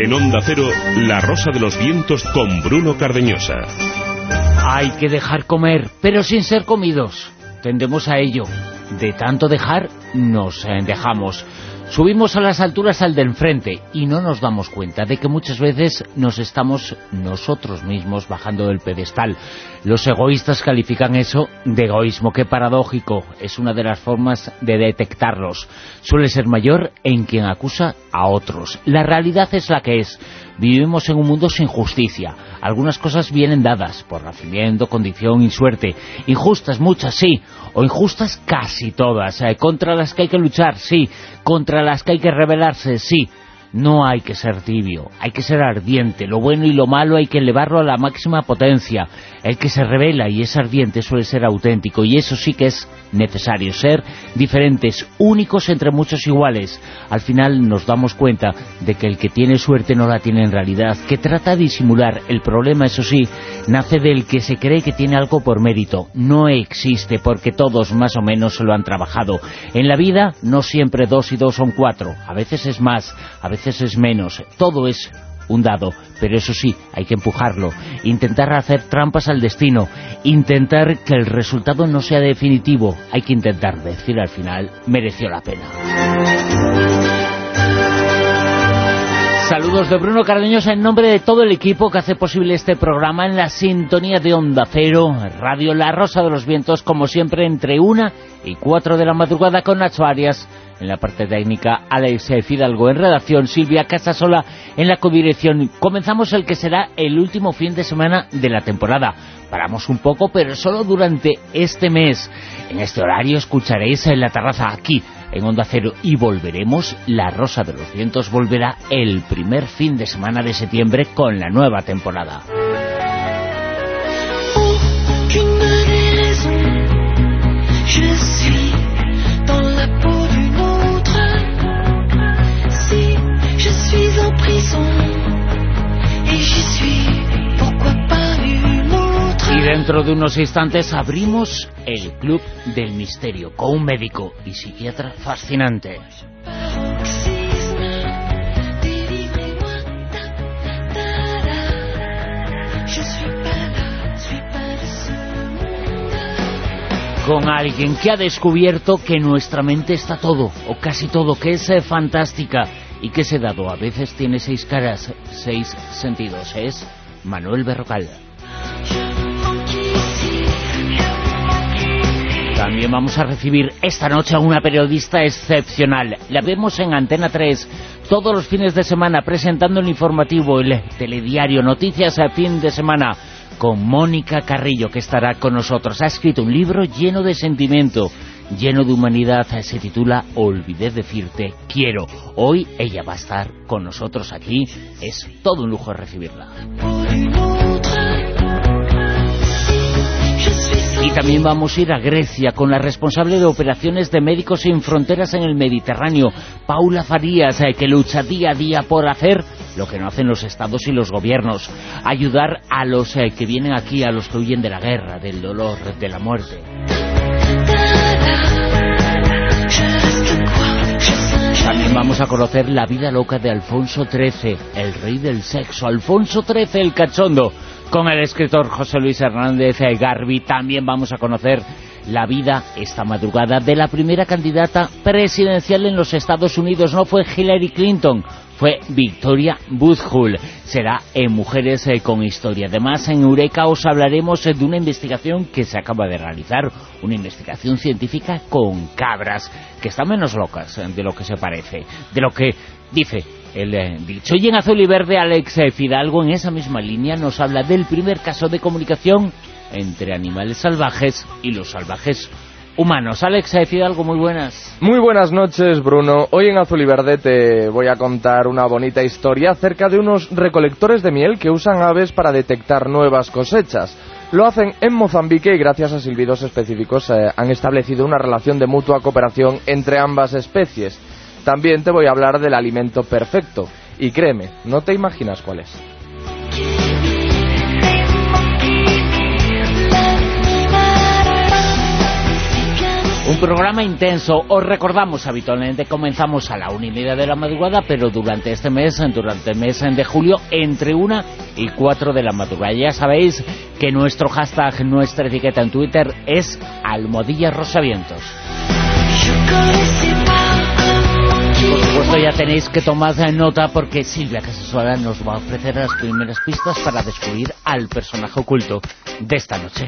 En Onda Cero, La Rosa de los Vientos con Bruno Cardeñosa. Hay que dejar comer, pero sin ser comidos. Tendemos a ello. De tanto dejar, nos dejamos. Subimos a las alturas al de enfrente y no nos damos cuenta de que muchas veces nos estamos nosotros mismos bajando del pedestal. Los egoístas califican eso de egoísmo. Qué paradójico. Es una de las formas de detectarlos. Suele ser mayor en quien acusa a otros. La realidad es la que es. Vivimos en un mundo sin justicia. Algunas cosas vienen dadas por nacimiento, condición y suerte. Injustas muchas, sí, o injustas casi todas. Contra las que hay que luchar, sí. Contra las que hay que rebelarse, sí. No hay que ser tibio, hay que ser ardiente. Lo bueno y lo malo hay que elevarlo a la máxima potencia. El que se rebela y es ardiente suele ser auténtico, y eso sí que es necesario, ser diferentes, únicos entre muchos iguales. Al final nos damos cuenta de que el que tiene suerte no la tiene en realidad, que trata de disimular. El problema, eso sí, nace del que se cree que tiene algo por mérito. No existe, porque todos más o menos lo han trabajado. En la vida no siempre 2 y 2 son 4, a veces es más, a veces es menos. Todo es un dado, pero eso sí, hay que empujarlo, intentar hacer trampas al destino, intentar que el resultado no sea definitivo. Hay que intentar decir al final, mereció la pena. Saludos de Bruno Cardeñosa en nombre de todo el equipo que hace posible este programa en la sintonía de Onda Cero, Radio La Rosa de los Vientos, como siempre entre 1 y 4 de la madrugada con Nacho Arias en la parte técnica, Alex Fidalgo en redacción, Silvia Casasola en la codirección. Comenzamos el que será el último fin de semana de la temporada. Paramos un poco, pero solo durante este mes. En este horario escucharéis en la terraza aquí, en Onda Cero, y volveremos. La Rosa de los Vientos volverá el primer fin de semana de septiembre con la nueva temporada. Y dentro de unos instantes abrimos el Club del Misterio con un médico y psiquiatra fascinante. Con alguien que ha descubierto que nuestra mente está todo, o casi todo, que es fantástica y que ese dado a veces tiene 6 caras, 6 sentidos. Es Manuel Berrocal. También vamos a recibir esta noche a una periodista excepcional. La vemos en Antena 3 todos los fines de semana presentando el informativo, el telediario Noticias a fin de semana, con Mónica Carrillo, que estará con nosotros. Ha escrito un libro lleno de sentimiento, lleno de humanidad. Se titula Olvidé decirte quiero. Hoy ella va a estar con nosotros aquí. Es todo un lujo recibirla. Y también vamos a ir a Grecia con la responsable de operaciones de Médicos Sin Fronteras en el Mediterráneo, Paula Farías, que lucha día a día por hacer lo que no hacen los estados y los gobiernos: ayudar a los que vienen aquí, a los que huyen de la guerra, del dolor, de la muerte. También vamos a conocer la vida loca de Alfonso XIII, el rey del sexo, Alfonso XIII el cachondo, con el escritor José Luis Hernández Garbi. También vamos a conocer la vida esta madrugada de la primera candidata presidencial en los Estados Unidos. No fue Hillary Clinton, fue Victoria Woodhull. Será en Mujeres con Historia. Además, en Eureka os hablaremos de una investigación que se acaba de realizar, una investigación científica con cabras, que están menos locas de lo que se parece, de lo que dice el dicho. Y en Azul y Verde, Alex Fidalgo, en esa misma línea, nos habla del primer caso de comunicación entre animales salvajes y los salvajes humanos. Alex Fidalgo, muy buenas. Muy buenas noches, Bruno. Hoy en Azul y Verde te voy a contar una bonita historia acerca de unos recolectores de miel que usan aves para detectar nuevas cosechas. Lo hacen en Mozambique y gracias a silbidos específicos han establecido una relación de mutua cooperación entre ambas especies. También te voy a hablar del alimento perfecto. Y créeme, no te imaginas cuál es. Un programa intenso. Os recordamos, habitualmente comenzamos a la 1:30 de la madrugada, pero durante el mes de julio, entre 1 y 4 de la madrugada. Ya sabéis que nuestro hashtag, nuestra etiqueta en Twitter es @rosavientos. Por supuesto, ya tenéis que tomar nota porque Silvia Casasola nos va a ofrecer las primeras pistas para descubrir al personaje oculto de esta noche.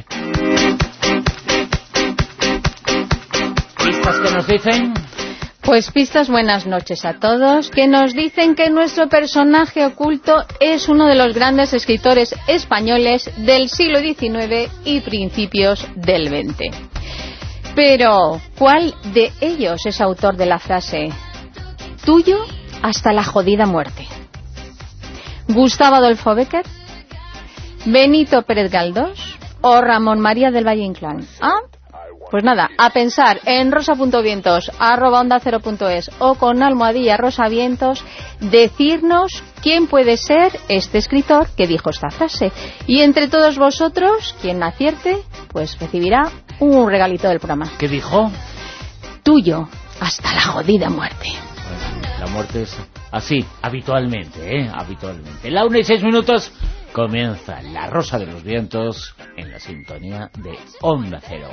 ¿Pistas que nos dicen? Pues pistas, buenas noches a todos, que nos dicen que nuestro personaje oculto es uno de los grandes escritores españoles del siglo XIX y principios del XX. Pero, ¿cuál de ellos es autor de la frase tuyo hasta la jodida muerte? ¿Gustavo Adolfo Bécquer, Benito Pérez Galdós o Ramón María del Valle Inclán? Pues nada, a pensar en rosa.vientos@onda0.es o con almohadilla rosavientos, decirnos quién puede ser este escritor que dijo esta frase. Y entre todos vosotros, quien acierte, pues recibirá un regalito del programa. ¿Qué dijo? Tuyo hasta la jodida muerte. La muerte es así, habitualmente, habitualmente. La 1:06, comienza La Rosa de los Vientos en la sintonía de Onda Cero.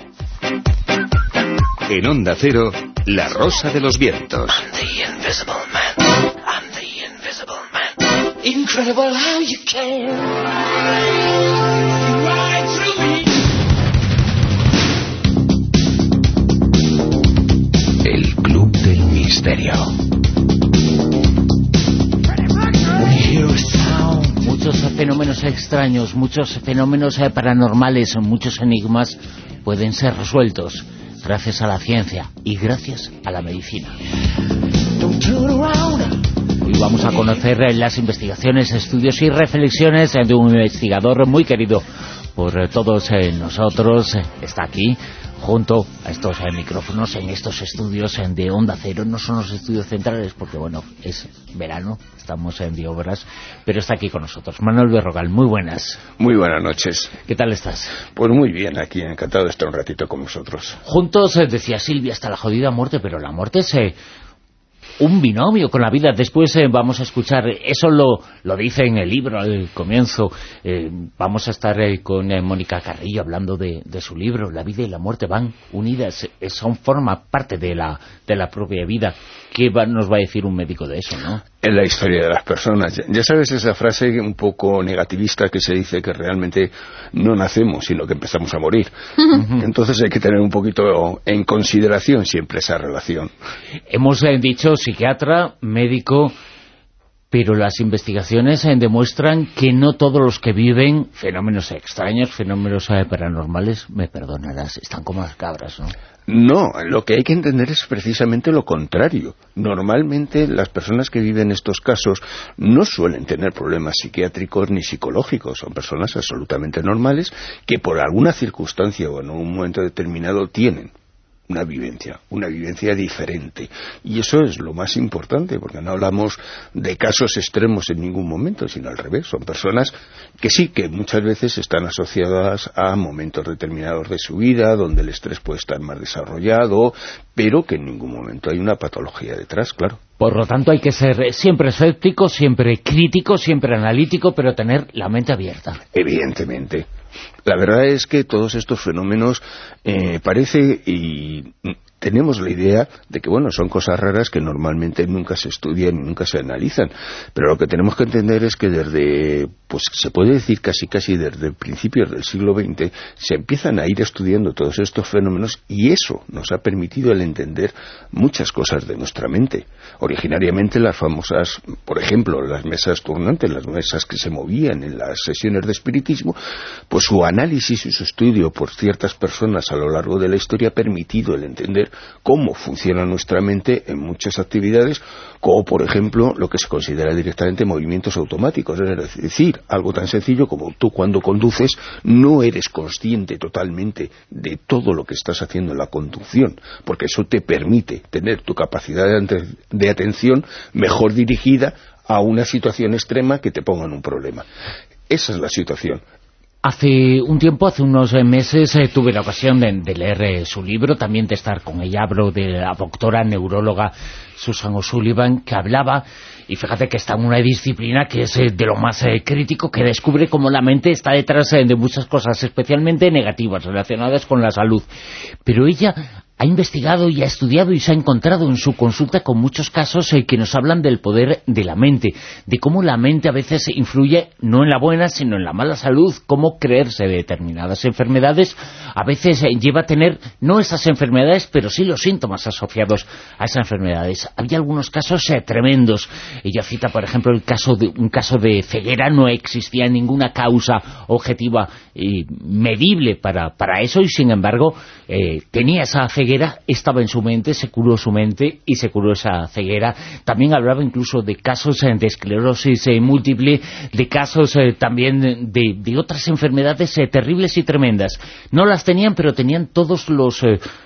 En Onda Cero, La Rosa de los Vientos. I'm the invisible man. I'm the invisible man. Incredible how you can. Right through me. El Club del Misterio. Muchos fenómenos extraños, muchos fenómenos paranormales, muchos enigmas pueden ser resueltos gracias a la ciencia y gracias a la medicina. Hoy vamos a conocer las investigaciones, estudios y reflexiones de un investigador muy querido por todos nosotros. Está aquí junto a estos micrófonos en estos estudios de Onda Cero. No son los estudios centrales porque, bueno, es verano, estamos de obras, pero está aquí con nosotros. Manuel Berrocal, muy buenas. Muy buenas noches. ¿Qué tal estás? Pues muy bien, aquí encantado de estar un ratito con vosotros. Juntos, decía Silvia, hasta la jodida muerte, pero la muerte es un binomio con la vida. Después vamos a escuchar, eso lo dice en el libro al comienzo. Vamos a estar con Mónica Carrillo hablando de su libro. La vida y la muerte van unidas, forma parte de la propia vida. ¿Qué nos va a decir un médico de eso, no? En la historia de las personas. Ya sabes esa frase un poco negativista que se dice que realmente no nacemos, sino que empezamos a morir. Entonces hay que tener un poquito en consideración siempre esa relación. Hemos dicho psiquiatra, médico, pero las investigaciones demuestran que no todos los que viven fenómenos extraños, fenómenos paranormales, me perdonarás, están como las cabras, ¿no? No, lo que hay que entender es precisamente lo contrario. Normalmente las personas que viven estos casos no suelen tener problemas psiquiátricos ni psicológicos. Son personas absolutamente normales que por alguna circunstancia o en un momento determinado tienen una vivencia diferente. Y eso es lo más importante, porque no hablamos de casos extremos en ningún momento, sino al revés. Son personas que sí, que muchas veces están asociadas a momentos determinados de su vida, donde el estrés puede estar más desarrollado, pero que en ningún momento hay una patología detrás, claro. Por lo tanto, hay que ser siempre escéptico, siempre crítico, siempre analítico, pero tener la mente abierta. Evidentemente. La verdad es que todos estos fenómenos parece y tenemos la idea de que, bueno, son cosas raras que normalmente nunca se estudian y nunca se analizan. Pero lo que tenemos que entender es que desde, pues se puede decir casi desde principios del siglo XX, se empiezan a ir estudiando todos estos fenómenos y eso nos ha permitido el entender muchas cosas de nuestra mente. Originariamente las famosas, por ejemplo, las mesas turnantes, las mesas que se movían en las sesiones de espiritismo, pues su análisis y su estudio por ciertas personas a lo largo de la historia ha permitido el entender cómo funciona nuestra mente en muchas actividades, como por ejemplo lo que se considera directamente movimientos automáticos, es decir, algo tan sencillo como tú cuando conduces no eres consciente totalmente de todo lo que estás haciendo en la conducción, porque eso te permite tener tu capacidad de atención mejor dirigida a una situación extrema que te ponga en un problema. Esa es la situación. Hace un tiempo, hace unos meses, tuve la ocasión de leer su libro, también de estar con ella. Hablo de la doctora neuróloga Susan O'Sullivan, que hablaba, y fíjate que está en una disciplina que es de lo más crítico, que descubre cómo la mente está detrás de muchas cosas, especialmente negativas, relacionadas con la salud. Pero ella ha investigado y ha estudiado y se ha encontrado en su consulta con muchos casos que nos hablan del poder de la mente, de cómo la mente a veces influye no en la buena, sino en la mala salud, cómo creerse determinadas enfermedades a veces lleva a tener no esas enfermedades, pero sí los síntomas asociados a esas enfermedades. Había algunos casos tremendos. Ella cita, por ejemplo, un caso de ceguera. No existía ninguna causa objetiva medible para eso, y sin embargo tenía esa ceguera, estaba en su mente, se curó su mente y se curó esa ceguera. También hablaba incluso de casos de esclerosis múltiple, de casos también de otras enfermedades terribles y tremendas. No las tenían, pero tenían todos los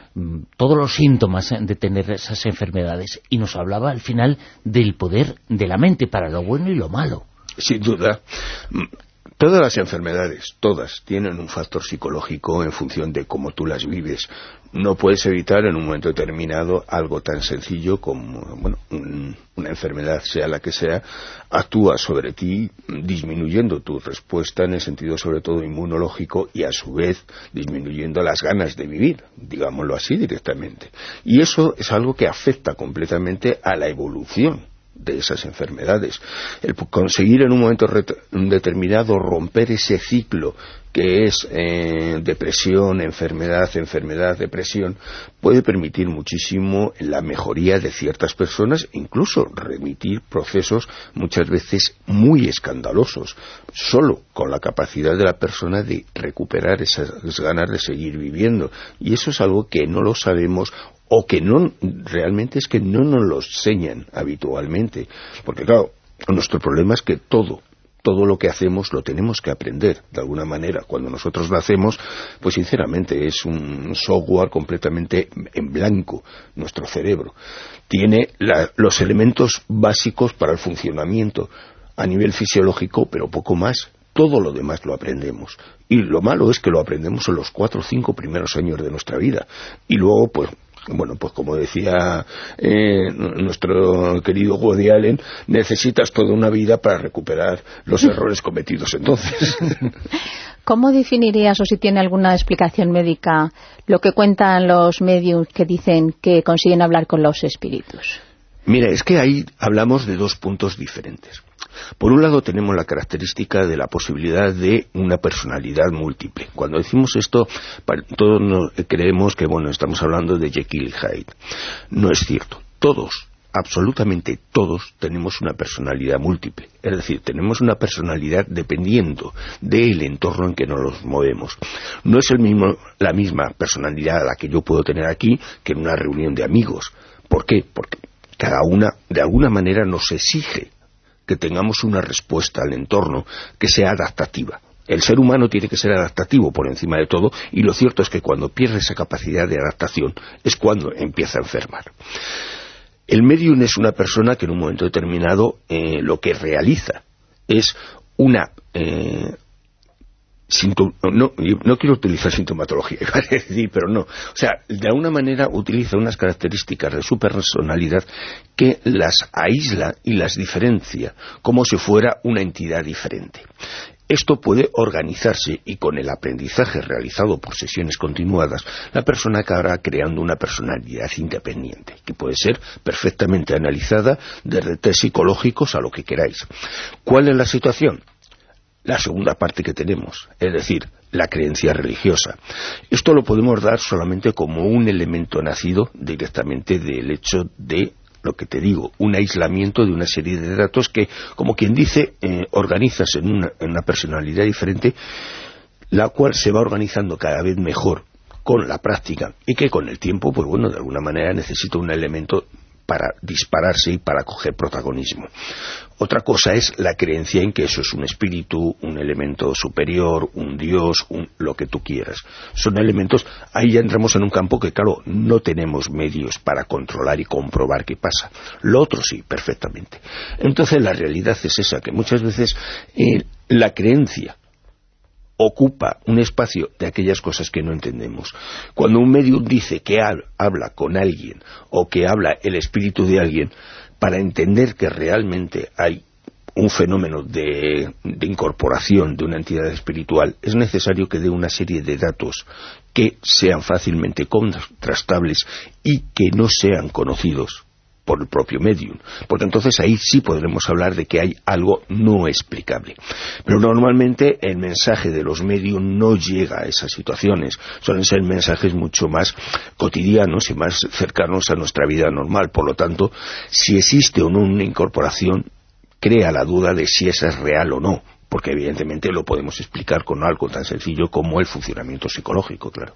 síntomas de tener esas enfermedades. Y nos hablaba al final del poder de la mente para lo bueno y lo malo. Sin duda. Todas las enfermedades, todas, tienen un factor psicológico en función de cómo tú las vives. No puedes evitar en un momento determinado algo tan sencillo como, una enfermedad, sea la que sea, actúa sobre ti disminuyendo tu respuesta en el sentido sobre todo inmunológico y a su vez disminuyendo las ganas de vivir, digámoslo así directamente. Y eso es algo que afecta completamente a la evolución de esas enfermedades. El conseguir en un momento determinado romper ese ciclo que es depresión, enfermedad, depresión, puede permitir muchísimo la mejoría de ciertas personas, incluso remitir procesos muchas veces muy escandalosos, solo con la capacidad de la persona de recuperar esas ganas de seguir viviendo. Y eso es algo que no lo sabemos, o que no, realmente es que no nos lo enseñan habitualmente, porque claro, nuestro problema es que todo lo que hacemos lo tenemos que aprender de alguna manera. Cuando nosotros lo hacemos, pues sinceramente es un software completamente en blanco. Nuestro cerebro tiene los elementos básicos para el funcionamiento a nivel fisiológico, pero poco más. Todo lo demás lo aprendemos. Y lo malo es que lo aprendemos en los 4 o 5 primeros años de nuestra vida. Y luego, pues como decía nuestro querido Woody Allen, necesitas toda una vida para recuperar los errores cometidos entonces. ¿Cómo definirías, o si tiene alguna explicación médica, lo que cuentan los mediums que dicen que consiguen hablar con los espíritus? Mira, es que ahí hablamos de 2 puntos diferentes. Por un lado tenemos la característica de la posibilidad de una personalidad múltiple. Cuando decimos esto, todos creemos que estamos hablando de Jekyll y Hyde. No es cierto. Todos, absolutamente todos, tenemos una personalidad múltiple. Es decir, tenemos una personalidad dependiendo del entorno en que nos movemos. No es la misma personalidad a la que yo puedo tener aquí que en una reunión de amigos. ¿Por qué? Porque cada una, de alguna manera, nos exige que tengamos una respuesta al entorno que sea adaptativa. El ser humano tiene que ser adaptativo por encima de todo, y lo cierto es que cuando pierde esa capacidad de adaptación es cuando empieza a enfermar. El medium es una persona que en un momento determinado lo que realiza es una... no quiero utilizar sintomatología, iba a decir, pero no. O sea, de alguna manera utiliza unas características de su personalidad que las aísla y las diferencia como si fuera una entidad diferente. Esto puede organizarse, y con el aprendizaje realizado por sesiones continuadas, la persona acabará creando una personalidad independiente, que puede ser perfectamente analizada desde test psicológicos a lo que queráis. ¿Cuál es la situación? La segunda parte que tenemos, es decir, la creencia religiosa. Esto lo podemos dar solamente como un elemento nacido directamente del hecho de, lo que te digo, un aislamiento de una serie de datos que, como quien dice, organizas en una personalidad diferente, la cual se va organizando cada vez mejor con la práctica, y que con el tiempo, pues de alguna manera necesita un elemento para dispararse y para coger protagonismo. Otra cosa es la creencia en que eso es un espíritu, un elemento superior, un dios, lo que tú quieras. Son elementos, ahí ya entramos en un campo que, claro, no tenemos medios para controlar y comprobar qué pasa. Lo otro sí, perfectamente. Entonces la realidad es esa, que muchas veces la creencia ocupa un espacio de aquellas cosas que no entendemos. Cuando un medium dice que habla con alguien o que habla el espíritu de alguien, para entender que realmente hay un fenómeno de incorporación de una entidad espiritual, es necesario que dé una serie de datos que sean fácilmente contrastables y que no sean conocidos por el propio medium, porque entonces ahí sí podremos hablar de que hay algo no explicable. Pero normalmente el mensaje de los medium no llega a esas situaciones, suelen ser mensajes mucho más cotidianos y más cercanos a nuestra vida normal. Por lo tanto, si existe o no una incorporación, crea la duda de si esa es real o no, porque evidentemente lo podemos explicar con algo tan sencillo como el funcionamiento psicológico, claro.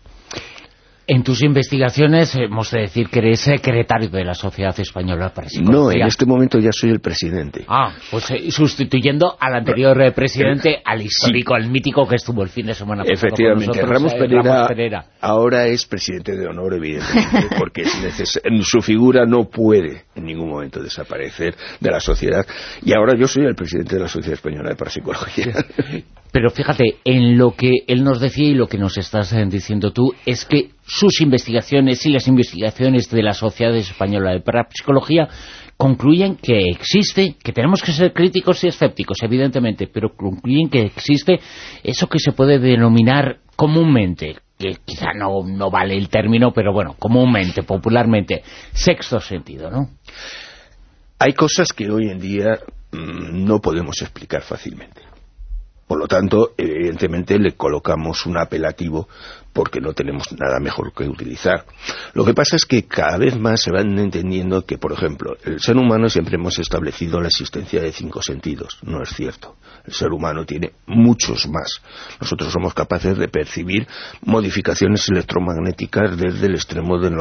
En tus investigaciones, hemos de decir que eres secretario de la Sociedad Española de Parapsicología. No, en este momento ya soy el presidente. Pues sustituyendo al anterior presidente, al histórico, al mítico que estuvo el fin de semana pasado. Efectivamente, con nosotros, Ramos Pereira ahora es presidente de honor, evidentemente, porque su figura no puede en ningún momento desaparecer de la sociedad, y ahora yo soy el presidente de la Sociedad Española de Parapsicología. Pero fíjate, en lo que él nos decía y lo que nos estás diciendo tú, es que sus investigaciones y las investigaciones de la Sociedad Española de Parapsicología concluyen que existe, que tenemos que ser críticos y escépticos, evidentemente, pero concluyen que existe eso que se puede denominar comúnmente, que quizá no vale el término, pero bueno, comúnmente, popularmente, sexto sentido, ¿no? Hay cosas que hoy en día no podemos explicar fácilmente. Por lo tanto, evidentemente le colocamos un apelativo porque no tenemos nada mejor que utilizar. Lo que pasa es que cada vez más se van entendiendo que, por ejemplo, el ser humano siempre hemos establecido la existencia de 5 sentidos. No es cierto. El ser humano tiene muchos más. Nosotros somos capaces de percibir modificaciones electromagnéticas desde el extremo de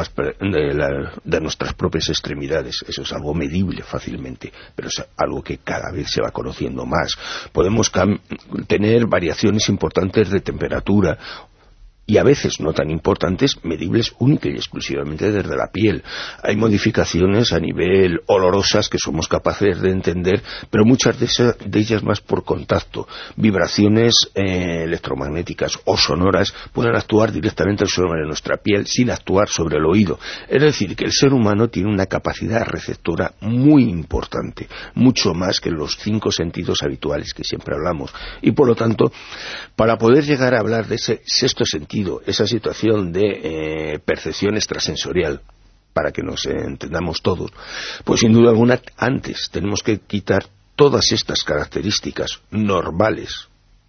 nuestras propias extremidades. Eso es algo medible fácilmente, pero es algo que cada vez se va conociendo más. Podemos tener variaciones importantes de temperatura, y a veces no tan importantes, medibles única y exclusivamente desde la piel. Hay modificaciones a nivel olorosas que somos capaces de entender, pero muchas de ellas más por contacto. Vibraciones electromagnéticas o sonoras pueden actuar directamente sobre nuestra piel sin actuar sobre el oído. Es decir, que el ser humano tiene una capacidad receptora muy importante, mucho más que los 5 sentidos habituales que siempre hablamos. Y por lo tanto, para poder llegar a hablar de ese sexto sentido, esa situación de percepción extrasensorial, para que nos entendamos todos, pues sin duda alguna antes tenemos que quitar todas estas características normales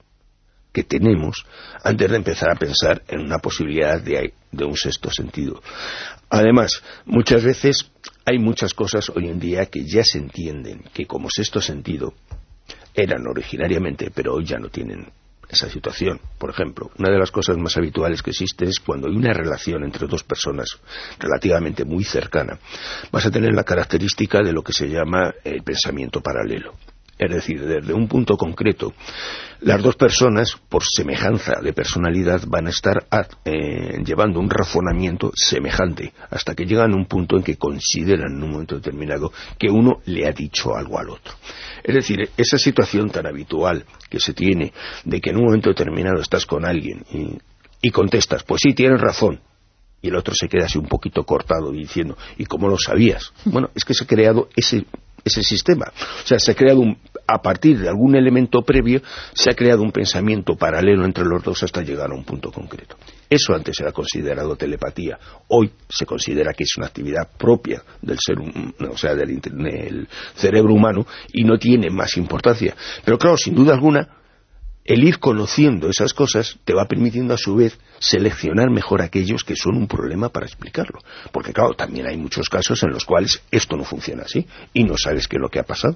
que tenemos antes de empezar a pensar en una posibilidad de un sexto sentido. Además, muchas veces hay muchas cosas hoy en día que ya se entienden que como sexto sentido eran originariamente, pero hoy ya no tienen esa situación. Por ejemplo, una de las cosas más habituales que existe es cuando hay una relación entre dos personas relativamente muy cercana, vas a tener la característica de lo que se llama el pensamiento paralelo. Es decir, desde un punto concreto, las dos personas, por semejanza de personalidad, van a estar llevando un razonamiento semejante, hasta que llegan a un punto en que consideran en un momento determinado que uno le ha dicho algo al otro. Es decir, esa situación tan habitual que se tiene de que en un momento determinado estás con alguien y contestas, pues sí, tienes razón, y el otro se queda así un poquito cortado diciendo, ¿y cómo lo sabías? Bueno, es que se ha creado ese sistema. O sea, se ha creado a partir de algún elemento previo, se ha creado un pensamiento paralelo entre los dos hasta llegar a un punto concreto. Eso antes era considerado telepatía. Hoy se considera que es una actividad propia del ser humano, o sea, del cerebro humano, y no tiene más importancia. Pero claro, sin duda alguna, el ir conociendo esas cosas te va permitiendo a su vez seleccionar mejor aquellos que son un problema para explicarlo. Porque claro, también hay muchos casos en los cuales esto no funciona así y no sabes qué es lo que ha pasado.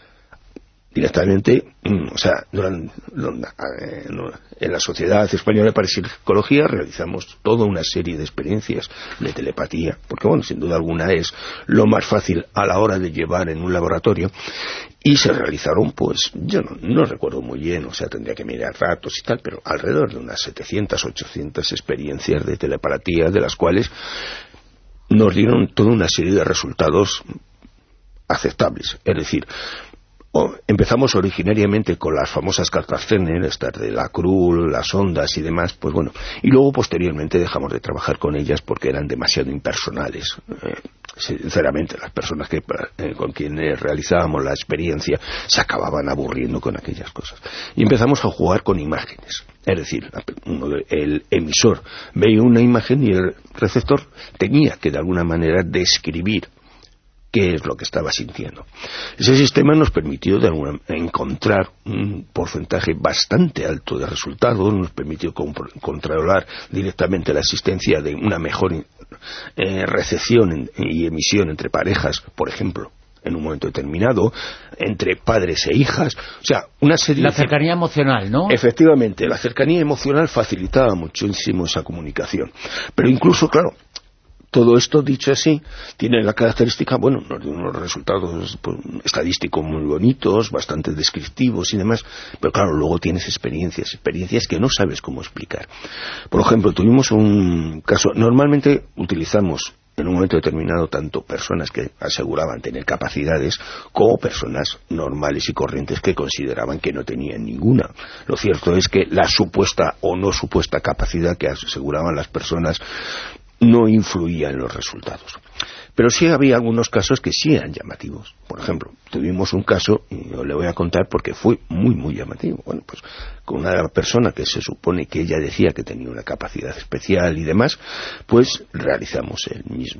Directamente, o sea, en la Sociedad Española de Parapsicología realizamos toda una serie de experiencias de telepatía, porque bueno, sin duda alguna es lo más fácil a la hora de llevar en un laboratorio, y se realizaron, pues, yo no recuerdo muy bien, o sea, tendría que mirar datos y tal, pero alrededor de unas 700, 800 experiencias de telepatía, de las cuales nos dieron toda una serie de resultados aceptables. Es decir, Empezamos originariamente con las famosas cartas Zener, estas de la cruz, las ondas y demás, pues bueno, y luego posteriormente dejamos de trabajar con ellas porque eran demasiado impersonales. Sinceramente, las personas con quienes realizábamos la experiencia se acababan aburriendo con aquellas cosas. Y empezamos a jugar con imágenes. Es decir, el emisor veía una imagen y el receptor tenía que de alguna manera describir qué es lo que estaba sintiendo. Ese sistema nos permitió encontrar un porcentaje bastante alto de resultados, nos permitió controlar directamente la existencia de una mejor recepción y emisión entre parejas, por ejemplo, en un momento determinado, entre padres e hijas, o sea, una serie La cercanía emocional, ¿no? Efectivamente, la cercanía emocional facilitaba muchísimo esa comunicación. Pero incluso, claro, todo esto, dicho así, tiene la característica, bueno, unos resultados estadísticos muy bonitos, bastante descriptivos y demás, pero claro, luego tienes experiencias que no sabes cómo explicar. Por ejemplo, tuvimos un caso, normalmente utilizamos en un momento determinado tanto personas que aseguraban tener capacidades como personas normales y corrientes que consideraban que no tenían ninguna. Lo cierto es que la supuesta o no supuesta capacidad que aseguraban las personas no influía en los resultados. Pero sí había algunos casos que sí eran llamativos. Por ejemplo, tuvimos un caso, y os le voy a contar porque fue muy, muy llamativo. Bueno, pues con una persona que se supone que ella decía que tenía una capacidad especial y demás, pues realizamos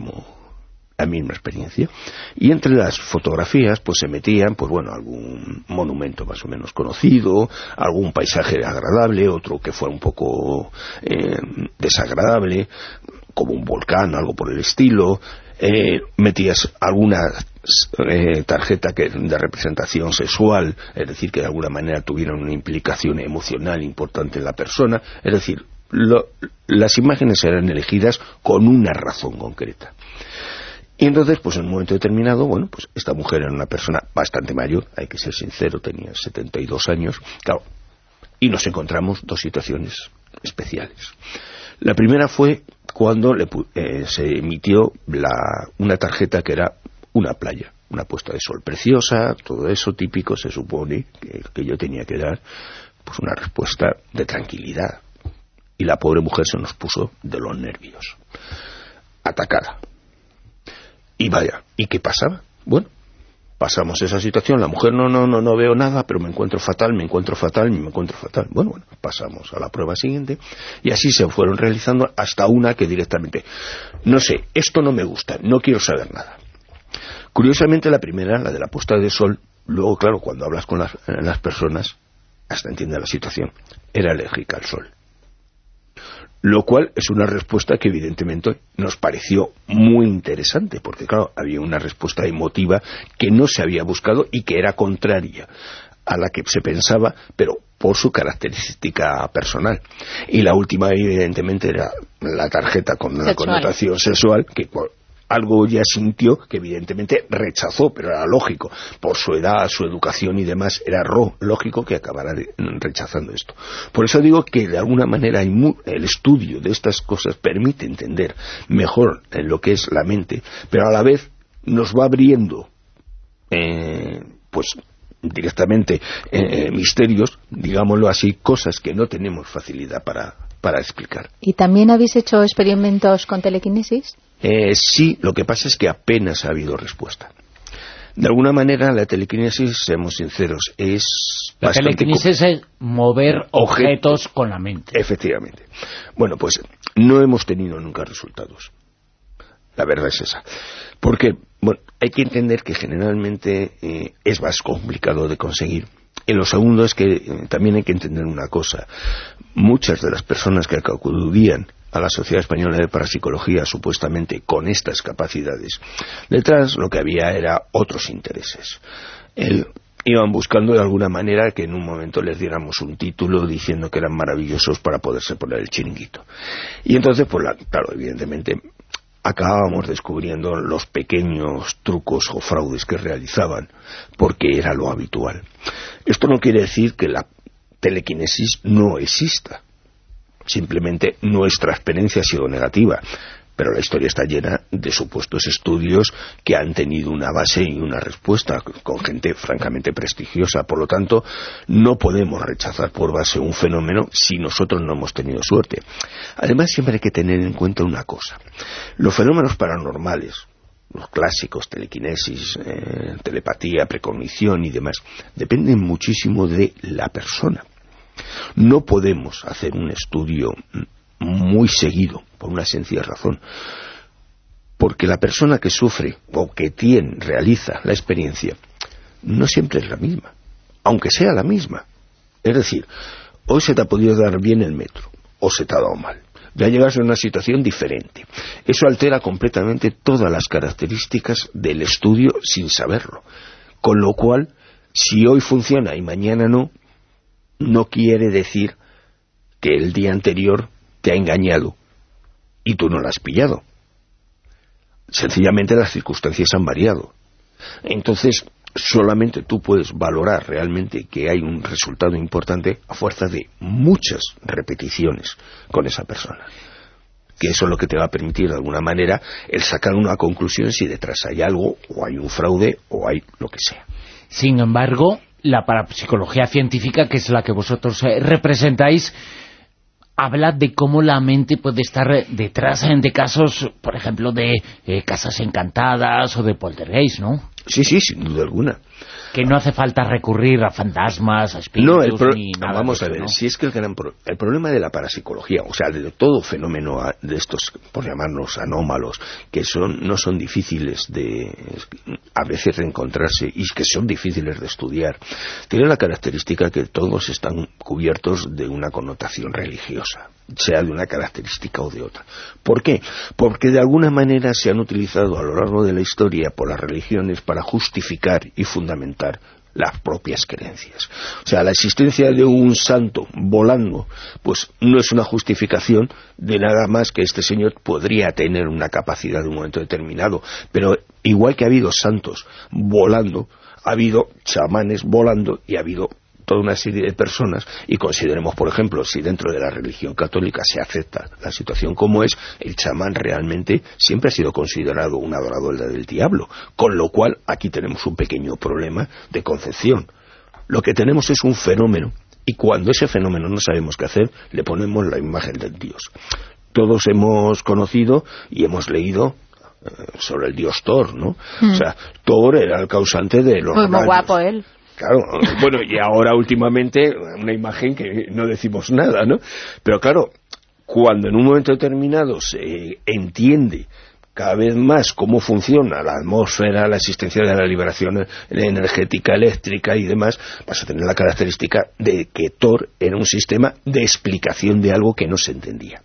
la misma experiencia. Y entre las fotografías, pues se metían, pues bueno, algún monumento más o menos conocido, algún paisaje agradable, otro que fuera un poco desagradable, como un volcán, algo por el estilo. Metías alguna tarjeta de representación sexual, es decir, que de alguna manera tuvieran una implicación emocional importante en la persona. Es decir, las imágenes eran elegidas con una razón concreta. Y entonces, pues en un momento determinado, bueno, pues esta mujer era una persona bastante mayor, hay que ser sincero, tenía 72 años, claro, y nos encontramos dos situaciones especiales. La primera fue cuando se emitió una tarjeta que era una playa, una puesta de sol preciosa, todo eso típico, se supone que yo tenía que dar pues una respuesta de tranquilidad. Y la pobre mujer se nos puso de los nervios, atacada. Y vaya, ¿y qué pasaba? Bueno, pasamos esa situación, la mujer no veo nada, pero me encuentro fatal. Bueno, pasamos a la prueba siguiente y así se fueron realizando hasta una que directamente, no sé, esto no me gusta, no quiero saber nada. Curiosamente la primera, la de la puesta de sol, luego claro, cuando hablas con las personas, hasta entiende la situación, era alérgica al sol. Lo cual es una respuesta que evidentemente nos pareció muy interesante, porque claro, había una respuesta emotiva que no se había buscado y que era contraria a la que se pensaba, pero por su característica personal. Y la última evidentemente era la tarjeta con una connotación sexual, que algo ya sintió que evidentemente rechazó, pero era lógico, por su edad, su educación y demás, era lógico que acabara rechazando esto. Por eso digo que de alguna manera el estudio de estas cosas permite entender mejor en lo que es la mente, pero a la vez nos va abriendo pues directamente misterios, digámoslo así, cosas que no tenemos facilidad para explicar. ¿Y también habéis hecho experimentos con telequinesis? Sí, lo que pasa es que apenas ha habido respuesta. De alguna manera la telequinesis, seamos sinceros, es la telequinesis es mover objetos con la mente. Efectivamente. Bueno, pues no hemos tenido nunca resultados. La verdad es esa. Porque, bueno, hay que entender que generalmente es más complicado de conseguir. Y lo segundo es que también hay que entender una cosa. Muchas de las personas que acudían a la Sociedad Española de Parapsicología supuestamente con estas capacidades, detrás lo que había era otros intereses. Iban buscando de alguna manera que en un momento les diéramos un título diciendo que eran maravillosos para poderse poner el chiringuito. Y entonces, pues claro, evidentemente acabábamos descubriendo los pequeños trucos o fraudes que realizaban, porque era lo habitual. Esto no quiere decir que la telequinesis no exista. Simplemente nuestra experiencia ha sido negativa. Pero la historia está llena de supuestos estudios que han tenido una base y una respuesta con gente francamente prestigiosa. Por lo tanto, no podemos rechazar por base un fenómeno si nosotros no hemos tenido suerte. Además, siempre hay que tener en cuenta una cosa. Los fenómenos paranormales, los clásicos, telequinesis, telepatía, precognición y demás, dependen muchísimo de la persona. No podemos hacer un estudio muy seguido, por una sencilla razón, porque la persona que sufre o que realiza la experiencia no siempre es la misma, aunque sea la misma. Es decir, hoy se te ha podido dar bien el metro, o se te ha dado mal, ya llegas a una situación diferente. Eso altera completamente todas las características del estudio sin saberlo, con lo cual, si hoy funciona y mañana no, no quiere decir que el día anterior te ha engañado y tú no lo has pillado. Sencillamente las circunstancias han variado. Entonces, solamente tú puedes valorar realmente que hay un resultado importante a fuerza de muchas repeticiones con esa persona. Que eso es lo que te va a permitir de alguna manera el sacar una conclusión si detrás hay algo, o hay un fraude, o hay lo que sea. Sin embargo, la parapsicología científica, que es la que vosotros representáis, habla de cómo la mente puede estar detrás de casos, por ejemplo, de casas encantadas o de poltergeist, ¿no? Sí, sin duda alguna. Que no hace falta recurrir a fantasmas, a espíritus, ni nada. Vamos a ver, ¿no? si es que el problema de la parapsicología, o sea, de todo fenómeno de estos, por llamarlos anómalos, que no son difíciles a veces de encontrarse y que son difíciles de estudiar, tiene la característica que todos están cubiertos de una connotación religiosa, sea de una característica o de otra. ¿Por qué? Porque de alguna manera se han utilizado a lo largo de la historia por las religiones para justificar y fundamentar las propias creencias. O sea, la existencia de un santo volando, pues no es una justificación de nada más que este señor podría tener una capacidad de un momento determinado, pero igual que ha habido santos volando, ha habido chamanes volando y ha habido toda una serie de personas, y consideremos, por ejemplo, si dentro de la religión católica se acepta la situación como es, el chamán realmente siempre ha sido considerado un adorador del diablo, con lo cual aquí tenemos un pequeño problema de concepción. Lo que tenemos es un fenómeno, y cuando ese fenómeno no sabemos qué hacer, le ponemos la imagen del Dios. Todos hemos conocido y hemos leído sobre el dios Thor, ¿no? O sea, Thor era el causante de los muy guapo él. Claro, bueno, y ahora últimamente una imagen que no decimos nada, ¿no? Pero claro, cuando en un momento determinado se entiende cada vez más cómo funciona la atmósfera, la existencia de la liberación energética eléctrica y demás, vas a tener la característica de que Thor era un sistema de explicación de algo que no se entendía.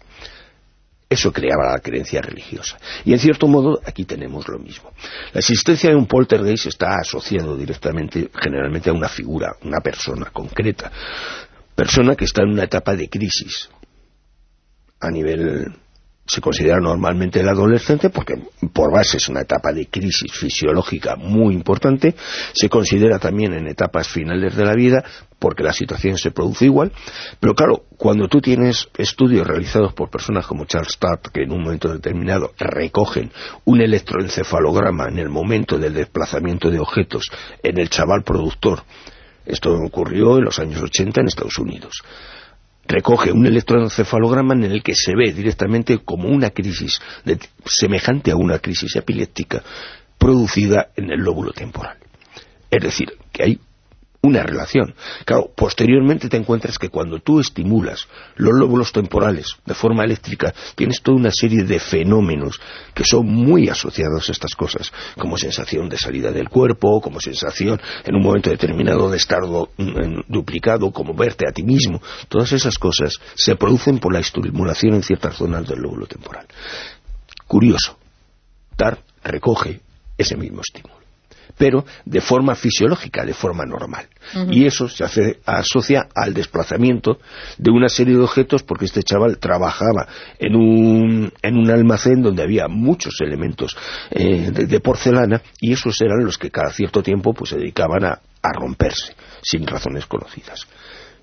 Eso creaba la creencia religiosa. Y en cierto modo, aquí tenemos lo mismo. La existencia de un poltergeist está asociado directamente, generalmente, a una figura, una persona concreta. Persona que está en una etapa de crisis. A nivel, se considera normalmente el adolescente, porque por base es una etapa de crisis fisiológica muy importante. Se considera también en etapas finales de la vida, porque la situación se produce igual, pero claro, cuando tú tienes estudios realizados por personas como Charles Sturt, que en un momento determinado recogen un electroencefalograma en el momento del desplazamiento de objetos en el chaval productor, esto ocurrió en los años 80 en Estados Unidos, recoge un electroencefalograma en el que se ve directamente como una crisis semejante a una crisis epiléptica producida en el lóbulo temporal. Es decir, que hay una relación. Claro, posteriormente te encuentras que cuando tú estimulas los lóbulos temporales de forma eléctrica, tienes toda una serie de fenómenos que son muy asociados a estas cosas, como sensación de salida del cuerpo, como sensación en un momento determinado de estar duplicado, como verte a ti mismo. Todas esas cosas se producen por la estimulación en ciertas zonas del lóbulo temporal. Curioso, TAR recoge ese mismo estímulo, pero de forma fisiológica, de forma normal. Y eso se asocia al desplazamiento de una serie de objetos, porque este chaval trabajaba en un almacén donde había muchos elementos de porcelana, y esos eran los que cada cierto tiempo pues se dedicaban a romperse, sin razones conocidas.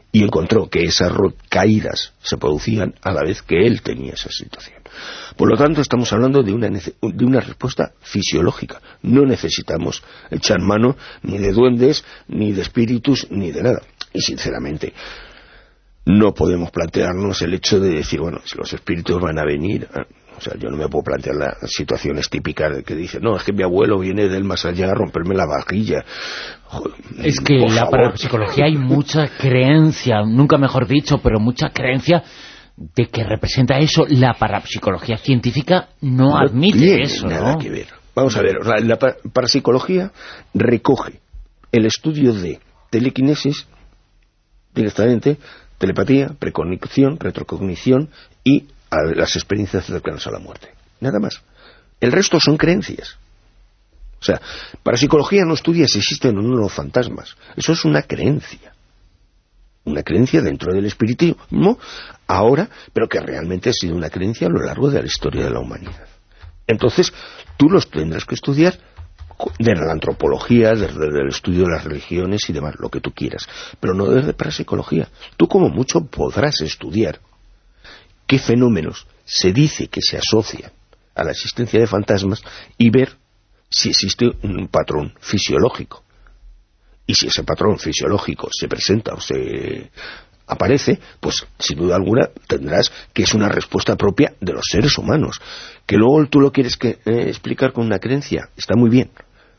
y encontró que esas caídas se producían a la vez que él tenía esa situación. Por lo tanto, estamos hablando de una respuesta fisiológica. No necesitamos echar mano ni de duendes, ni de espíritus, ni de nada. Y sinceramente, no podemos plantearnos el hecho de decir, bueno, si los espíritus van a venir. O sea, yo no me puedo plantear las situaciones típicas de que dicen, no, es que mi abuelo viene del más allá a romperme la vajilla. Joder, es que en la parapsicología hay mucha creencia, nunca mejor dicho, pero mucha creencia de que representa eso. La parapsicología científica no admite eso, ¿no? Nada que ver. Vamos a ver, la parapsicología recoge el estudio de telequinesis directamente, telepatía, precognición, retrocognición y a las experiencias cercanas a la muerte. Nada más. El resto son creencias. O sea, parapsicología no estudia si existen o no los fantasmas. Eso es una creencia. Una creencia dentro del espiritismo ahora, pero que realmente ha sido una creencia a lo largo de la historia de la humanidad. Entonces, tú los tendrás que estudiar desde la antropología, desde el estudio de las religiones y demás, lo que tú quieras, pero no desde parapsicología. Tú como mucho podrás estudiar qué fenómenos se dice que se asocian a la existencia de fantasmas y ver si existe un patrón fisiológico. Y si ese patrón fisiológico se presenta o se aparece, pues sin duda alguna tendrás que es una respuesta propia de los seres humanos. Que luego tú lo quieres explicar con una creencia, está muy bien,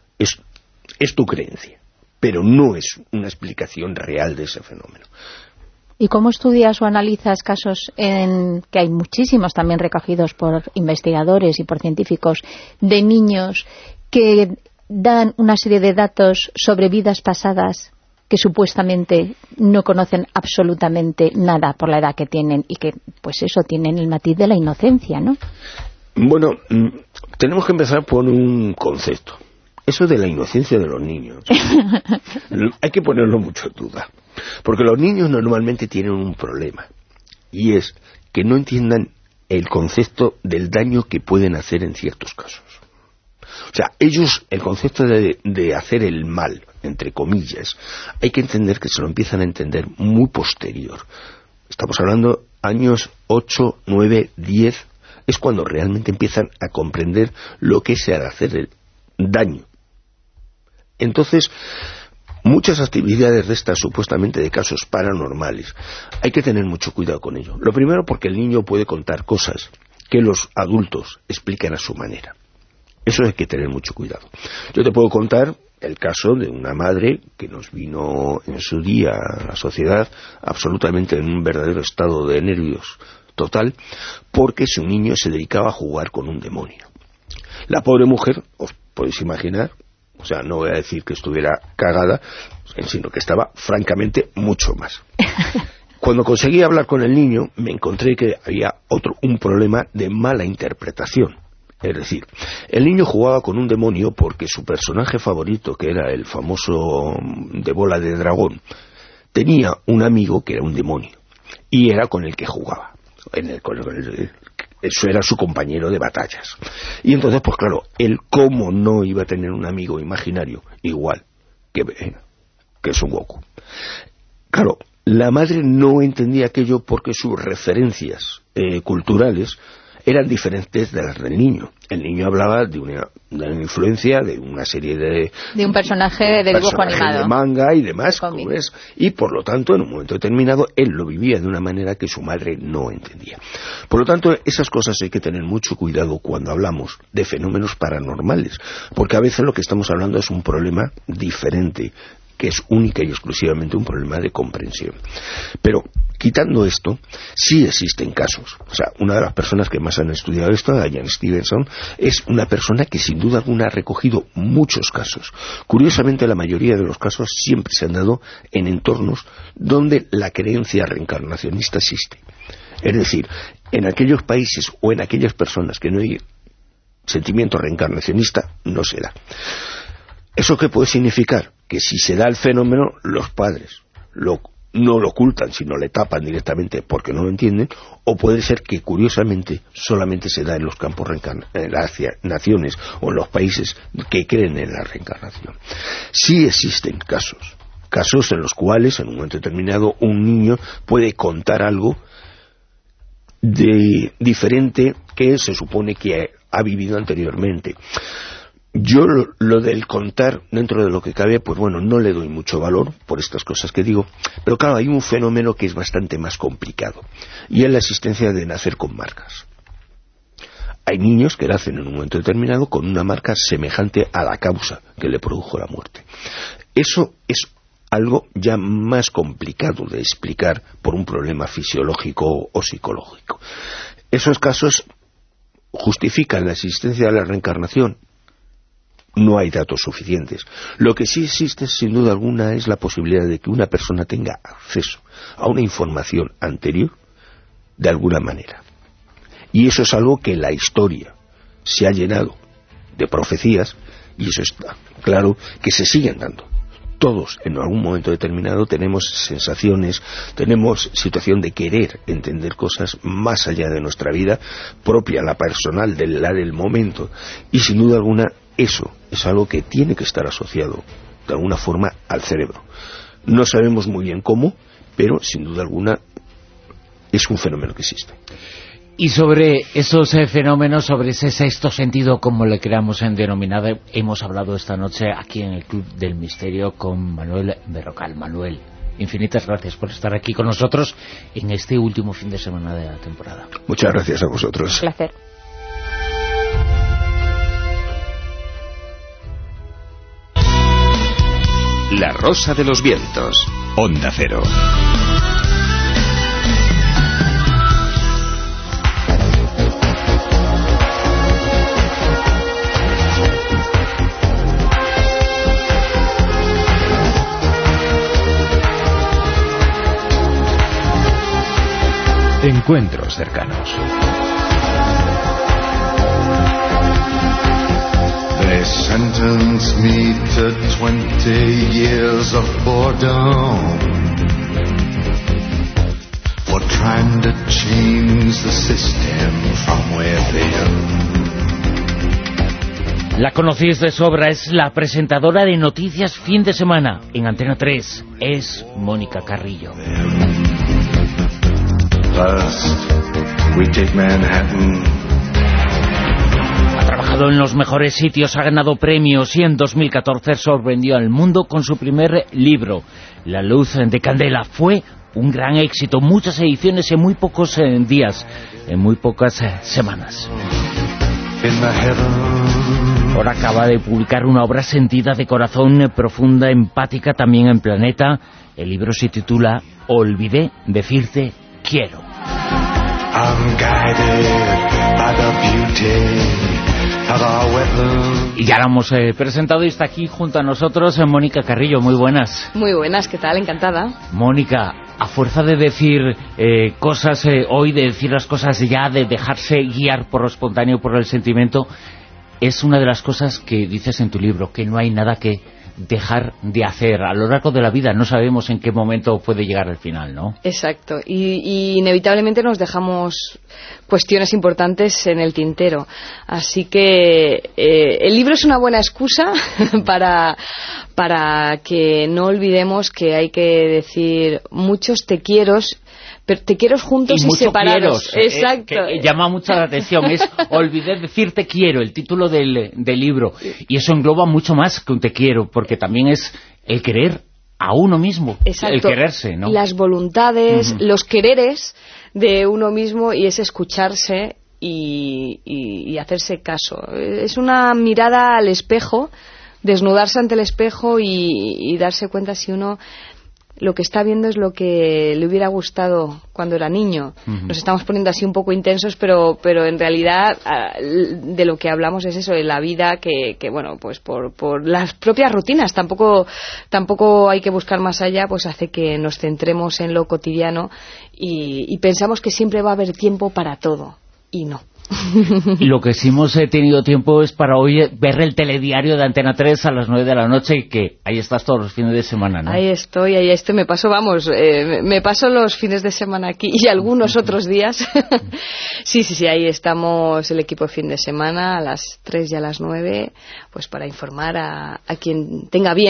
es tu creencia, pero no es una explicación real de ese fenómeno. ¿Y cómo estudias o analizas casos que hay muchísimos también recogidos por investigadores y por científicos de niños que dan una serie de datos sobre vidas pasadas que supuestamente no conocen absolutamente nada por la edad que tienen y que, pues eso, tienen el matiz de la inocencia, ¿no? Bueno, tenemos que empezar por un concepto. Eso de la inocencia de los niños. Hay que ponerlo mucho en duda. Porque los niños normalmente tienen un problema. Y es que no entiendan el concepto del daño que pueden hacer en ciertos casos. O sea, ellos, el concepto de hacer el mal, entre comillas, hay que entender que se lo empiezan a entender muy posterior. Estamos hablando años 8, 9, 10, es cuando realmente empiezan a comprender lo que es el hacer el daño. Entonces, muchas actividades de estas supuestamente de casos paranormales, hay que tener mucho cuidado con ello. Lo primero porque el niño puede contar cosas que los adultos explican a su manera. Eso hay que tener mucho cuidado. Yo te puedo contar el caso de una madre que nos vino en su día a la sociedad absolutamente en un verdadero estado de nervios total, porque su niño se dedicaba a jugar con un demonio. La pobre mujer, os podéis imaginar, o sea, no voy a decir que estuviera cagada, sino que estaba francamente mucho más. Cuando conseguí hablar con el niño, me encontré que había un problema de mala interpretación. Es decir, el niño jugaba con un demonio porque su personaje favorito, que era el famoso de bola de dragón, tenía un amigo que era un demonio y era con el que jugaba. Eso era su compañero de batallas. Y entonces, pues claro, él cómo no iba a tener un amigo imaginario igual que Son Goku. Claro, la madre no entendía aquello porque sus referencias culturales eran diferentes de las del niño. El niño hablaba de una influencia de una serie de un personaje de dibujo animado, de manga y demás, como es, y por lo tanto en un momento determinado él lo vivía de una manera que su madre no entendía. Por lo tanto, esas cosas hay que tener mucho cuidado cuando hablamos de fenómenos paranormales, porque a veces lo que estamos hablando es un problema diferente, que es única y exclusivamente un problema de comprensión. Pero, quitando esto, sí existen casos. O sea, una de las personas que más han estudiado esto, Diane Stevenson, es una persona que sin duda alguna ha recogido muchos casos. Curiosamente, la mayoría de los casos siempre se han dado en entornos donde la creencia reencarnacionista existe. Es decir, en aquellos países o en aquellas personas que no hay sentimiento reencarnacionista, no se da. ¿Eso qué puede significar? Que si se da el fenómeno, los padres no lo ocultan, sino le tapan directamente porque no lo entienden, o puede ser que curiosamente solamente se da en los campos en las naciones o en los países que creen en la reencarnación. Sí existen casos casos en los cuales en un momento determinado un niño puede contar algo diferente que se supone que ha vivido anteriormente. Yo lo del contar, dentro de lo que cabe, pues bueno, no le doy mucho valor por estas cosas que digo, pero claro, hay un fenómeno que es bastante más complicado, y es la existencia de nacer con marcas. Hay niños que nacen en un momento determinado con una marca semejante a la causa que le produjo la muerte. Eso es algo ya más complicado de explicar por un problema fisiológico o psicológico. Esos casos justifican la existencia de la reencarnación. No hay datos suficientes. Lo que sí existe, sin duda alguna, es la posibilidad de que una persona tenga acceso a una información anterior de alguna manera. Y eso es algo que la historia se ha llenado de profecías, y eso está claro que se siguen dando. Todos en algún momento determinado tenemos sensaciones, tenemos situación de querer entender cosas más allá de nuestra vida propia, la personal, del momento, y sin duda alguna eso es algo que tiene que estar asociado de alguna forma al cerebro. No sabemos muy bien cómo, pero sin duda alguna es un fenómeno que existe. Y sobre esos fenómenos, sobre ese sexto sentido, como le queramos denominar, hemos hablado esta noche aquí en el Club del Misterio con Manuel Berrocal. Manuel, infinitas gracias por estar aquí con nosotros en este último fin de semana de la temporada. Muchas gracias a vosotros. Un placer. La Rosa de los Vientos, Onda Cero. Encuentros cercanos. They sentenced me to 20 years of boredom for trying to change the system from within. La conocéis de sobra, es la presentadora de Noticias Fin de Semana en Antena 3, es Mónica Carrillo. We take Manhattan. Ha trabajado en los mejores sitios, ha ganado premios y en 2014 sorprendió al mundo con su primer libro, La luz de candela. Fue un gran éxito, muchas ediciones en muy pocos días, en muy pocas semanas. Ahora acaba de publicar una obra sentida, de corazón, profunda, empática, también en Planeta. El libro se titula Olvidé decirte quiero. Y ya la hemos presentado y está aquí junto a nosotros Mónica Carrillo. Muy buenas. Muy buenas, ¿qué tal? Encantada. Mónica, a fuerza de decir cosas hoy, de decir las cosas ya, de dejarse guiar por lo espontáneo, por el sentimiento, es una de las cosas que dices en tu libro, que no hay nada que dejar de hacer. A lo largo de la vida no sabemos en qué momento puede llegar el final, ¿no? Exacto, y inevitablemente nos dejamos cuestiones importantes en el tintero, así que el libro es una buena excusa para que no olvidemos que hay que decir muchos te quieros, pero te quiero juntos y separados. Quieros, exacto. Que llama mucho la atención, es Olvidé decir te quiero, el título del libro, y eso engloba mucho más que un te quiero, porque también es el querer a uno mismo. Exacto. El quererse, ¿no? Las voluntades, los quereres de uno mismo, y es escucharse y hacerse caso. Es una mirada al espejo, desnudarse ante el espejo y darse cuenta si uno lo que está viendo es lo que le hubiera gustado cuando era niño. Nos estamos poniendo así un poco intensos, pero en realidad de lo que hablamos es eso, de la vida que bueno, pues por las propias rutinas, tampoco hay que buscar más allá, pues hace que nos centremos en lo cotidiano y pensamos que siempre va a haber tiempo para todo, y no. Lo que sí hemos tenido tiempo es para hoy ver el telediario de Antena 3 a las 9 de la noche, y que ahí estás todos los fines de semana, ¿no? Ahí estoy, me paso los fines de semana aquí y algunos otros días. Sí, ahí estamos el equipo de fin de semana a las 3 y a las 9, pues para informar a quien tenga bien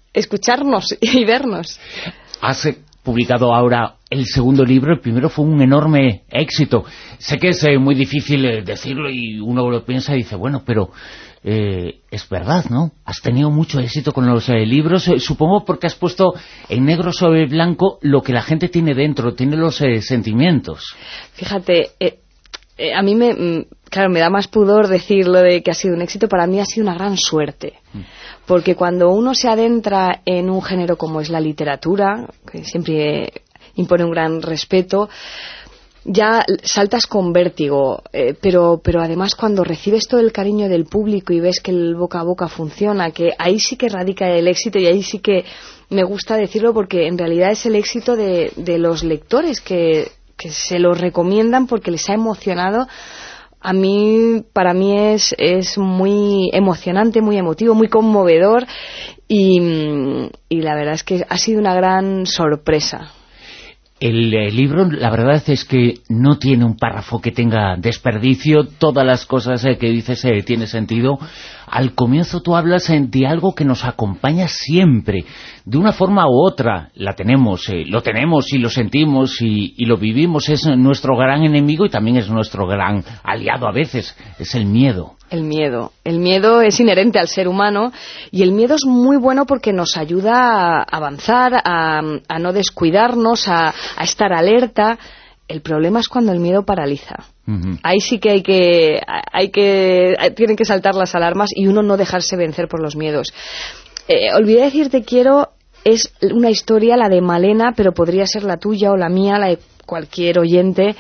escucharnos y vernos. Has publicado ahora el segundo libro. El primero fue un enorme éxito. Sé que es muy difícil decirlo y uno lo piensa y dice, bueno, pero es verdad, ¿no? Has tenido mucho éxito con los libros, supongo porque has puesto en negro sobre blanco lo que la gente tiene dentro, tiene los sentimientos. Fíjate, a mí me da más pudor decirlo de que ha sido un éxito. Para mí ha sido una gran suerte. Porque cuando uno se adentra en un género como es la literatura, que siempre impone un gran respeto, ya saltas con vértigo, pero además cuando recibes todo el cariño del público y ves que el boca a boca funciona, que ahí sí que radica el éxito, y ahí sí que me gusta decirlo porque en realidad es el éxito de los lectores que se lo recomiendan porque les ha emocionado. Para mí es muy emocionante, muy emotivo, muy conmovedor y la verdad es que ha sido una gran sorpresa. El libro, la verdad es que no tiene un párrafo que tenga desperdicio, todas las cosas que dices tiene sentido. Al comienzo tú hablas de algo que nos acompaña siempre, de una forma u otra. Lo tenemos y lo sentimos y lo vivimos. Es nuestro gran enemigo y también es nuestro gran aliado a veces, es el miedo. El miedo es inherente al ser humano y el miedo es muy bueno porque nos ayuda a avanzar, a no descuidarnos, a estar alerta. El problema es cuando el miedo paraliza. Ahí sí que tienen que saltar las alarmas y uno no dejarse vencer por los miedos. Olvidé decirte, es una historia, la de Malena, pero podría ser la tuya o la mía, la de cualquier oyente,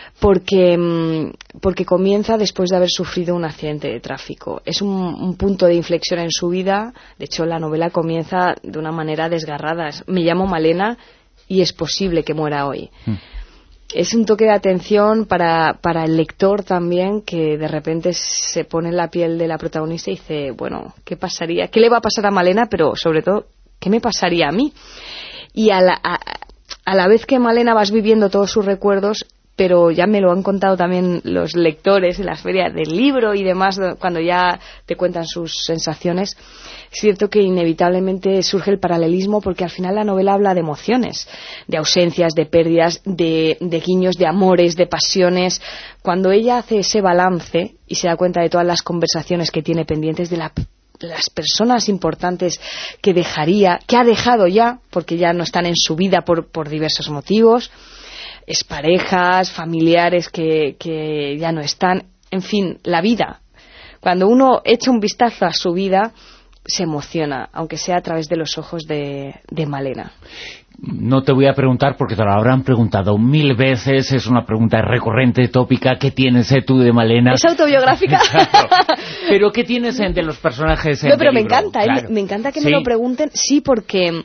porque comienza después de haber sufrido un accidente de tráfico. Es un punto de inflexión en su vida. De hecho, la novela comienza de una manera desgarrada. Me llamo Malena y es posible que muera hoy. Es un toque de atención para el lector también, que de repente se pone en la piel de la protagonista y dice, bueno, ¿qué pasaría? ¿Qué le va a pasar a Malena? Pero sobre todo, ¿qué me pasaría a mí? Y a la vez que Malena vas viviendo todos sus recuerdos, pero ya me lo han contado también los lectores en las ferias del libro y demás, cuando ya te cuentan sus sensaciones, es cierto que inevitablemente surge el paralelismo, porque al final la novela habla de emociones, de ausencias, de pérdidas, de guiños, de amores, de pasiones. Cuando ella hace ese balance y se da cuenta de todas las conversaciones que tiene pendientes, de las personas importantes que ha dejado ya, porque ya no están en su vida por diversos motivos, es parejas, familiares que ya no están, en fin, la vida. Cuando uno echa un vistazo a su vida, se emociona, aunque sea a través de los ojos de Malena. No te voy a preguntar porque te lo habrán preguntado 1000 veces, es una pregunta recurrente, tópica. ¿Qué tienes tú de Malena? ¿Es autobiográfica? Claro. ¿Pero qué tienes de los personajes no, pero del me libro? encanta, Claro. Me encanta que me lo pregunten, sí, porque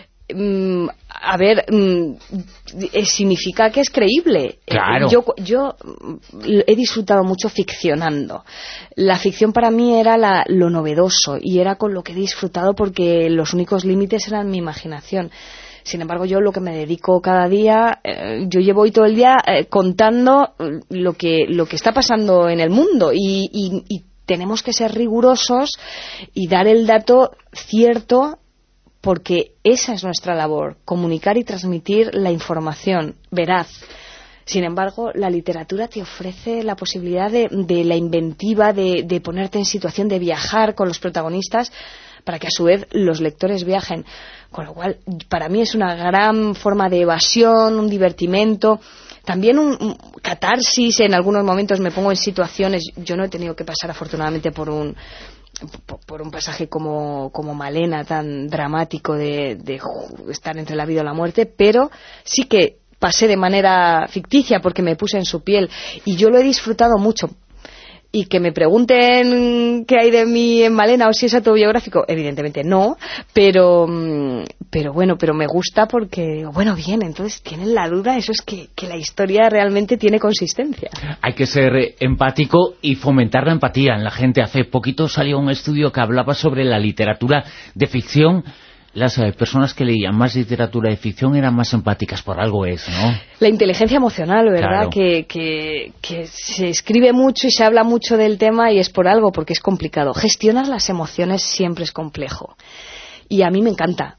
significa que es creíble. Claro. Yo he disfrutado mucho ficcionando. La ficción para mí era lo novedoso y era con lo que he disfrutado, porque los únicos límites eran mi imaginación. Sin embargo, yo lo que me dedico cada día, yo llevo hoy todo el día contando lo que está pasando en el mundo y tenemos que ser rigurosos y dar el dato cierto, porque esa es nuestra labor, comunicar y transmitir la información veraz. Sin embargo, la literatura te ofrece la posibilidad de la inventiva, de ponerte en situación de viajar con los protagonistas, para que a su vez los lectores viajen. Con lo cual, para mí es una gran forma de evasión, un divertimento, también un catarsis. En algunos momentos me pongo en situaciones, yo no he tenido que pasar afortunadamente por un pasaje como Malena, tan dramático de estar entre la vida o la muerte, pero sí que pasé de manera ficticia porque me puse en su piel y yo lo he disfrutado mucho. Y que me pregunten qué hay de mí en Malena o si es autobiográfico, evidentemente no, pero bueno, pero me gusta porque, bueno, bien, entonces tienen la duda, eso es que la historia realmente tiene consistencia. Hay que ser empático y fomentar la empatía en la gente. Hace poquito salió un estudio que hablaba sobre la literatura de ficción. Las personas que leían más literatura de ficción eran más empáticas, por algo es, ¿no? La inteligencia emocional, ¿verdad? Claro. Que se escribe mucho y se habla mucho del tema y es por algo, porque es complicado. Gestionar las emociones siempre es complejo. Y a mí me encanta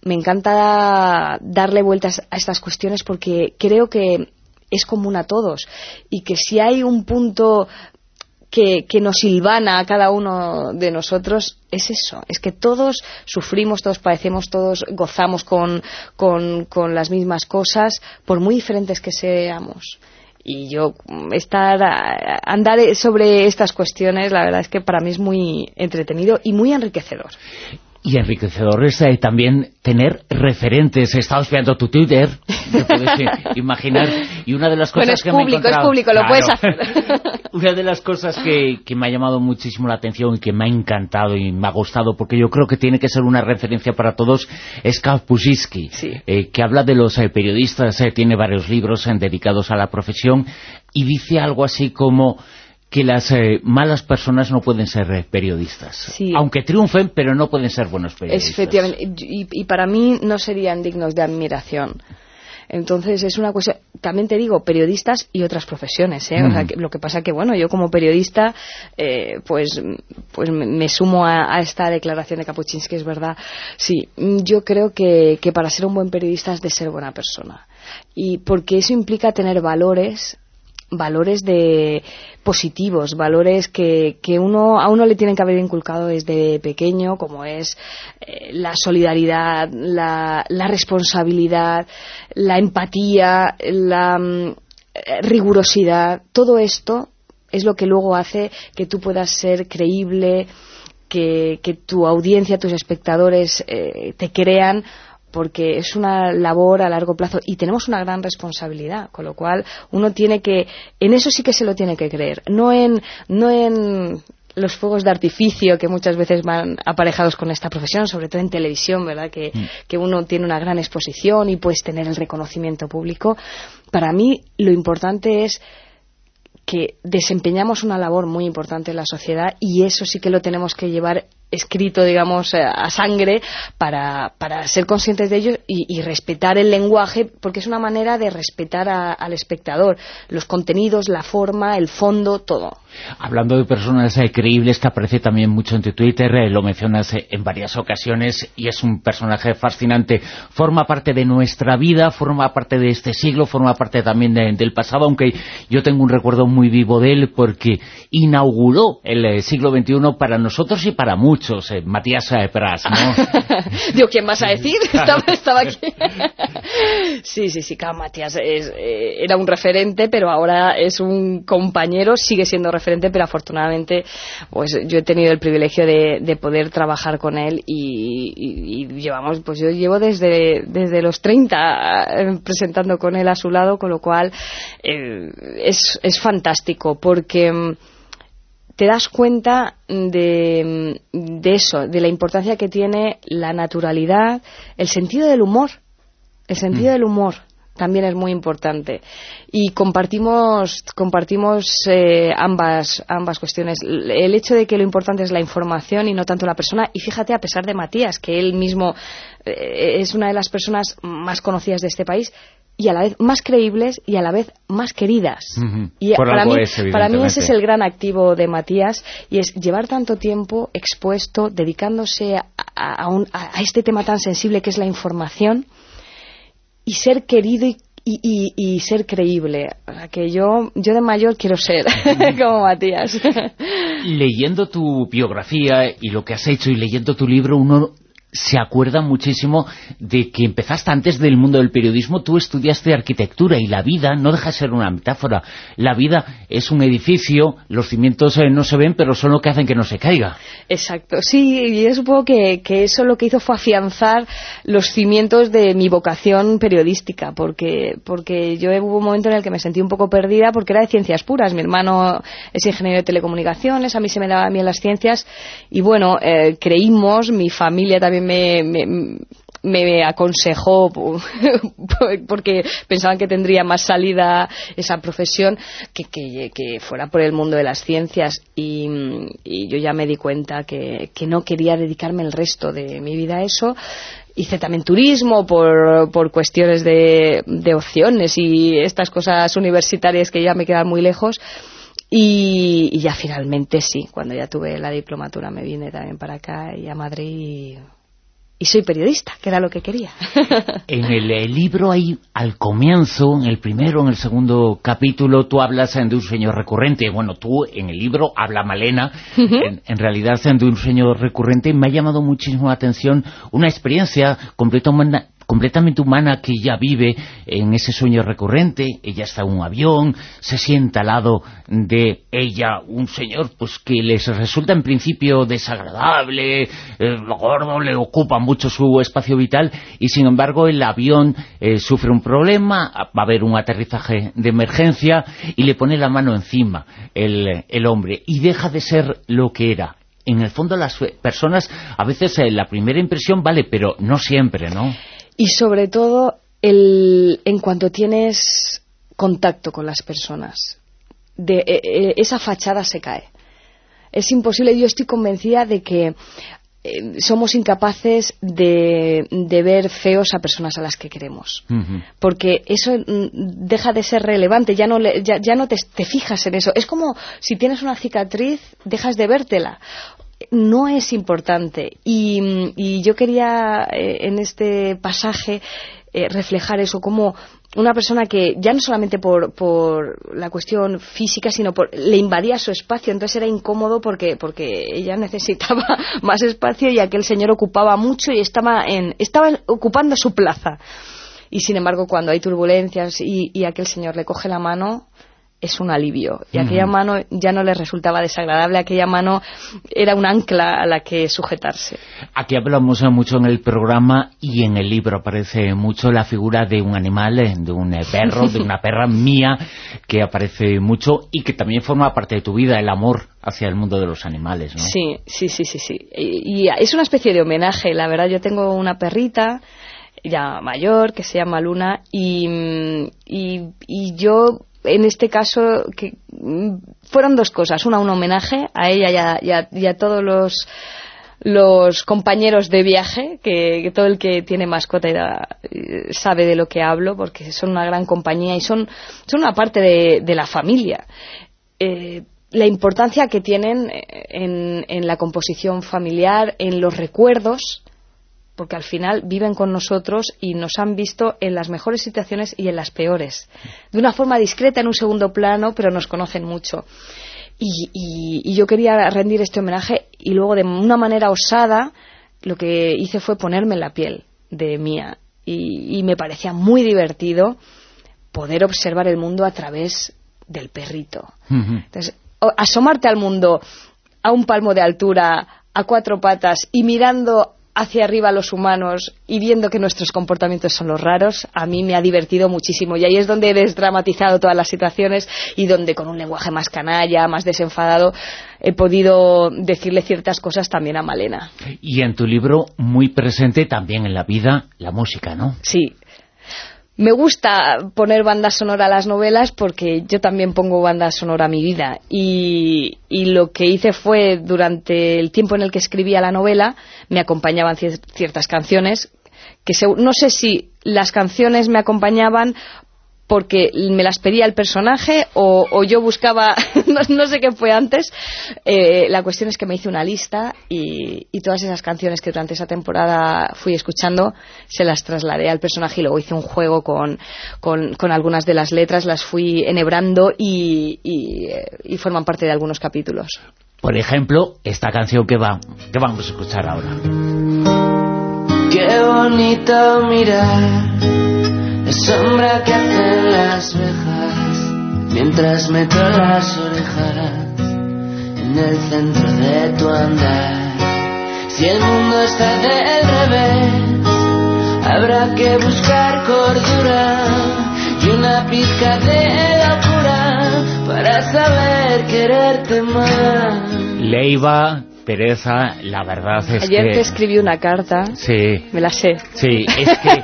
darle vueltas a estas cuestiones porque creo que es común a todos y que si hay un punto que nos hilvana a cada uno de nosotros, es eso, es que todos sufrimos, todos padecemos, todos gozamos con las mismas cosas, por muy diferentes que seamos. Y yo andar sobre estas cuestiones, la verdad es que para mí es muy entretenido y muy enriquecedor. Y enriquecedor es también tener referentes. He estado espiando tu Twitter, te puedes imaginar, y una de las cosas que me he encontrado... Es público, lo puedes hacer. Una de las cosas que me ha llamado muchísimo la atención y que me ha encantado y me ha gustado, porque yo creo que tiene que ser una referencia para todos, es Kapuscinski, sí. Que habla de los periodistas, tiene varios libros dedicados a la profesión, y dice algo así como que las malas personas no pueden ser periodistas. Sí. Aunque triunfen, pero no pueden ser buenos periodistas. Efectivamente, y para mí no serían dignos de admiración. Entonces es una cuestión, también te digo, periodistas y otras profesiones, ¿eh? O sea, lo que pasa que, bueno, yo como periodista, pues me sumo a esta declaración de Kapuscinski, es verdad. Sí, yo creo que para ser un buen periodista has de ser buena persona. Y porque eso implica tener valores de positivos, valores que a uno le tienen que haber inculcado desde pequeño, como es la solidaridad, la responsabilidad, la empatía, la rigurosidad. Todo esto es lo que luego hace que tú puedas ser creíble, que tu audiencia, tus espectadores te crean, porque es una labor a largo plazo y tenemos una gran responsabilidad, con lo cual uno tiene que, en eso sí que se lo tiene que creer, no en los fuegos de artificio que muchas veces van aparejados con esta profesión, sobre todo en televisión, ¿verdad? Que uno tiene una gran exposición y puedes tener el reconocimiento público. Para mí lo importante es que desempeñamos una labor muy importante en la sociedad y eso sí que lo tenemos que llevar escrito, digamos, a sangre para ser conscientes de ello y respetar el lenguaje, porque es una manera de respetar al espectador, los contenidos, la forma, el fondo, todo. Hablando de personas creíbles, que aparece también mucho en tu Twitter, lo mencionas en varias ocasiones y es un personaje fascinante. Forma parte de nuestra vida, forma parte de este siglo, forma parte también del pasado, aunque yo tengo un recuerdo muy vivo de él porque inauguró el siglo XXI para nosotros y para muchos. Matías Prats, ¿no? Digo, ¿quién vas a decir? Estaba aquí. Sí, claro, Matías era un referente, pero ahora es un compañero, sigue siendo referente, pero afortunadamente pues yo he tenido el privilegio de poder trabajar con él y llevamos, pues yo llevo desde los 30 presentando con él a su lado, con lo cual es fantástico porque te das cuenta de eso, de la importancia que tiene la naturalidad, el sentido del humor. El sentido del humor también es muy importante. Y compartimos ambas cuestiones. El hecho de que lo importante es la información y no tanto la persona. Y fíjate, a pesar de Matías, que él mismo es una de las personas más conocidas de este país, y a la vez más creíbles y a la vez más queridas. Y para mí ese es el gran activo de Matías, y es llevar tanto tiempo expuesto, dedicándose a este tema tan sensible que es la información, y ser querido y ser creíble. O sea, que yo de mayor quiero ser como Matías. Leyendo tu biografía y lo que has hecho y leyendo tu libro, uno se acuerda muchísimo de que empezaste antes del mundo del periodismo, tú estudiaste arquitectura y la vida no deja de ser una metáfora. La vida es un edificio, los cimientos no se ven, pero son lo que hacen que no se caiga. Exacto, sí, y yo supongo que eso lo que hizo fue afianzar los cimientos de mi vocación periodística, porque yo hubo un momento en el que me sentí un poco perdida porque era de ciencias puras. Mi hermano es ingeniero de telecomunicaciones, a mí se me daban bien las ciencias, y bueno, creímos, mi familia también me aconsejó porque pensaban que tendría más salida esa profesión que fuera por el mundo de las ciencias, y yo ya me di cuenta que no quería dedicarme el resto de mi vida a eso. Hice también turismo por cuestiones de opciones y estas cosas universitarias que ya me quedan muy lejos. Y ya finalmente sí, cuando ya tuve la diplomatura me vine también para acá y a Madrid y soy periodista, que era lo que quería. En el libro hay, al comienzo, en el primero, en el segundo capítulo, tú hablas de un sueño recurrente. Bueno, tú en el libro habla Malena, en realidad de un sueño recurrente. Me ha llamado muchísimo la atención una experiencia completamente humana que ella vive en ese sueño recurrente. Ella está en un avión, se sienta al lado de ella un señor pues que les resulta en principio desagradable, lo gordo, le ocupa mucho su espacio vital, y sin embargo el avión sufre un problema, va a haber un aterrizaje de emergencia y le pone la mano encima el hombre, y deja de ser lo que era. En el fondo las personas, a veces la primera impresión vale, pero no siempre, ¿no? Y sobre todo, en cuanto tienes contacto con las personas, esa fachada se cae. Es imposible, yo estoy convencida de que somos incapaces de ver feos a personas a las que queremos. Porque eso deja de ser relevante, ya no te fijas en eso. Es como si tienes una cicatriz, dejas de vértela. No es importante, y yo quería en este pasaje reflejar eso, como una persona que ya no solamente por la cuestión física, sino le invadía su espacio, entonces era incómodo porque ella necesitaba más espacio y aquel señor ocupaba mucho y estaba ocupando su plaza, y sin embargo cuando hay turbulencias y aquel señor le coge la mano, es un alivio. Y aquella mano ya no le resultaba desagradable, aquella mano era un ancla a la que sujetarse. Aquí hablamos mucho en el programa, y en el libro aparece mucho la figura de un animal, de un perro, de una perra mía, que aparece mucho y que también forma parte de tu vida, el amor hacia el mundo de los animales, ¿no? Sí. Y es una especie de homenaje, la verdad. Yo tengo una perrita ya mayor que se llama Luna, y yo, en este caso, que fueron dos cosas. Un homenaje a ella y a todos los compañeros de viaje, que todo el que tiene mascota sabe de lo que hablo, porque son una gran compañía y son una parte de la familia. La importancia que tienen en la composición familiar, en los recuerdos, porque al final viven con nosotros y nos han visto en las mejores situaciones y en las peores. De una forma discreta, en un segundo plano, pero nos conocen mucho. Y yo quería rendir este homenaje, y luego de una manera osada lo que hice fue ponerme en la piel de Mía. Y me parecía muy divertido poder observar el mundo a través del perrito. Entonces, asomarte al mundo a un palmo de altura, a cuatro patas, y mirando hacia arriba a los humanos y viendo que nuestros comportamientos son los raros, a mí me ha divertido muchísimo, y ahí es donde he desdramatizado todas las situaciones y donde, con un lenguaje más canalla, más desenfadado, he podido decirle ciertas cosas también a Malena. Y en tu libro, muy presente también en la vida, la música, ¿no? Sí. Me gusta poner banda sonora a las novelas, porque yo también pongo banda sonora a mi vida, y lo que hice fue, durante el tiempo en el que escribía la novela, me acompañaban ciertas canciones, que no sé si las canciones me acompañaban porque me las pedía el personaje o yo buscaba, no sé qué fue antes. La cuestión es que me hice una lista, y todas esas canciones que durante esa temporada fui escuchando se las trasladé al personaje, y luego hice un juego con algunas de las letras, las fui enhebrando y forman parte de algunos capítulos. Por ejemplo, esta canción que vamos a escuchar ahora. Qué bonito mirar la sombra que hacen las rejas mientras meto las orejas en el centro de tu andar. Si el mundo está del revés, habrá que buscar cordura y una pizca de locura para saber quererte más. Leiva, Teresa, la verdad es que... Ayer te escribí una carta. Sí. Me la sé. Sí, es que...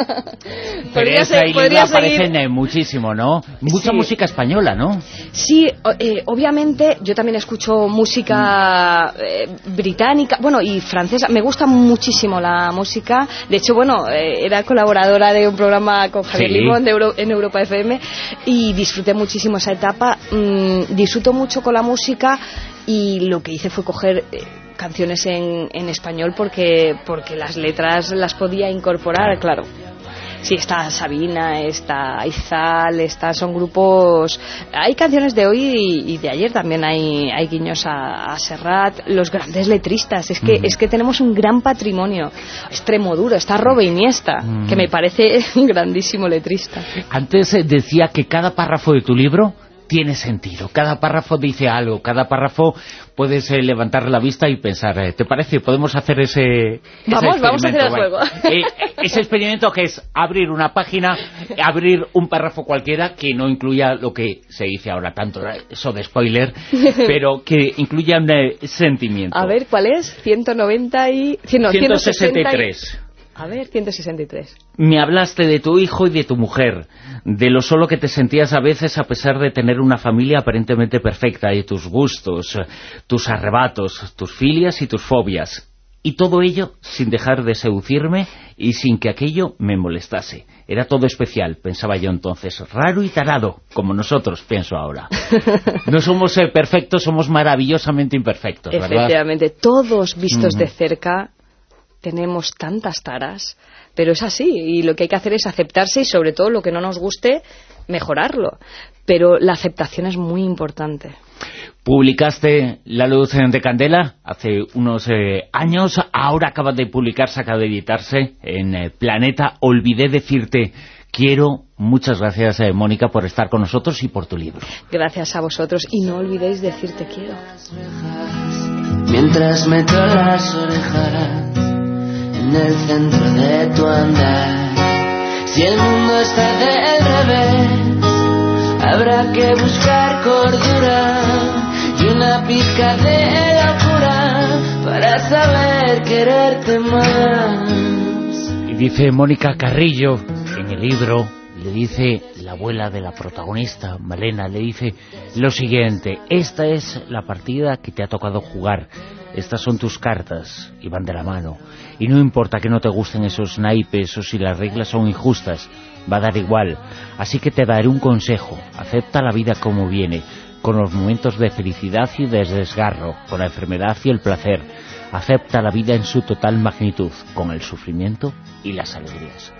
Teresa y Leiva aparecen muchísimo, ¿no? Mucha música española, ¿no? Sí, obviamente yo también escucho música británica, bueno, y francesa. Me gusta muchísimo la música. De hecho, bueno, era colaboradora de un programa con Javier Limón en Europa FM, y disfruté muchísimo esa etapa. Disfruto mucho con la música y lo que hice fue coger canciones en español porque las letras las podía incorporar, claro. Sí, está Sabina, está Izal, son grupos... Hay canciones de hoy y de ayer también hay guiños a Serrat, los grandes letristas. Es que tenemos un gran patrimonio. Extremoduro, está Robe Iniesta, que me parece un grandísimo letrista. Antes decía que cada párrafo de tu libro tiene sentido, cada párrafo dice algo, cada párrafo puedes levantar la vista y pensar, ¿te parece? Podemos hacer ese vamos a hacer el juego. Ese experimento que es abrir una página, abrir un párrafo cualquiera que no incluya lo que se dice ahora, tanto eso de spoiler, pero que incluya un sentimiento. A ver, ¿cuál es? 163. A ver, 163. Me hablaste de tu hijo y de tu mujer, de lo solo que te sentías a veces a pesar de tener una familia aparentemente perfecta, y tus gustos, tus arrebatos, tus filias y tus fobias. Y todo ello sin dejar de seducirme y sin que aquello me molestase. Era todo especial, pensaba yo entonces, raro y tarado, como nosotros, pienso ahora. No somos perfectos, somos maravillosamente imperfectos, ¿verdad? Efectivamente, todos vistos de cerca tenemos tantas taras, pero es así, y lo que hay que hacer es aceptarse y sobre todo lo que no nos guste, mejorarlo. Pero la aceptación es muy importante. Publicaste La luz de Candela hace unos años, ahora acaba de publicarse, acaba de editarse en Planeta. Olvidé decirte quiero. Muchas gracias, Mónica, por estar con nosotros y por tu libro. Gracias a vosotros, y no olvidéis decirte quiero. Mientras meto las orejas en el centro de tu andar, si el mundo está del revés, habrá que buscar cordura y una pizca de locura para saber quererte más. Y dice Mónica Carrillo en el libro, le dice la abuela de la protagonista, Malena, le dice lo siguiente: esta es la partida que te ha tocado jugar, estas son tus cartas y van de la mano, y no importa que no te gusten esos naipes o si las reglas son injustas, va a dar igual. Así que te daré un consejo: acepta la vida como viene, con los momentos de felicidad y de desgarro, con la enfermedad y el placer. Acepta la vida en su total magnitud, con el sufrimiento y las alegrías.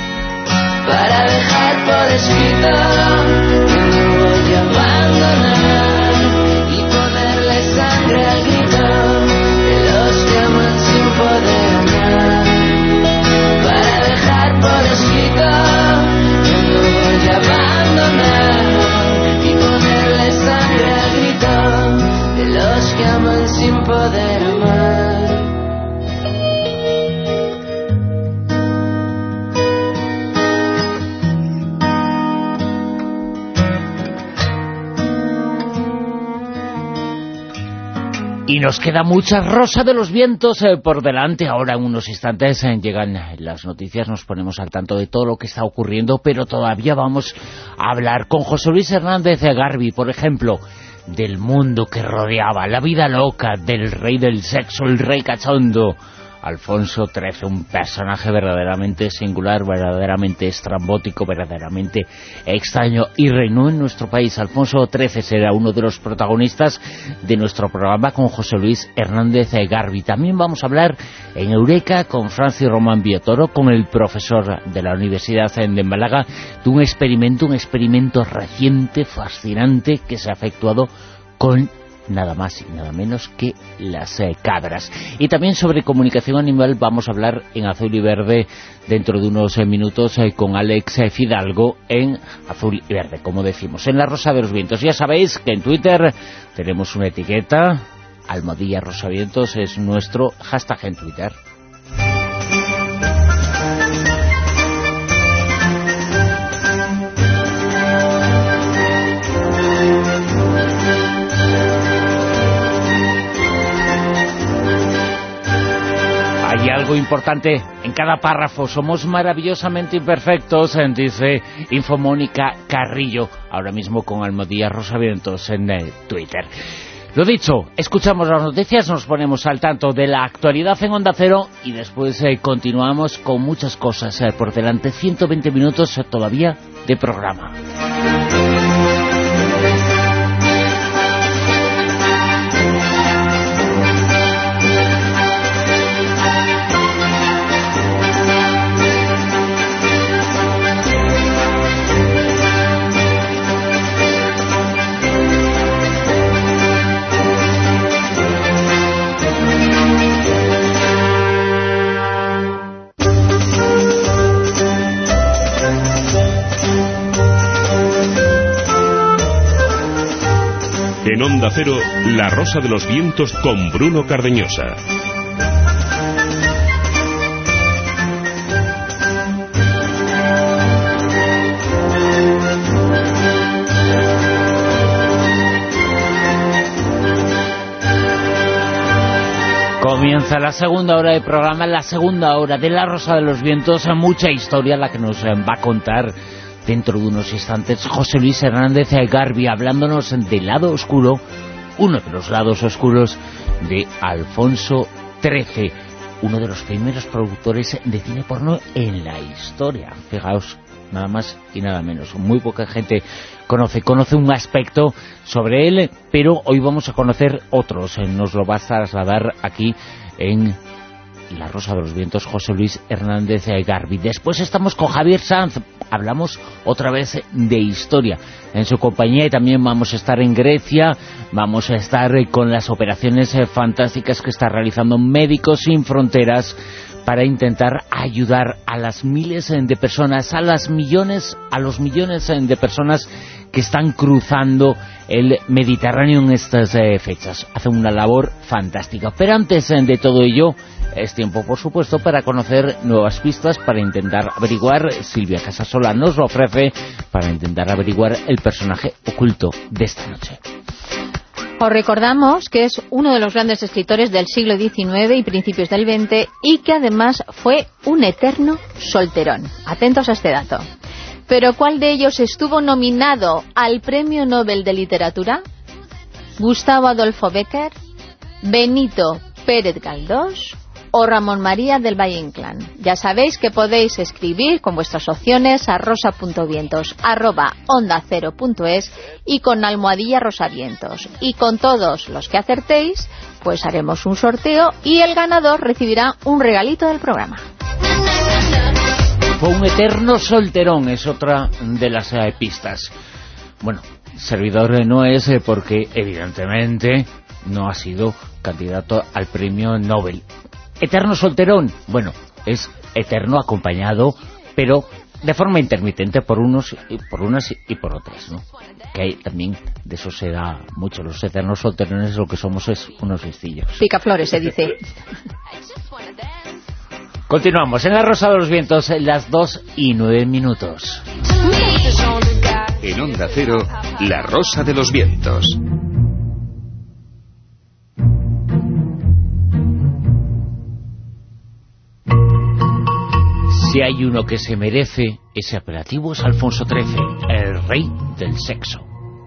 Para dejar por escrito que me voy a abandonar y ponerle sangre al grito de los que aman sin poder amar. Para dejar por escrito que me voy a abandonar y ponerle sangre al grito de los que aman sin poder amar. Y nos queda mucha Rosa de los Vientos por delante. Ahora en unos instantes llegan las noticias, nos ponemos al tanto de todo lo que está ocurriendo, pero todavía vamos a hablar con José Luis Hernández de Garbi, por ejemplo, del mundo que rodeaba, la vida loca del rey del sexo, el rey cachondo, Alfonso XIII, un personaje verdaderamente singular, verdaderamente estrambótico, verdaderamente extraño, y reinó en nuestro país. Alfonso XIII será uno de los protagonistas de nuestro programa con José Luis Hernández de Garbi. También vamos a hablar en Eureka con Francis Román Villatoro, con el profesor de la Universidad de Málaga, de un experimento reciente, fascinante, que se ha efectuado con nada más y nada menos que las cabras. Y también sobre comunicación animal vamos a hablar en Azul y Verde dentro de unos minutos con Alex Fidalgo en Azul y Verde, como decimos, en La Rosa de los Vientos. Ya sabéis que en Twitter tenemos una etiqueta, @RosaVientos es nuestro hashtag en Twitter. Hay algo importante en cada párrafo. Somos maravillosamente imperfectos, dice Infomónica Carrillo, ahora mismo con @RosaVientos en Twitter. Lo dicho, escuchamos las noticias, nos ponemos al tanto de la actualidad en Onda Cero y después continuamos con muchas cosas por delante. 120 minutos todavía de programa. Onda Cero, La Rosa de los Vientos con Bruno Cardeñosa. Comienza la segunda hora del programa, la segunda hora de La Rosa de los Vientos, mucha historia la que nos va a contar dentro de unos instantes José Luis Hernández Garbi, hablándonos del lado oscuro, uno de los lados oscuros de Alfonso XIII, uno de los primeros productores de cine porno en la historia. Fijaos, nada más y nada menos. Muy poca gente conoce un aspecto sobre él, pero hoy vamos a conocer otros. Nos lo va a trasladar aquí en La Rosa de los Vientos José Luis Hernández Garbi. Después estamos con Javier Sanz, hablamos otra vez de historia en su compañía, y también vamos a estar en Grecia, vamos a estar con las operaciones fantásticas que está realizando Médicos Sin Fronteras para intentar ayudar a las miles de personas, a los millones de personas que están cruzando el Mediterráneo en estas fechas. Hacen una labor fantástica. Pero antes de todo ello, es tiempo, por supuesto, para conocer nuevas pistas, para intentar averiguar, Silvia Casasola nos lo ofrece, para intentar averiguar el personaje oculto de esta noche. Os recordamos que es uno de los grandes escritores del siglo XIX y principios del XX, y que además fue un eterno solterón. Atentos a este dato. ¿Pero cuál de ellos estuvo nominado al Premio Nobel de Literatura? ¿Gustavo Adolfo Bécquer, Benito Pérez Galdós o Ramón María del Valle Inclán? Ya sabéis que podéis escribir con vuestras opciones a rosa.vientos@ondacero.es y con almohadilla rosavientos. Y con todos los que acertéis, pues haremos un sorteo y el ganador recibirá un regalito del programa. Fue un eterno solterón, es otra de las pistas. Bueno, servidor no es porque evidentemente no ha sido candidato al premio Nobel. Eterno solterón, bueno, es eterno acompañado, pero de forma intermitente por unos y por unas y por otras, ¿no? Que hay también, de eso se da mucho, los eternos solterones, lo que somos es unos listillos. Picaflores, se dice. Continuamos en La Rosa de los Vientos, las 2:09. En Onda Cero, La Rosa de los Vientos. Si hay uno que se merece ese apelativo es Alfonso XIII, el rey del sexo.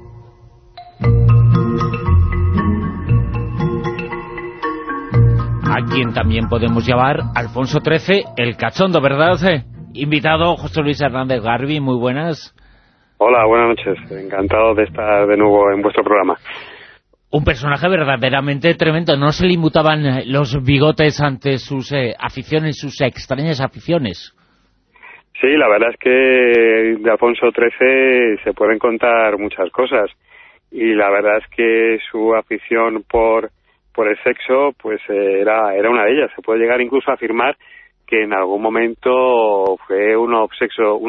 A quien también podemos llamar Alfonso XIII, el cachondo, ¿verdad? Invitado José Luis Hernández Garbi, muy buenas. Hola, buenas noches. Encantado de estar de nuevo en vuestro programa. Un personaje verdaderamente tremendo. No se le inmutaban los bigotes ante sus aficiones, sus extrañas aficiones. Sí, la verdad es que de Alfonso XIII se pueden contar muchas cosas. Y la verdad es que su afición por el sexo pues era una de ellas. Se puede llegar incluso a afirmar que en algún momento fue un obseso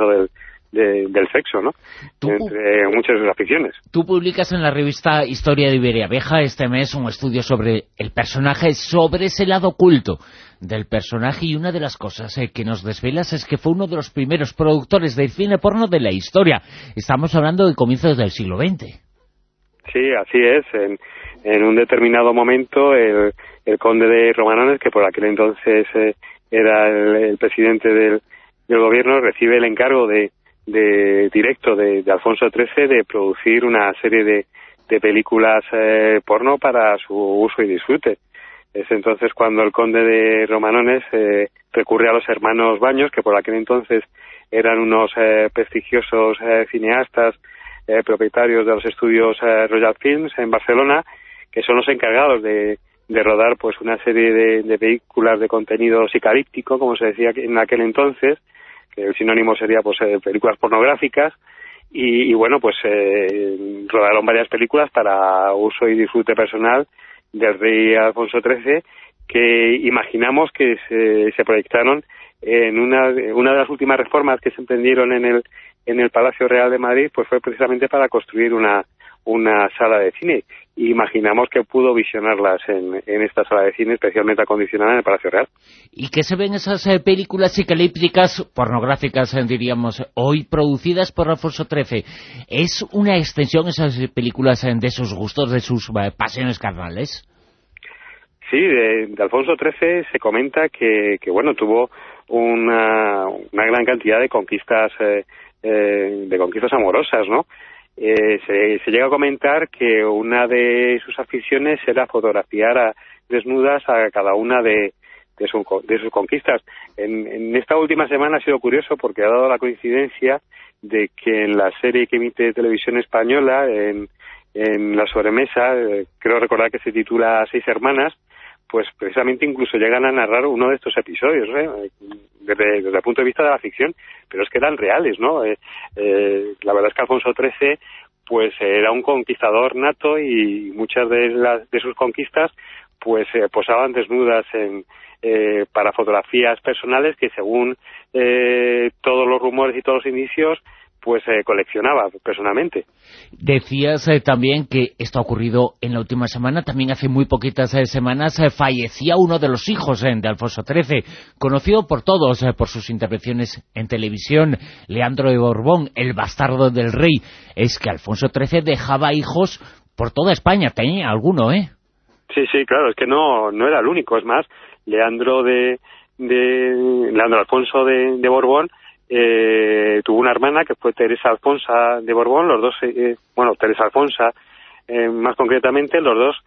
del sexo, ¿no? Entre muchas de sus aficiones. Tú publicas en la revista Historia de Iberia Vieja este mes un estudio sobre el personaje, sobre ese lado oculto del personaje, y una de las cosas que nos desvelas es que fue uno de los primeros productores del cine porno de la historia. Estamos hablando de comienzos del siglo XX. Sí, así es. En un determinado momento el conde de Romanones, que por aquel entonces era el presidente del gobierno, recibe el encargo directo de Alfonso XIII de producir una serie de películas porno para su uso y disfrute. Es entonces cuando el conde de Romanones recurre a los hermanos Baños, que por aquel entonces eran unos prestigiosos cineastas, propietarios de los estudios Royal Films en Barcelona, que son los encargados de rodar pues una serie de películas de contenido psicalíptico, como se decía en aquel entonces, que el sinónimo sería pues películas pornográficas, y bueno, pues rodaron varias películas para uso y disfrute personal del rey Alfonso XIII, que imaginamos que se proyectaron en una de las últimas reformas que se emprendieron en el Palacio Real de Madrid, pues fue precisamente para construir una una sala de cine. Imaginamos que pudo visionarlas en esta sala de cine especialmente acondicionada en el Palacio Real. ¿Y qué se ven esas películas psicalípticas, pornográficas, diríamos, hoy producidas por Alfonso XIII? ¿Es una extensión esas películas de sus gustos, de sus pasiones carnales? Sí, de Alfonso XIII se comenta que bueno, tuvo una gran cantidad de conquistas amorosas, ¿no? Se llega a comentar que una de sus aficiones era fotografiar desnudas a cada una de sus conquistas. En esta última semana ha sido curioso porque ha dado la coincidencia de que en la serie que emite Televisión Española, en la sobremesa, creo recordar que se titula Seis Hermanas, pues precisamente incluso llegan a narrar uno de estos episodios, desde el punto de vista de la ficción, pero es que eran reales, ¿no? La verdad es que Alfonso XIII pues era un conquistador nato y muchas de sus conquistas pues posaban desnudas para fotografías personales que según todos los rumores y todos los indicios pues coleccionaba personalmente. Decías también que esto ha ocurrido en la última semana, también hace muy poquitas semanas fallecía uno de los hijos de Alfonso XIII, conocido por todos por sus intervenciones en televisión, Leandro de Borbón, el bastardo del rey. Es que Alfonso XIII dejaba hijos por toda España, tenía alguno, ¿eh? Sí, claro, es que no era el único, es más, Leandro Alfonso de Borbón tuvo una hermana que fue Teresa Alfonsa de Borbón. Los dos, Teresa Alfonsa más concretamente, los dos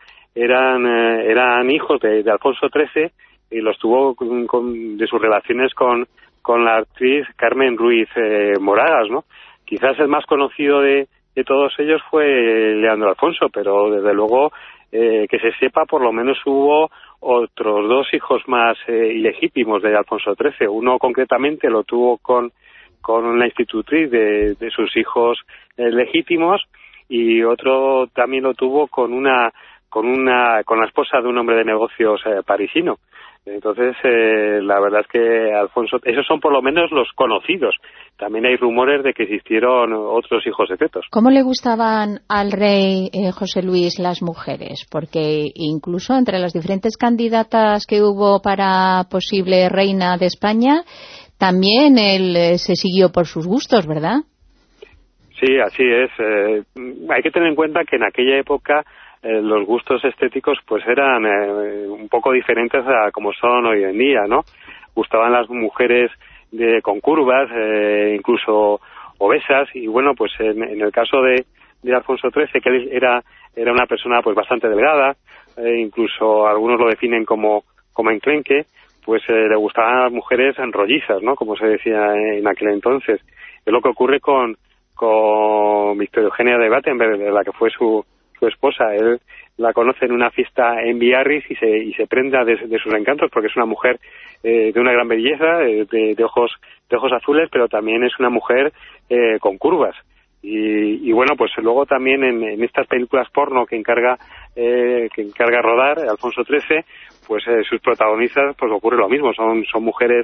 eran hijos de Alfonso XIII y los tuvo de sus relaciones con la actriz Carmen Ruiz Moragas, ¿no? Quizás el más conocido de todos ellos fue Leandro Alfonso, pero desde luego que se sepa, por lo menos hubo otros dos hijos más ilegítimos de Alfonso XIII. Uno concretamente lo tuvo con la institutriz de sus hijos legítimos, y otro también lo tuvo con la esposa de un hombre de negocios parisino. Entonces, la verdad es que Alfonso, esos son por lo menos los conocidos. También hay rumores de que existieron otros hijos secretos. ¿Cómo le gustaban al rey José Luis las mujeres? Porque incluso entre las diferentes candidatas que hubo para posible reina de España, también él se siguió por sus gustos, ¿verdad? Sí, así es. Hay que tener en cuenta que en aquella época los gustos estéticos pues eran un poco diferentes a como son hoy en día, ¿no? Gustaban las mujeres con curvas, incluso obesas, y bueno, pues en el caso de Alfonso XIII, que él era una persona pues bastante delgada, incluso algunos lo definen como enclenque, pues le gustaban las mujeres enrollizas, ¿no? Como se decía en aquel entonces. Es lo que ocurre con Victoria Eugenia de Battenberg, la que fue su esposa. Él la conoce en una fiesta en Biarritz y se prenda de sus encantos, porque es una mujer de una gran belleza, de ojos azules, pero también es una mujer con curvas. Y bueno, pues luego también en estas películas porno que encarga rodar Alfonso XIII, pues sus protagonistas pues ocurre lo mismo, son mujeres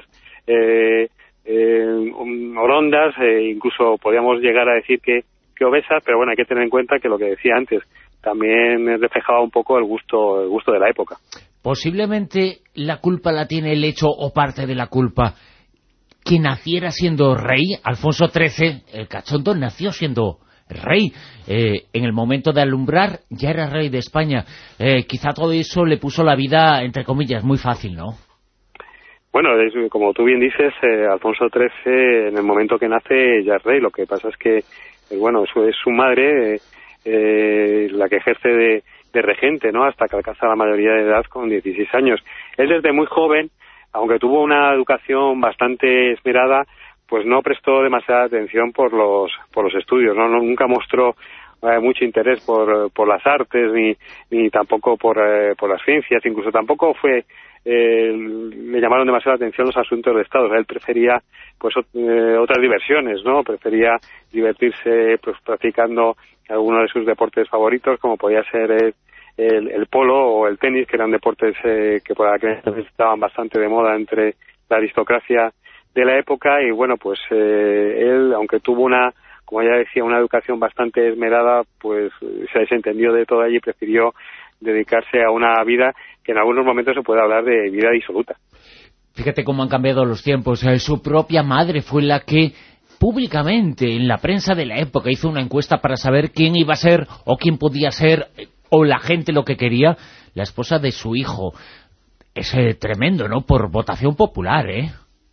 orondas, incluso podríamos llegar a decir que obesas, pero bueno, hay que tener en cuenta que lo que decía antes también reflejaba un poco el gusto de la época. Posiblemente la culpa la tiene el hecho, o parte de la culpa, que naciera siendo rey. Alfonso XIII, el cachondo, nació siendo rey. En el momento de alumbrar ya era rey de España. Quizá todo eso le puso la vida, entre comillas, muy fácil, ¿no? Bueno, como tú bien dices, Alfonso XIII en el momento que nace ya es rey. Lo que pasa es que es su madre la que ejerce de regente, ¿no? Hasta que alcanza la mayoría de edad con 16 años. Él desde muy joven, aunque tuvo una educación bastante esmerada, pues no prestó demasiada atención por los estudios, ¿no? Nunca mostró mucho interés por las artes ni tampoco por las ciencias. Incluso tampoco le llamaron demasiada atención los asuntos de Estado. O sea, él prefería pues otras diversiones, ¿no? Prefería divertirse pues practicando algunos de sus deportes favoritos, como podía ser el polo o el tenis, que eran deportes que por aquel entonces estaban bastante de moda entre la aristocracia de la época. Y bueno, pues él, aunque tuvo una como ya decía, una educación bastante esmerada, pues se desentendió de todo allí y prefirió dedicarse a una vida que en algunos momentos se puede hablar de vida disoluta. Fíjate cómo han cambiado los tiempos. Su propia madre fue la que públicamente en la prensa de la época hizo una encuesta para saber quién iba a ser o quién podía ser, o la gente lo que quería, la esposa de su hijo. Es tremendo, ¿no? Por votación popular, ¿eh?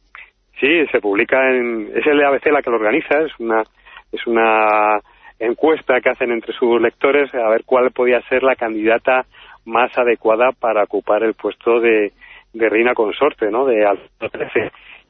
Sí, se publica es el ABC la que lo organiza, es una encuesta que hacen entre sus lectores a ver cuál podía ser la candidata más adecuada para ocupar el puesto de reina consorte, ¿no?, de Alfonso XIII.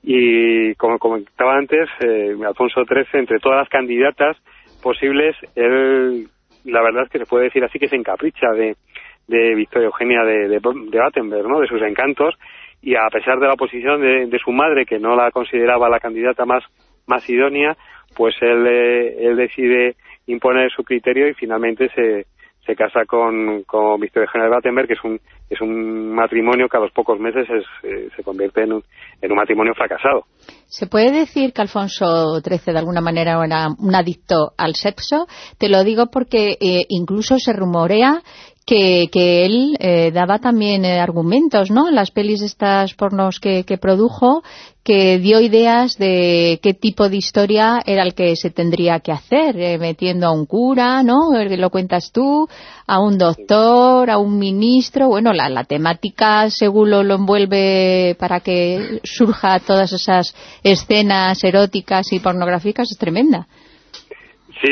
Y como comentaba antes, Alfonso XIII, entre todas las candidatas posibles, él, la verdad es que se puede decir así, que se encapricha de Victoria Eugenia de Battenberg, ¿no?, de sus encantos, y a pesar de la oposición de su madre, que no la consideraba la candidata más idónea, pues él decide imponer su criterio y finalmente se casa con Victoria Eugenia de Battenberg, que es un matrimonio que a los pocos meses se convierte en un matrimonio fracasado. ¿Se puede decir que Alfonso XIII de alguna manera era un adicto al sexo? Te lo digo porque incluso se rumorea que él daba también argumentos, ¿no?, en las pelis estas pornos que produjo, que dio ideas de qué tipo de historia era el que se tendría que hacer, metiendo a un cura, ¿no?, lo cuentas tú, a un doctor, a un ministro. Bueno, la temática, según lo envuelve para que surja todas esas escenas eróticas y pornográficas, es tremenda. Sí,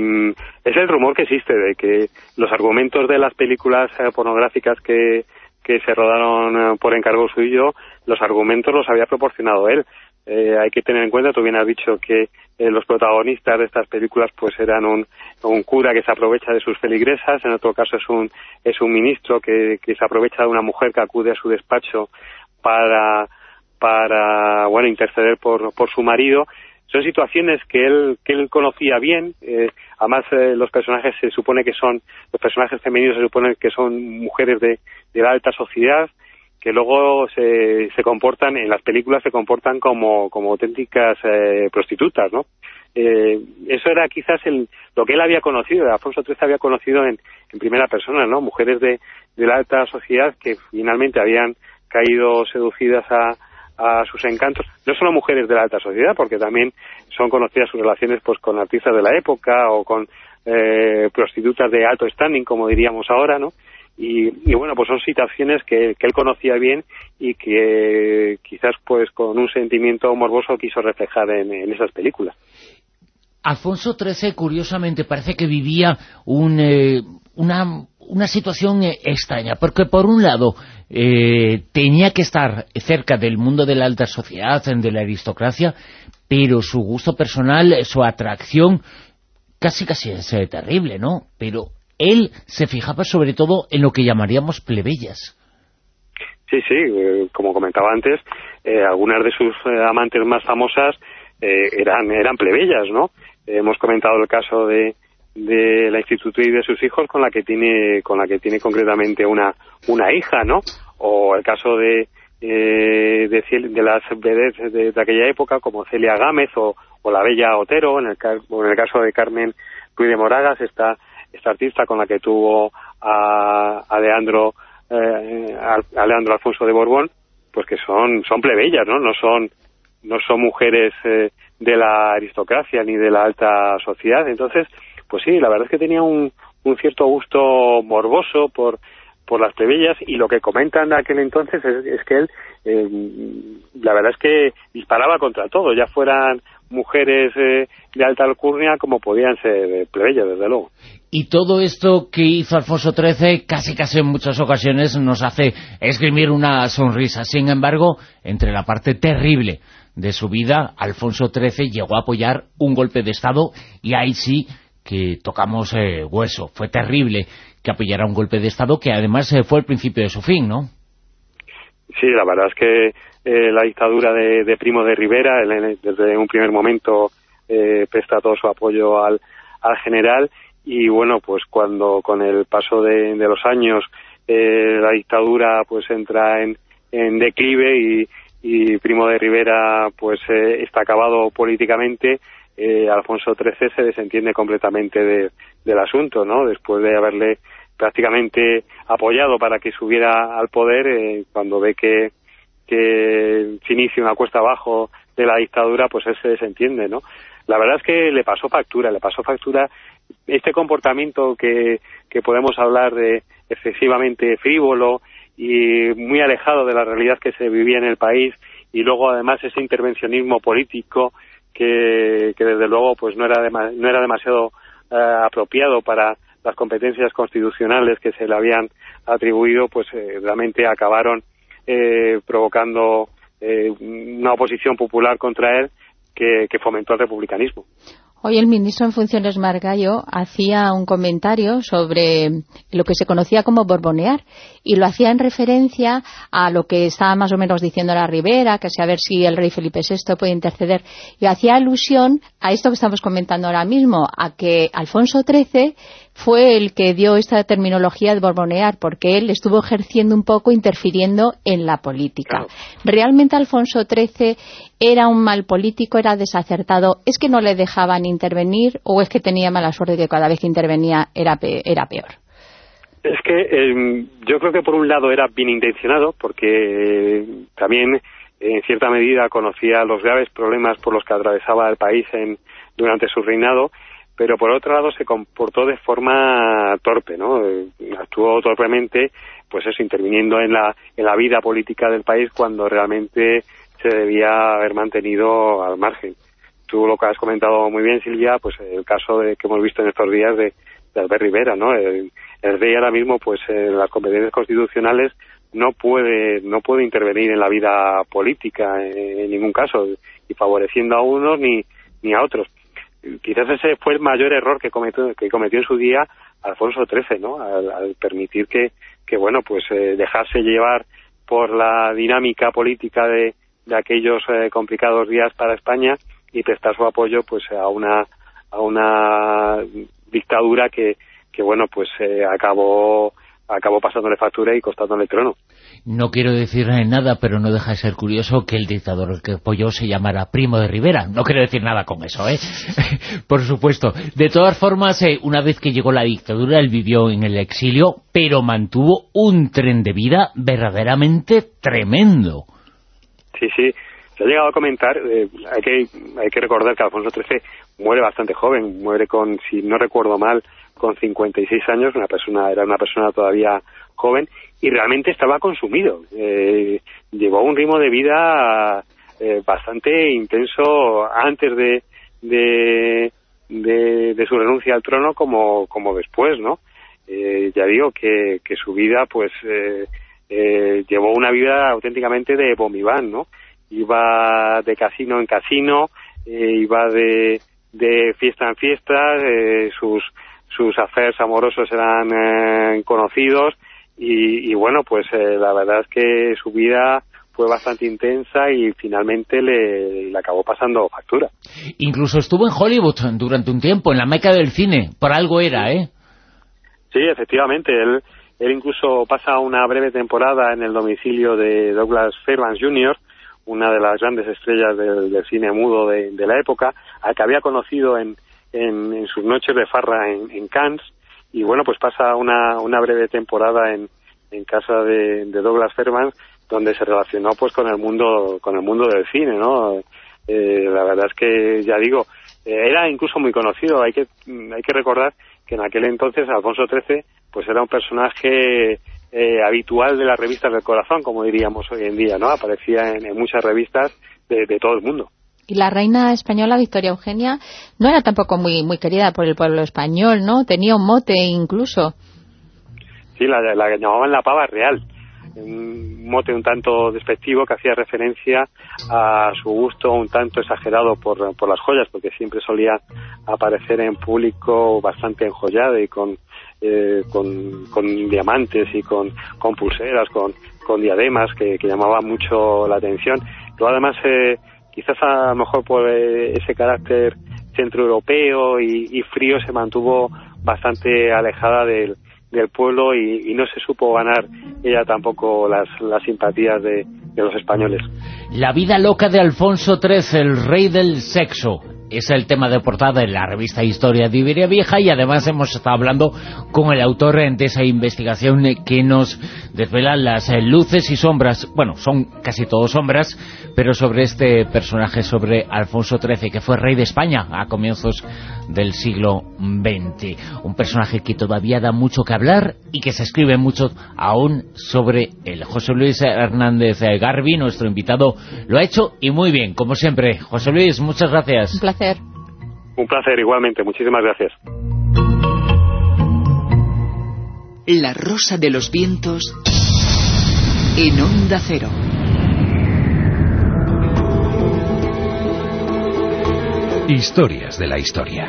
es el rumor que existe de que los argumentos de las películas pornográficas que se rodaron por encargo suyo, los argumentos los había proporcionado él. Hay que tener en cuenta, tú bien has dicho, que los protagonistas de estas películas pues eran un cura que se aprovecha de sus feligresas, en otro caso es un ministro que se aprovecha de una mujer que acude a su despacho para bueno, interceder por su marido. Son situaciones que él conocía bien. Además, los personajes los personajes femeninos se supone que son mujeres de la alta sociedad, que luego se comportan, en las películas se comportan como auténticas prostitutas, ¿no? Eso era quizás lo que él había conocido, Alfonso XIII había conocido en primera persona, ¿no? Mujeres de la alta sociedad que finalmente habían caído seducidas a sus encantos. No solo mujeres de la alta sociedad, porque también son conocidas sus relaciones pues con artistas de la época o con prostitutas de alto standing, como diríamos ahora, ¿no? Y bueno, pues son situaciones que él conocía bien y que quizás pues con un sentimiento morboso quiso reflejar en esas películas. Alfonso XIII, curiosamente, parece que vivía una situación extraña, porque por un lado tenía que estar cerca del mundo de la alta sociedad, de la aristocracia, pero su gusto personal, su atracción, casi es terrible, ¿no? Pero él se fijaba sobre todo en lo que llamaríamos plebeyas. Sí, como comentaba antes, algunas de sus amantes más famosas eran plebeyas, ¿no? Hemos comentado el caso de la institutriz de sus hijos con la que tiene concretamente una hija, ¿no? O el caso de las vedettes de aquella época, como Celia Gámez o la bella Otero, en el caso de Carmen Ruiz de Moragas, esta artista con la que tuvo a Leandro Alfonso de Borbón, pues que son plebeyas, ¿no? No son mujeres de la aristocracia ni de la alta sociedad. Entonces, pues sí, la verdad es que tenía un cierto gusto morboso por las plebeyas, y lo que comentan de aquel entonces es que él, la verdad es que disparaba contra todo, ya fueran mujeres de alta alcurnia como podían ser plebeyas, desde luego. Y todo esto que hizo Alfonso XIII casi en muchas ocasiones nos hace esgrimir una sonrisa. Sin embargo, entre la parte terrible de su vida, Alfonso XIII llegó a apoyar un golpe de Estado, y ahí sí que tocamos hueso. Fue terrible que apoyara un golpe de Estado que además fue el principio de su fin, ¿no? Sí, la verdad es que la dictadura de Primo de Rivera, desde un primer momento presta todo su apoyo al general, y bueno, pues cuando con el paso de los años la dictadura pues entra en declive y Primo de Rivera pues está acabado políticamente, Alfonso XIII se desentiende completamente del asunto, ¿no? Después de haberle prácticamente apoyado para que subiera al poder, cuando ve que se inicia una cuesta abajo de la dictadura, pues él se desentiende, ¿no? La verdad es que le pasó factura este comportamiento que podemos hablar de excesivamente frívolo y muy alejado de la realidad que se vivía en el país, y luego además ese intervencionismo político que desde luego pues no era demasiado apropiado para las competencias constitucionales que se le habían atribuido, pues realmente acabaron provocando una oposición popular contra él que fomentó el republicanismo. Hoy el ministro en funciones Margallo hacía un comentario sobre lo que se conocía como borbonear, y lo hacía en referencia a lo que estaba más o menos diciendo la Ribera, que a ver si el rey Felipe VI puede interceder, y hacía alusión a esto que estamos comentando ahora mismo, a que Alfonso XIII fue el que dio esta terminología de borbonear, porque él estuvo ejerciendo un poco, interfiriendo en la política. Claro. ¿Realmente Alfonso XIII era un mal político, era desacertado? ¿Es que no le dejaban intervenir o es que tenía mala suerte que cada vez que intervenía era peor? Es que yo creo que por un lado era bien intencionado, porque también en cierta medida conocía los graves problemas por los que atravesaba el país durante su reinado, pero por otro lado se comportó de forma torpe, ¿no? Actuó torpemente, pues eso, interviniendo en la vida política del país cuando realmente se debía haber mantenido al margen. Tú lo que has comentado muy bien, Silvia, pues el caso que hemos visto en estos días de Albert Rivera, ¿no? El rey ahora mismo, pues en las competencias constitucionales no puede intervenir en la vida política en ningún caso, y favoreciendo a unos ni a otros. Quizás ese fue el mayor error que cometió en su día Alfonso XIII, ¿no? Al permitir que bueno, pues dejarse llevar por la dinámica política de aquellos complicados días para España y prestar su apoyo pues a una dictadura que bueno, pues acabó pasándole factura y costándole el trono. No quiero decir nada, pero no deja de ser curioso que el dictador que apoyó se llamara Primo de Rivera. No quiero decir nada con eso, ¿eh? Por supuesto. De todas formas, una vez que llegó la dictadura, él vivió en el exilio, pero mantuvo un tren de vida verdaderamente tremendo. Sí, se ha llegado a comentar, hay que recordar que Alfonso XIII muere bastante joven, muere con, si no recuerdo mal, con 56 años, era una persona todavía joven, y realmente estaba consumido. Llevó un ritmo de vida bastante intenso antes de su renuncia al trono como después, ¿no? Ya digo que su vida pues llevó una vida auténticamente de bombiván, ¿no? Iba de casino en casino, iba de fiesta en fiesta, sus affairs amorosos eran conocidos, y bueno, pues la verdad es que su vida fue bastante intensa y finalmente le acabó pasando factura. Incluso estuvo en Hollywood durante un tiempo, en la meca del cine, por algo era, ¿eh? Sí, efectivamente, él incluso pasa una breve temporada en el domicilio de Douglas Fairbanks Jr., una de las grandes estrellas del cine mudo de la época, al que había conocido en sus noches de farra en Cannes, y bueno, pues pasa una breve temporada en casa de Douglas Fairbanks, donde se relacionó pues con el mundo del cine, ¿no? La verdad es que, ya digo, era incluso muy conocido. Hay que recordar que en aquel entonces Alfonso XIII pues era un personaje habitual de las revistas del corazón, como diríamos hoy en día, ¿no? Aparecía en muchas revistas de todo el mundo. Y la reina española Victoria Eugenia no era tampoco muy querida por el pueblo español, ¿no? Tenía un mote incluso. Sí, la llamaban la pava real, un mote un tanto despectivo que hacía referencia a su gusto un tanto exagerado por las joyas, porque siempre solía aparecer en público bastante enjollada y con diamantes y con pulseras, con diademas que llamaban mucho la atención. Luego además quizás a lo mejor por ese carácter centroeuropeo y frío se mantuvo bastante alejada del pueblo y no se supo ganar ella tampoco las simpatías de los españoles. La vida loca de Alfonso XIII, el rey del sexo. es el tema de portada en la revista Historia de Iberia Vieja, y además hemos estado hablando con el autor de esa investigación que nos desvela las luces y sombras, bueno, son casi todo sombras, pero sobre este personaje, sobre Alfonso XIII, que fue rey de España a comienzos del siglo XX. Un personaje que todavía da mucho que hablar y que se escribe mucho aún sobre él. José Luis Hernández Garbi, nuestro invitado, lo ha hecho y muy bien, como siempre. José Luis, muchas gracias. Un placer. Un placer, igualmente. Muchísimas gracias. La Rosa de los Vientos en Onda Cero. Historias de la historia.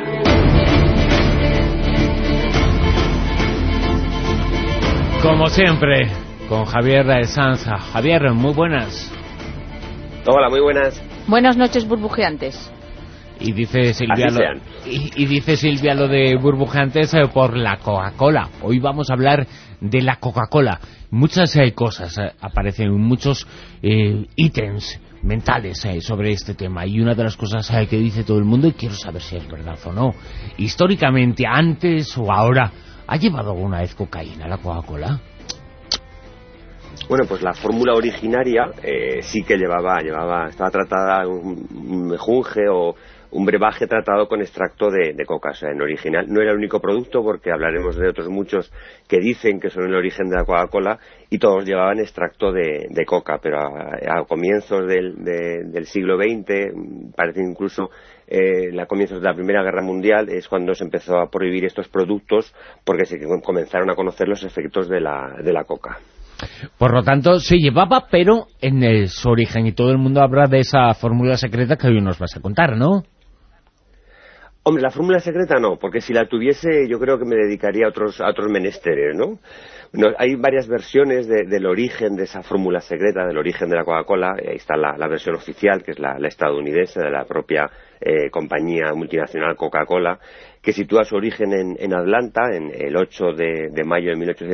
Como siempre, con Javier Sanza. Javier, muy buenas. Hola, muy buenas. Buenas noches, burbujeantes. Y dice Silvia lo de burbujeantes por la Coca-Cola. Hoy vamos a hablar de la Coca-Cola. Muchas cosas aparecen, muchos ítems mentales sobre este tema, y una de las cosas que dice todo el mundo, y quiero saber si es verdad o no, históricamente, antes o ahora, ¿ha llevado alguna vez cocaína la Coca-Cola? Bueno, pues la fórmula originaria sí que estaba tratada un mejunje o un brebaje tratado con extracto de coca. O sea, en original no era el único producto, porque hablaremos de otros muchos que dicen que son el origen de la Coca-Cola, y todos llevaban extracto de coca, pero a comienzos del siglo XX, parece incluso a comienzos de la Primera Guerra Mundial, es cuando se empezó a prohibir estos productos, porque se comenzaron a conocer los efectos de la coca. Por lo tanto, se llevaba, pero en su origen, y todo el mundo habla de esa fórmula secreta que hoy nos vas a contar, ¿no? Hombre, la fórmula secreta no, porque si la tuviese yo creo que me dedicaría a otros menesteres, ¿no? Bueno, hay varias versiones del origen de esa fórmula secreta, del origen de la Coca-Cola. Ahí está la versión oficial, que es la estadounidense, de la propia compañía multinacional Coca-Cola, que sitúa su origen en Atlanta, en el 8 de mayo de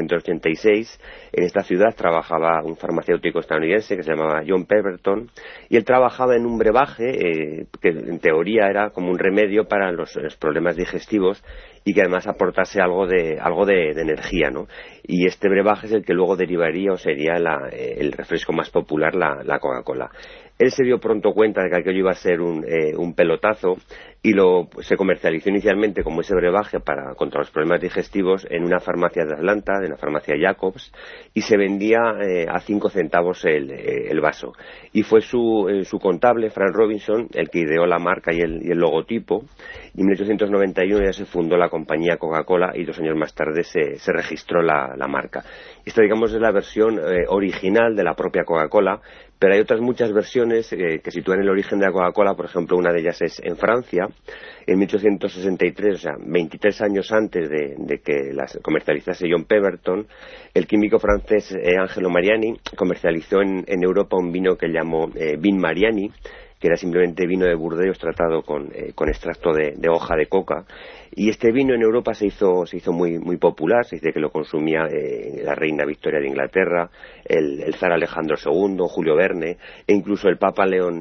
1886. En esta ciudad trabajaba un farmacéutico estadounidense que se llamaba John Pemberton, y él trabajaba en un brebaje que en teoría era como un remedio para los problemas digestivos, y que además aportase algo de energía, ¿no? Y este brebaje es el que luego derivaría o sería el refresco más popular, la Coca-Cola. Él se dio pronto cuenta de que aquello iba a ser un pelotazo, y se comercializó inicialmente como ese brebaje contra los problemas digestivos en una farmacia de Atlanta, de la farmacia Jacobs, y se vendía a 5 centavos el vaso. Y fue su contable, Frank Robinson, el que ideó la marca y el logotipo, y en 1891 ya se fundó la compañía Coca-Cola, y 2 años más tarde se registró la marca. Esta, digamos, es la versión original de la propia Coca-Cola, pero hay otras muchas versiones que sitúan el origen de la Coca-Cola. Por ejemplo, una de ellas es en Francia, en 1863, o sea, 23 años antes de que las comercializase John Pemberton. El químico francés Angelo Mariani comercializó en Europa un vino que él llamó Vin Mariani, que era simplemente vino de Burdeos tratado con extracto de hoja de coca. Y este vino en Europa se hizo muy muy popular. Se dice que lo consumía la reina Victoria de Inglaterra, el zar Alejandro II, Julio Verne, e incluso el Papa León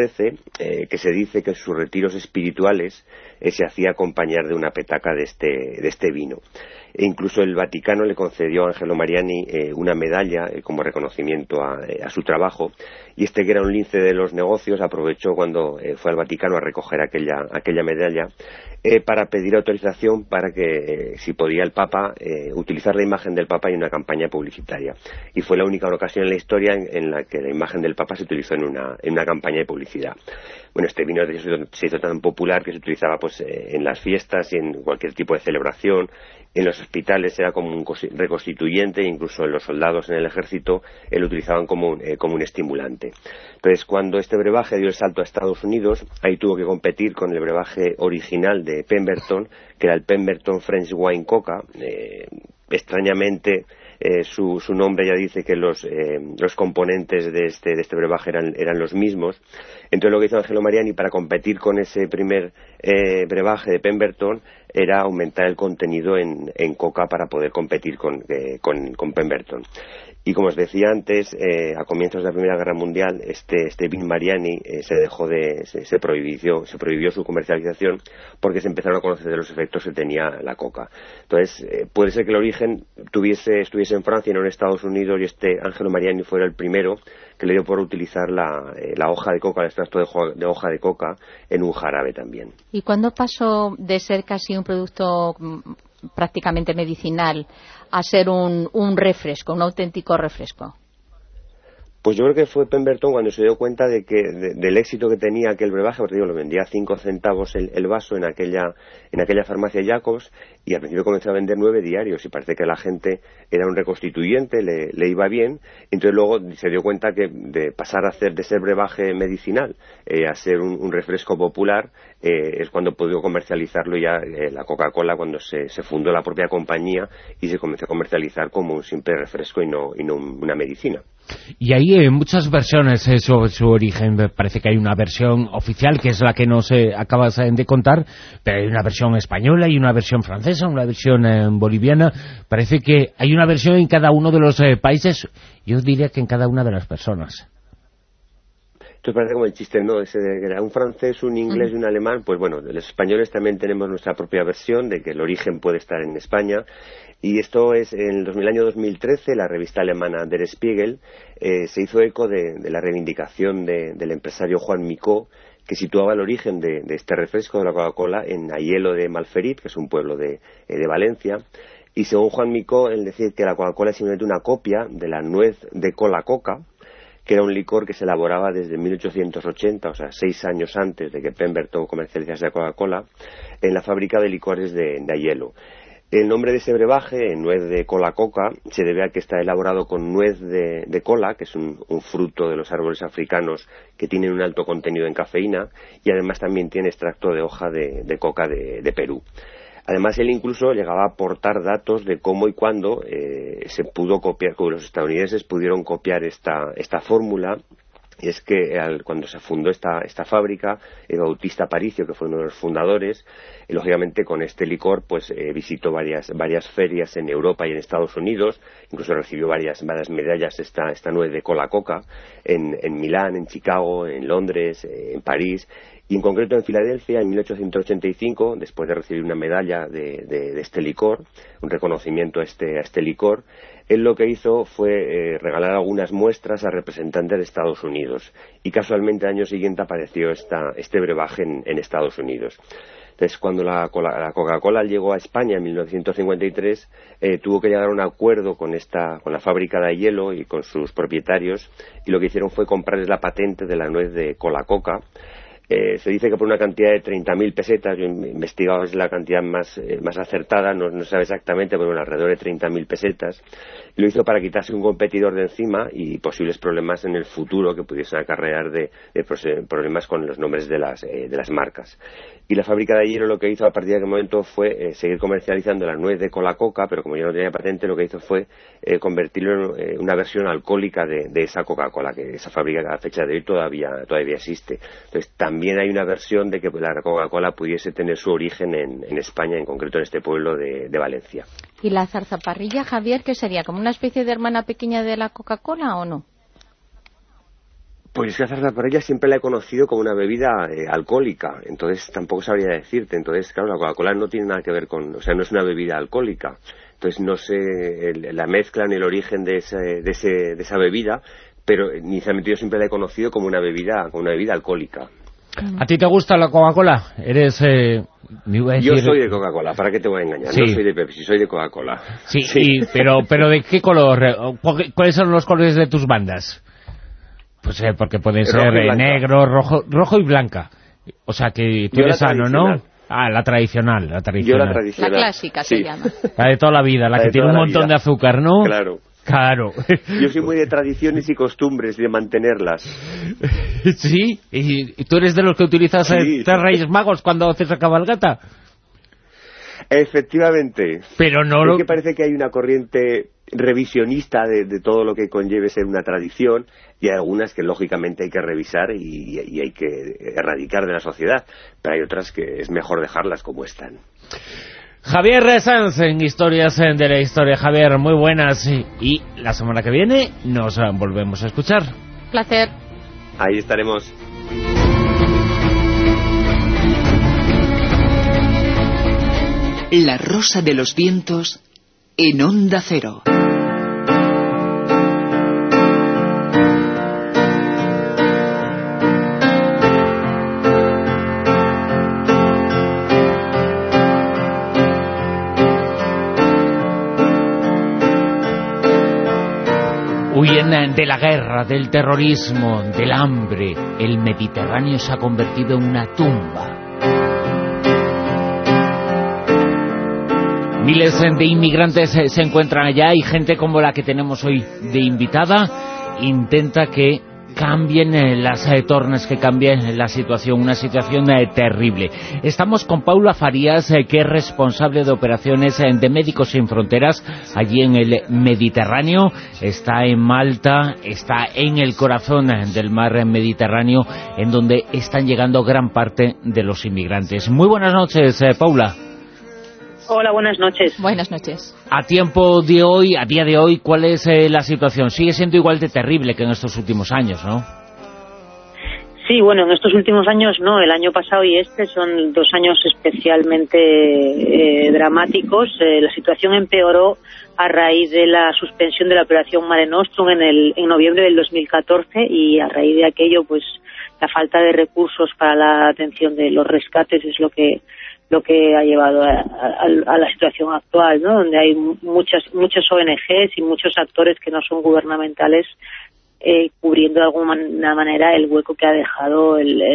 XIII, que se dice que en sus retiros espirituales se hacía acompañar de una petaca de este vino. E incluso el Vaticano le concedió a Angelo Mariani una medalla como reconocimiento a su trabajo, y que era un lince de los negocios, aprovechó cuando fue al Vaticano a recoger aquella medalla para pedir autorización para que, si podía el Papa, utilizar la imagen del Papa en una campaña publicitaria. Y fue la única ocasión en la historia en la que la imagen del Papa se utilizó en una campaña de publicidad. Bueno, este vino se hizo tan popular que se utilizaba pues en las fiestas y en cualquier tipo de celebración. En los hospitales era como un reconstituyente, incluso en los soldados en el ejército lo utilizaban como un estimulante. Entonces, cuando este brebaje dio el salto a Estados Unidos, ahí tuvo que competir con el brebaje original de Pemberton, que era el Pemberton French Wine Coca. Extrañamente, su nombre ya dice que los componentes de este brebaje eran los mismos. Entonces, lo que hizo Angelo Mariani para competir con ese primer brebaje de Pemberton era aumentar el contenido en coca para poder competir con Pemberton. Y como os decía antes, a comienzos de la Primera Guerra Mundial, este vin Mariani se prohibió su comercialización porque se empezaron a conocer de los efectos que tenía la coca. Entonces, puede ser que el origen estuviese en Francia y no en Estados Unidos, y este Angelo Mariani fuera el primero que le dio por utilizar la hoja de coca, el extracto de hoja de coca, en un jarabe también. ¿Y cuándo pasó de ser casi un producto prácticamente medicinal a ser un refresco, un auténtico refresco? Pues yo creo que fue Pemberton cuando se dio cuenta del éxito que tenía aquel brebaje, porque digo, lo vendía a 5 centavos el vaso en aquella farmacia Jacobs, y al principio comenzó a vender 9 diarios, y parece que la gente era un reconstituyente, le iba bien. Entonces luego se dio cuenta que de pasar de ser brebaje medicinal a ser un refresco popular, es cuando pudo comercializarlo ya la Coca-Cola, cuando se fundó la propia compañía y se comenzó a comercializar como un simple refresco y no una medicina. Y hay muchas versiones sobre su origen. Me parece que hay una versión oficial, que es la que nos acabas de contar, pero hay una versión española, hay una versión francesa, una versión boliviana. Parece que hay una versión en cada uno de los países, yo diría que en cada una de las personas. Esto parece como el chiste, ¿no? Ese de que era un francés, un inglés y un alemán. Pues bueno, los españoles también tenemos nuestra propia versión de que el origen puede estar en España. Y esto es, en el año 2013, la revista alemana Der Spiegel se hizo eco de la reivindicación del empresario Juan Micó, que situaba el origen de este refresco de la Coca-Cola en Aielo de Malferit, que es un pueblo de Valencia. Y según Juan Micó, él decía que la Coca-Cola es simplemente una copia de la nuez de cola coca, que era un licor que se elaboraba desde 1880, o sea, 6 años antes de que Pemberton comercializase la Coca-Cola, en la fábrica de licores de Aielo. El nombre de ese brebaje, nuez de cola coca, se debe a que está elaborado con nuez de cola, que es un fruto de los árboles africanos que tienen un alto contenido en cafeína, y además también tiene extracto de hoja de coca de Perú. Además, él incluso llegaba a aportar datos de cómo y cuándo se pudo copiar, cómo los estadounidenses pudieron copiar esta fórmula. Y es que cuando se fundó esta fábrica, el Bautista Aparicio, que fue uno de los fundadores, lógicamente con este licor pues visitó varias ferias en Europa y en Estados Unidos, incluso recibió varias medallas esta nuez de cola coca en Milán, en Chicago, en Londres, en París, y en concreto en Filadelfia en 1885, después de recibir una medalla de este licor, un reconocimiento a este licor, él lo que hizo fue regalar algunas muestras a representantes de Estados Unidos, y casualmente al año siguiente apareció este brebaje en Estados Unidos. Entonces, cuando la Coca-Cola llegó a España en 1953, tuvo que llegar a un acuerdo con la fábrica de Aielo y con sus propietarios, y lo que hicieron fue comprarles la patente de la nuez de cola coca. Se dice que por una cantidad de 30.000 pesetas, yo he investigado es la cantidad más acertada, no se sabe exactamente, pero bueno, alrededor de 30.000 pesetas. Lo hizo para quitarse un competidor de encima y posibles problemas en el futuro que pudiesen acarrear de problemas con los nombres de las marcas. Y la fábrica de Aielo lo que hizo a partir de aquel momento fue seguir comercializando la nuez de cola coca, pero como ya no tenía patente, lo que hizo fue convertirlo en una versión alcohólica de esa Coca-Cola, que esa fábrica a la fecha de hoy todavía existe. Entonces también hay una versión de que la Coca-Cola pudiese tener su origen en España, en concreto en este pueblo de Valencia. ¿Y la zarzaparrilla, Javier, qué sería? ¿Como una especie de hermana pequeña de la Coca-Cola o no? Pues la zarzaparrilla siempre la he conocido como una bebida alcohólica, entonces tampoco sabría decirte. Entonces, claro, la Coca-Cola no tiene nada que ver no es una bebida alcohólica. Entonces no sé la mezcla ni el origen de esa bebida, pero inicialmente yo siempre la he conocido como una bebida alcohólica. ¿A ti te gusta la Coca-Cola? Eres... Yo soy de Coca-Cola, ¿para qué te voy a engañar? Sí. No soy de Pepsi, soy de Coca-Cola. Sí. Pero ¿de qué color? ¿Cuáles son los colores de tus bandas? Pues porque pueden ser negro, rojo y blanca. O sea que tú eres sano, ¿no? Ah, la tradicional. Yo la tradicional. La clásica se llama. La de toda la vida, la que tiene un montón de azúcar, ¿no? Claro. Yo soy muy de tradiciones y costumbres, de mantenerlas. ¿Sí? ¿Y tú eres de los que utilizas tres Reyes Magos cuando haces la cabalgata? Efectivamente. Pero no es que parece que hay una corriente revisionista de todo lo que conlleve ser una tradición, y hay algunas que lógicamente hay que revisar y hay que erradicar de la sociedad, pero hay otras que es mejor dejarlas como están. Javier Sanz en Historias de la Historia. Javier, muy buenas. Y la semana que viene nos volvemos a escuchar. Placer. Ahí estaremos. La Rosa de los Vientos en Onda Cero. Huyen de la guerra, del terrorismo, del hambre. El Mediterráneo se ha convertido en una tumba. Miles de inmigrantes se encuentran allá y gente como la que tenemos hoy de invitada intenta que cambien las tornas, que cambien la situación, una situación terrible. Estamos con Paula Farías, que es responsable de operaciones de Médicos Sin Fronteras allí en el Mediterráneo. Está en Malta, está en el corazón del mar Mediterráneo, en donde están llegando gran parte de los inmigrantes. Muy buenas noches, Paula. Hola, buenas noches. Buenas noches. A día de hoy, ¿cuál es la situación? Sigue siendo igual de terrible que en estos últimos años, ¿no? Sí, bueno, en estos últimos años no. El año pasado y este son 2 años especialmente dramáticos. La situación empeoró a raíz de la suspensión de la operación Mare Nostrum en noviembre del 2014 y a raíz de aquello, pues la falta de recursos para la atención de los rescates es lo que ha llevado a la situación actual, ¿no? Donde hay muchas ONGs y muchos actores que no son gubernamentales cubriendo de alguna manera el hueco que ha dejado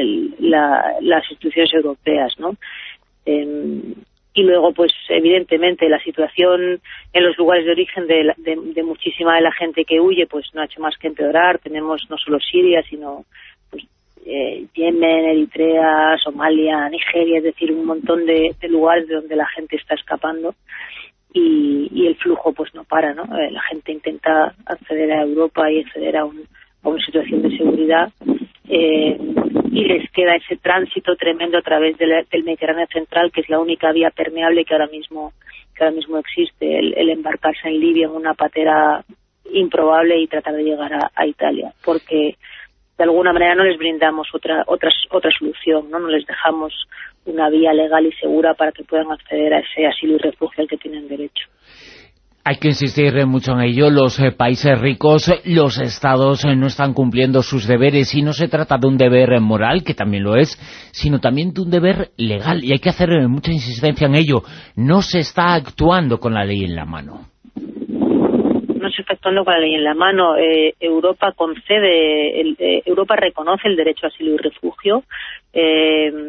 las instituciones europeas, ¿no? Y luego, pues evidentemente la situación en los lugares de origen de muchísima de la gente que huye, pues no ha hecho más que empeorar. Tenemos no solo Siria, sino Yemen, Eritrea, Somalia, Nigeria, es decir, un montón de lugares de donde la gente está escapando y el flujo pues no para, ¿no? La gente intenta acceder a Europa y acceder a una situación de seguridad y les queda ese tránsito tremendo a través del Mediterráneo central, que es la única vía permeable que ahora mismo existe, el embarcarse en Libia en una patera improbable y tratar de llegar a Italia, porque de alguna manera no les brindamos otra solución, ¿no? No les dejamos una vía legal y segura para que puedan acceder a ese asilo y refugio al que tienen derecho. Hay que insistir mucho en ello. Los países ricos, los estados no están cumpliendo sus deberes, y no se trata de un deber moral, que también lo es, sino también de un deber legal, y hay que hacer mucha insistencia en ello. No se está actuando con la ley en la mano. No se está actuando con la ley en la mano. Europa reconoce el derecho a asilo y refugio. El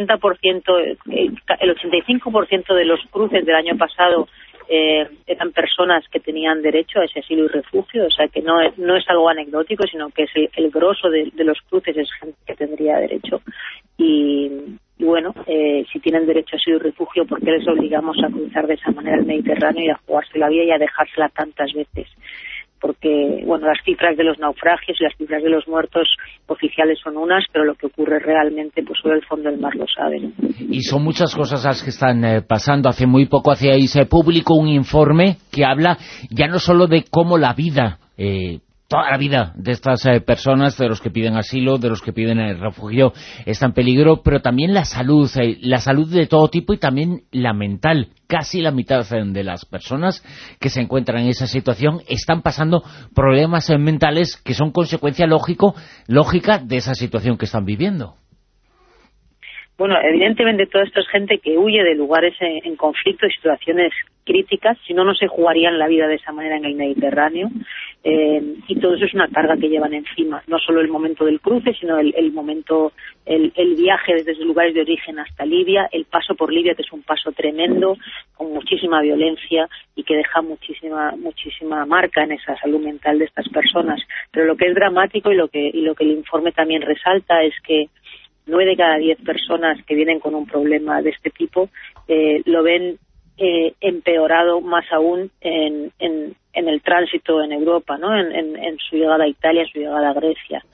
85% de los cruces del año pasado eran personas que tenían derecho a ese asilo y refugio, o sea que no es algo anecdótico, sino que es el grosso de los cruces es gente que tendría derecho. Y bueno, si tienen derecho a asilo y refugio, ¿por qué les obligamos a cruzar de esa manera el Mediterráneo y a jugarse la vida y a dejársela tantas veces? Porque, bueno, las cifras de los naufragios y las cifras de los muertos oficiales son unas, pero lo que ocurre realmente, pues solo el fondo del mar lo sabe, ¿no? Y son muchas cosas las que están pasando. Hace muy poco hacíais público un informe que habla ya no solo de cómo la vida, toda la vida de estas personas, de los que piden asilo, de los que piden refugio, está en peligro, pero también la salud de todo tipo y también la mental. Casi la mitad de las personas que se encuentran en esa situación están pasando problemas mentales que son consecuencia lógica de esa situación que están viviendo. Bueno, evidentemente toda esto es gente que huye de lugares en conflicto y situaciones críticas, si no se jugarían la vida de esa manera en el Mediterráneo, y todo eso es una carga que llevan encima, no solo el momento del cruce, sino el viaje desde los lugares de origen hasta Libia, el paso por Libia, que es un paso tremendo, con muchísima violencia y que deja muchísima marca en esa salud mental de estas personas. Pero lo que es dramático y lo que el informe también resalta es que 9 de cada 10 personas que vienen con un problema de este tipo lo ven empeorado más aún en el tránsito en Europa, ¿no? En su llegada a Italia, en su llegada a Grecia.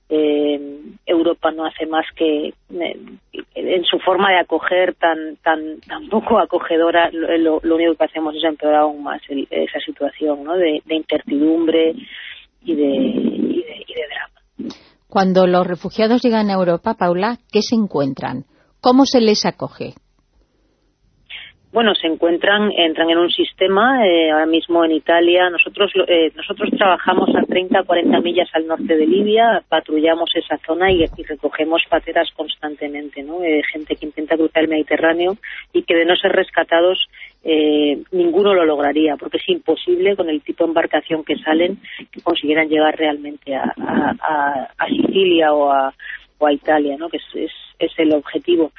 Europa no hace más que, en su forma de acoger tan poco acogedora, lo único que hacemos es empeorar aún más esa situación, ¿no?, de incertidumbre y de drama. Cuando los refugiados llegan a Europa, Paula, ¿qué se encuentran? ¿Cómo se les acoge? Bueno, entran en un sistema, ahora mismo en Italia, nosotros trabajamos a 30 o 40 millas al norte de Libia, patrullamos esa zona y recogemos pateras constantemente, ¿no? Gente que intenta cruzar el Mediterráneo y que de no ser rescatados ninguno lo lograría, porque es imposible con el tipo de embarcación que salen que consiguieran llegar realmente a Sicilia o a Italia, ¿no?, que es el objetivo.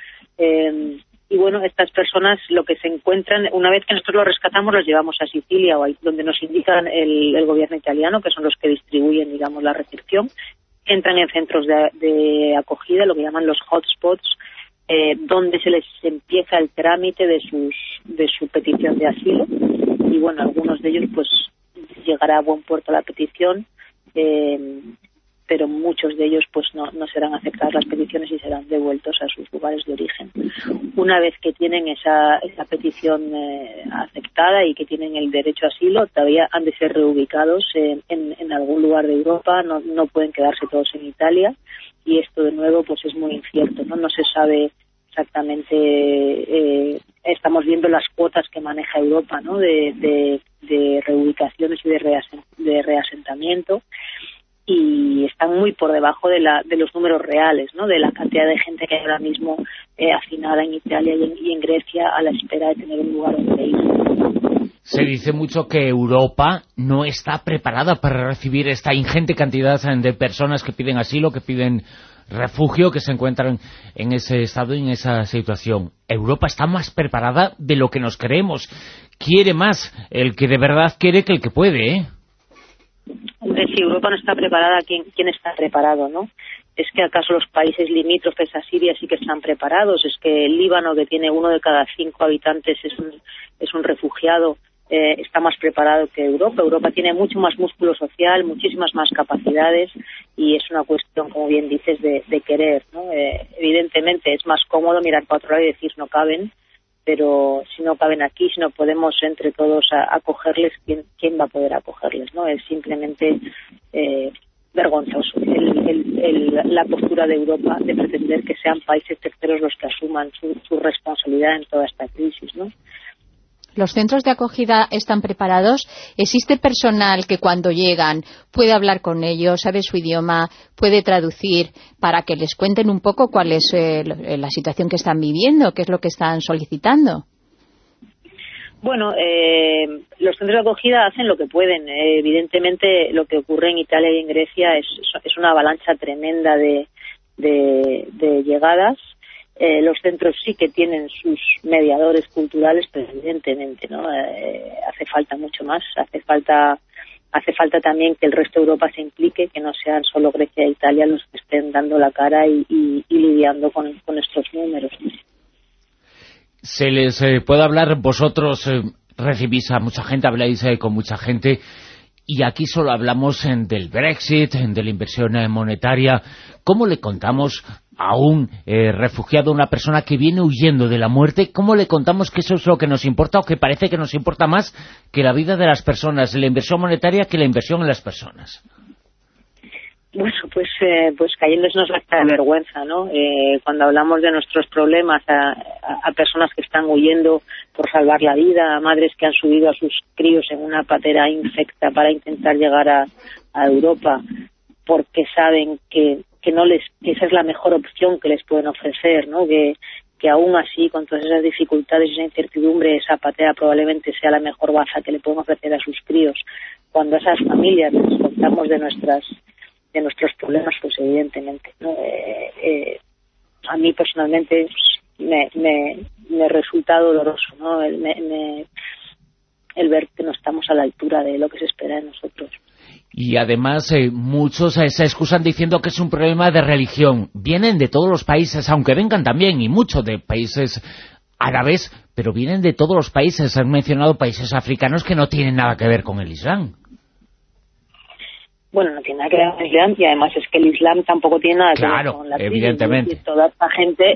Y bueno, estas personas lo que se encuentran, una vez que nosotros los rescatamos, los llevamos a Sicilia, o donde nos indican el gobierno italiano, que son los que distribuyen, digamos, la recepción. Entran en centros de acogida, lo que llaman los hotspots, donde se les empieza el trámite de su petición de asilo. Y bueno, algunos de ellos pues llegará a buen puerto la petición, pero muchos de ellos pues no serán aceptadas las peticiones y serán devueltos a sus lugares de origen. Una vez que tienen esa petición aceptada y que tienen el derecho a asilo, todavía han de ser reubicados en algún lugar de Europa, no pueden quedarse todos en Italia, y esto de nuevo pues es muy incierto, no se sabe exactamente. Estamos viendo las cuotas que maneja Europa, ¿no?, de reubicaciones y de reasentamiento, y están muy por debajo de los números reales, ¿no?, de la cantidad de gente que hay ahora mismo hacinada en Italia y en Grecia a la espera de tener un lugar donde ir. Se dice mucho que Europa no está preparada para recibir esta ingente cantidad de personas que piden asilo, que piden refugio, que se encuentran en ese estado y en esa situación. Europa está más preparada de lo que nos creemos. Quiere más el que de verdad quiere que el que puede, ¿eh? Hombre, si Europa no está preparada, ¿quién está preparado, no? ¿Es que acaso los países limítrofes a Siria sí que están preparados? ¿Es que el Líbano, que tiene 1 de cada 5 habitantes, es un refugiado, está más preparado que Europa? Europa tiene mucho más músculo social, muchísimas más capacidades, y es una cuestión, como bien dices, de querer, ¿no? Evidentemente es más cómodo mirar para otro lado y decir no caben, pero si no caben aquí, si no podemos entre todos acogerles, ¿quién va a poder acogerles, no? Es simplemente vergonzoso la postura de Europa de pretender que sean países terceros los que asuman su responsabilidad en toda esta crisis, ¿no? ¿Los centros de acogida están preparados? ¿Existe personal que cuando llegan puede hablar con ellos, sabe su idioma, puede traducir para que les cuenten un poco cuál es la situación que están viviendo, qué es lo que están solicitando? Bueno, los centros de acogida hacen lo que pueden. Evidentemente, lo que ocurre en Italia y en Grecia es una avalancha tremenda de llegadas. Los centros sí que tienen sus mediadores culturales, pero evidentemente no hace falta mucho más. Hace falta también que el resto de Europa se implique, que no sean solo Grecia e Italia los que estén dando la cara y lidiando con estos números. Se les puede hablar, vosotros recibís a mucha gente, habláis con mucha gente, y aquí solo hablamos del Brexit, de la inversión monetaria. ¿Cómo le contamos a un refugiado, una persona que viene huyendo de la muerte, cómo le contamos que eso es lo que nos importa, o que parece que nos importa más que la vida de las personas, la inversión monetaria, que la inversión en las personas? Bueno, pues cayéndonos la cara de vergüenza, ¿no? Cuando hablamos de nuestros problemas a personas que están huyendo por salvar la vida, a madres que han subido a sus críos en una patera infecta para intentar llegar a Europa, porque saben que esa es la mejor opción que les pueden ofrecer, ¿no? Que aún así, con todas esas dificultades y esa incertidumbre, esa patera probablemente sea la mejor baza que le pueden ofrecer a sus críos. Cuando a esas familias les contamos de nuestros problemas, pues evidentemente, ¿no? A mí personalmente me resulta doloroso, ¿no? El ver que no estamos a la altura de lo que se espera de nosotros. Y además muchos se excusan diciendo que es un problema de religión. Vienen de todos los países, aunque vengan también, y muchos de países árabes, pero vienen de todos los países. Han mencionado países africanos que no tienen nada que ver con el Islam. Bueno, no tiene nada que ver con el Islam, y además es que el Islam tampoco tiene nada que ver con la tribu. Evidentemente. Y toda esta gente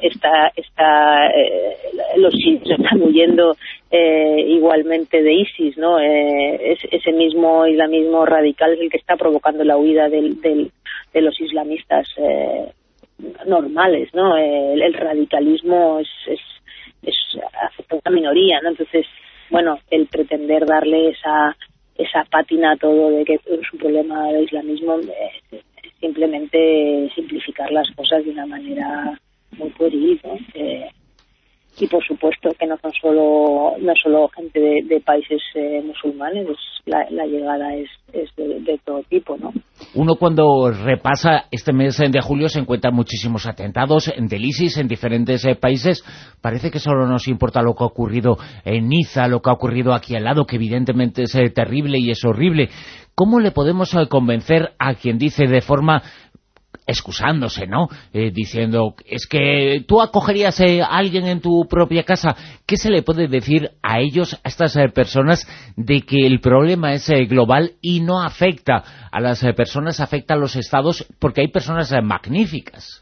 los sirios están huyendo igualmente de ISIS, ¿no? Ese mismo islamismo radical es el que está provocando la huida de los islamistas normales, ¿no? El radicalismo afecta a una minoría, ¿no? Entonces, bueno, el pretender darle esa pátina a todo de que es un problema de islamismo es simplemente simplificar las cosas de una manera muy pueril, ¿no? Y por supuesto que no solo gente de países musulmanes, la llegada es de todo tipo, ¿no? Uno cuando repasa este mes de julio se encuentran muchísimos atentados del ISIS en diferentes países. Parece que solo nos importa lo que ha ocurrido en Niza, lo que ha ocurrido aquí al lado, que evidentemente es terrible y es horrible. ¿Cómo le podemos convencer a quien dice de forma excusándose, ¿no? Diciendo, es que tú acogerías a alguien en tu propia casa? ¿Qué se le puede decir a ellos, a estas personas, de que el problema es global y no afecta a las personas, afecta a los estados, porque hay personas magníficas?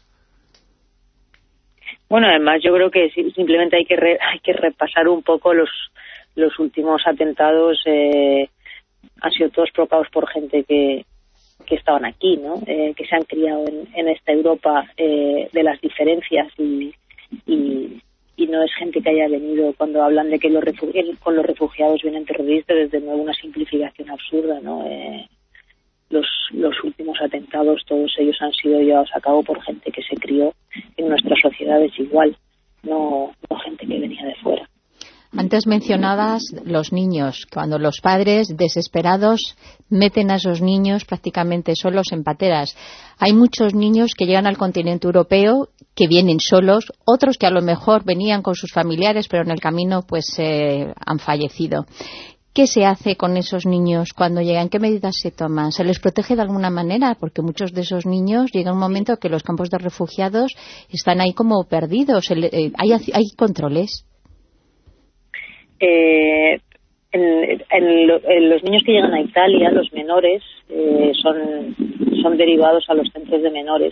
Bueno, además yo creo que simplemente hay que repasar un poco los últimos atentados. Han sido todos provocados por gente que estaban aquí, ¿no? Que se han criado en esta Europa de las diferencias y no es gente que haya venido. Cuando hablan de que con los refugiados vienen terroristas, desde nuevo una simplificación absurda, ¿no? Los últimos atentados, todos ellos han sido llevados a cabo por gente que se crió en nuestras sociedades igual, no gente que venía de fuera. Antes mencionabas los niños, cuando los padres desesperados meten a esos niños prácticamente solos en pateras. Hay muchos niños que llegan al continente europeo que vienen solos, otros que a lo mejor venían con sus familiares, pero en el camino pues han fallecido. ¿Qué se hace con esos niños cuando llegan? ¿Qué medidas se toman? ¿Se les protege de alguna manera? Porque muchos de esos niños llega un momento que los campos de refugiados están ahí como perdidos. ¿Hay controles? Los niños que llegan a Italia, los menores, son derivados a los centros de menores,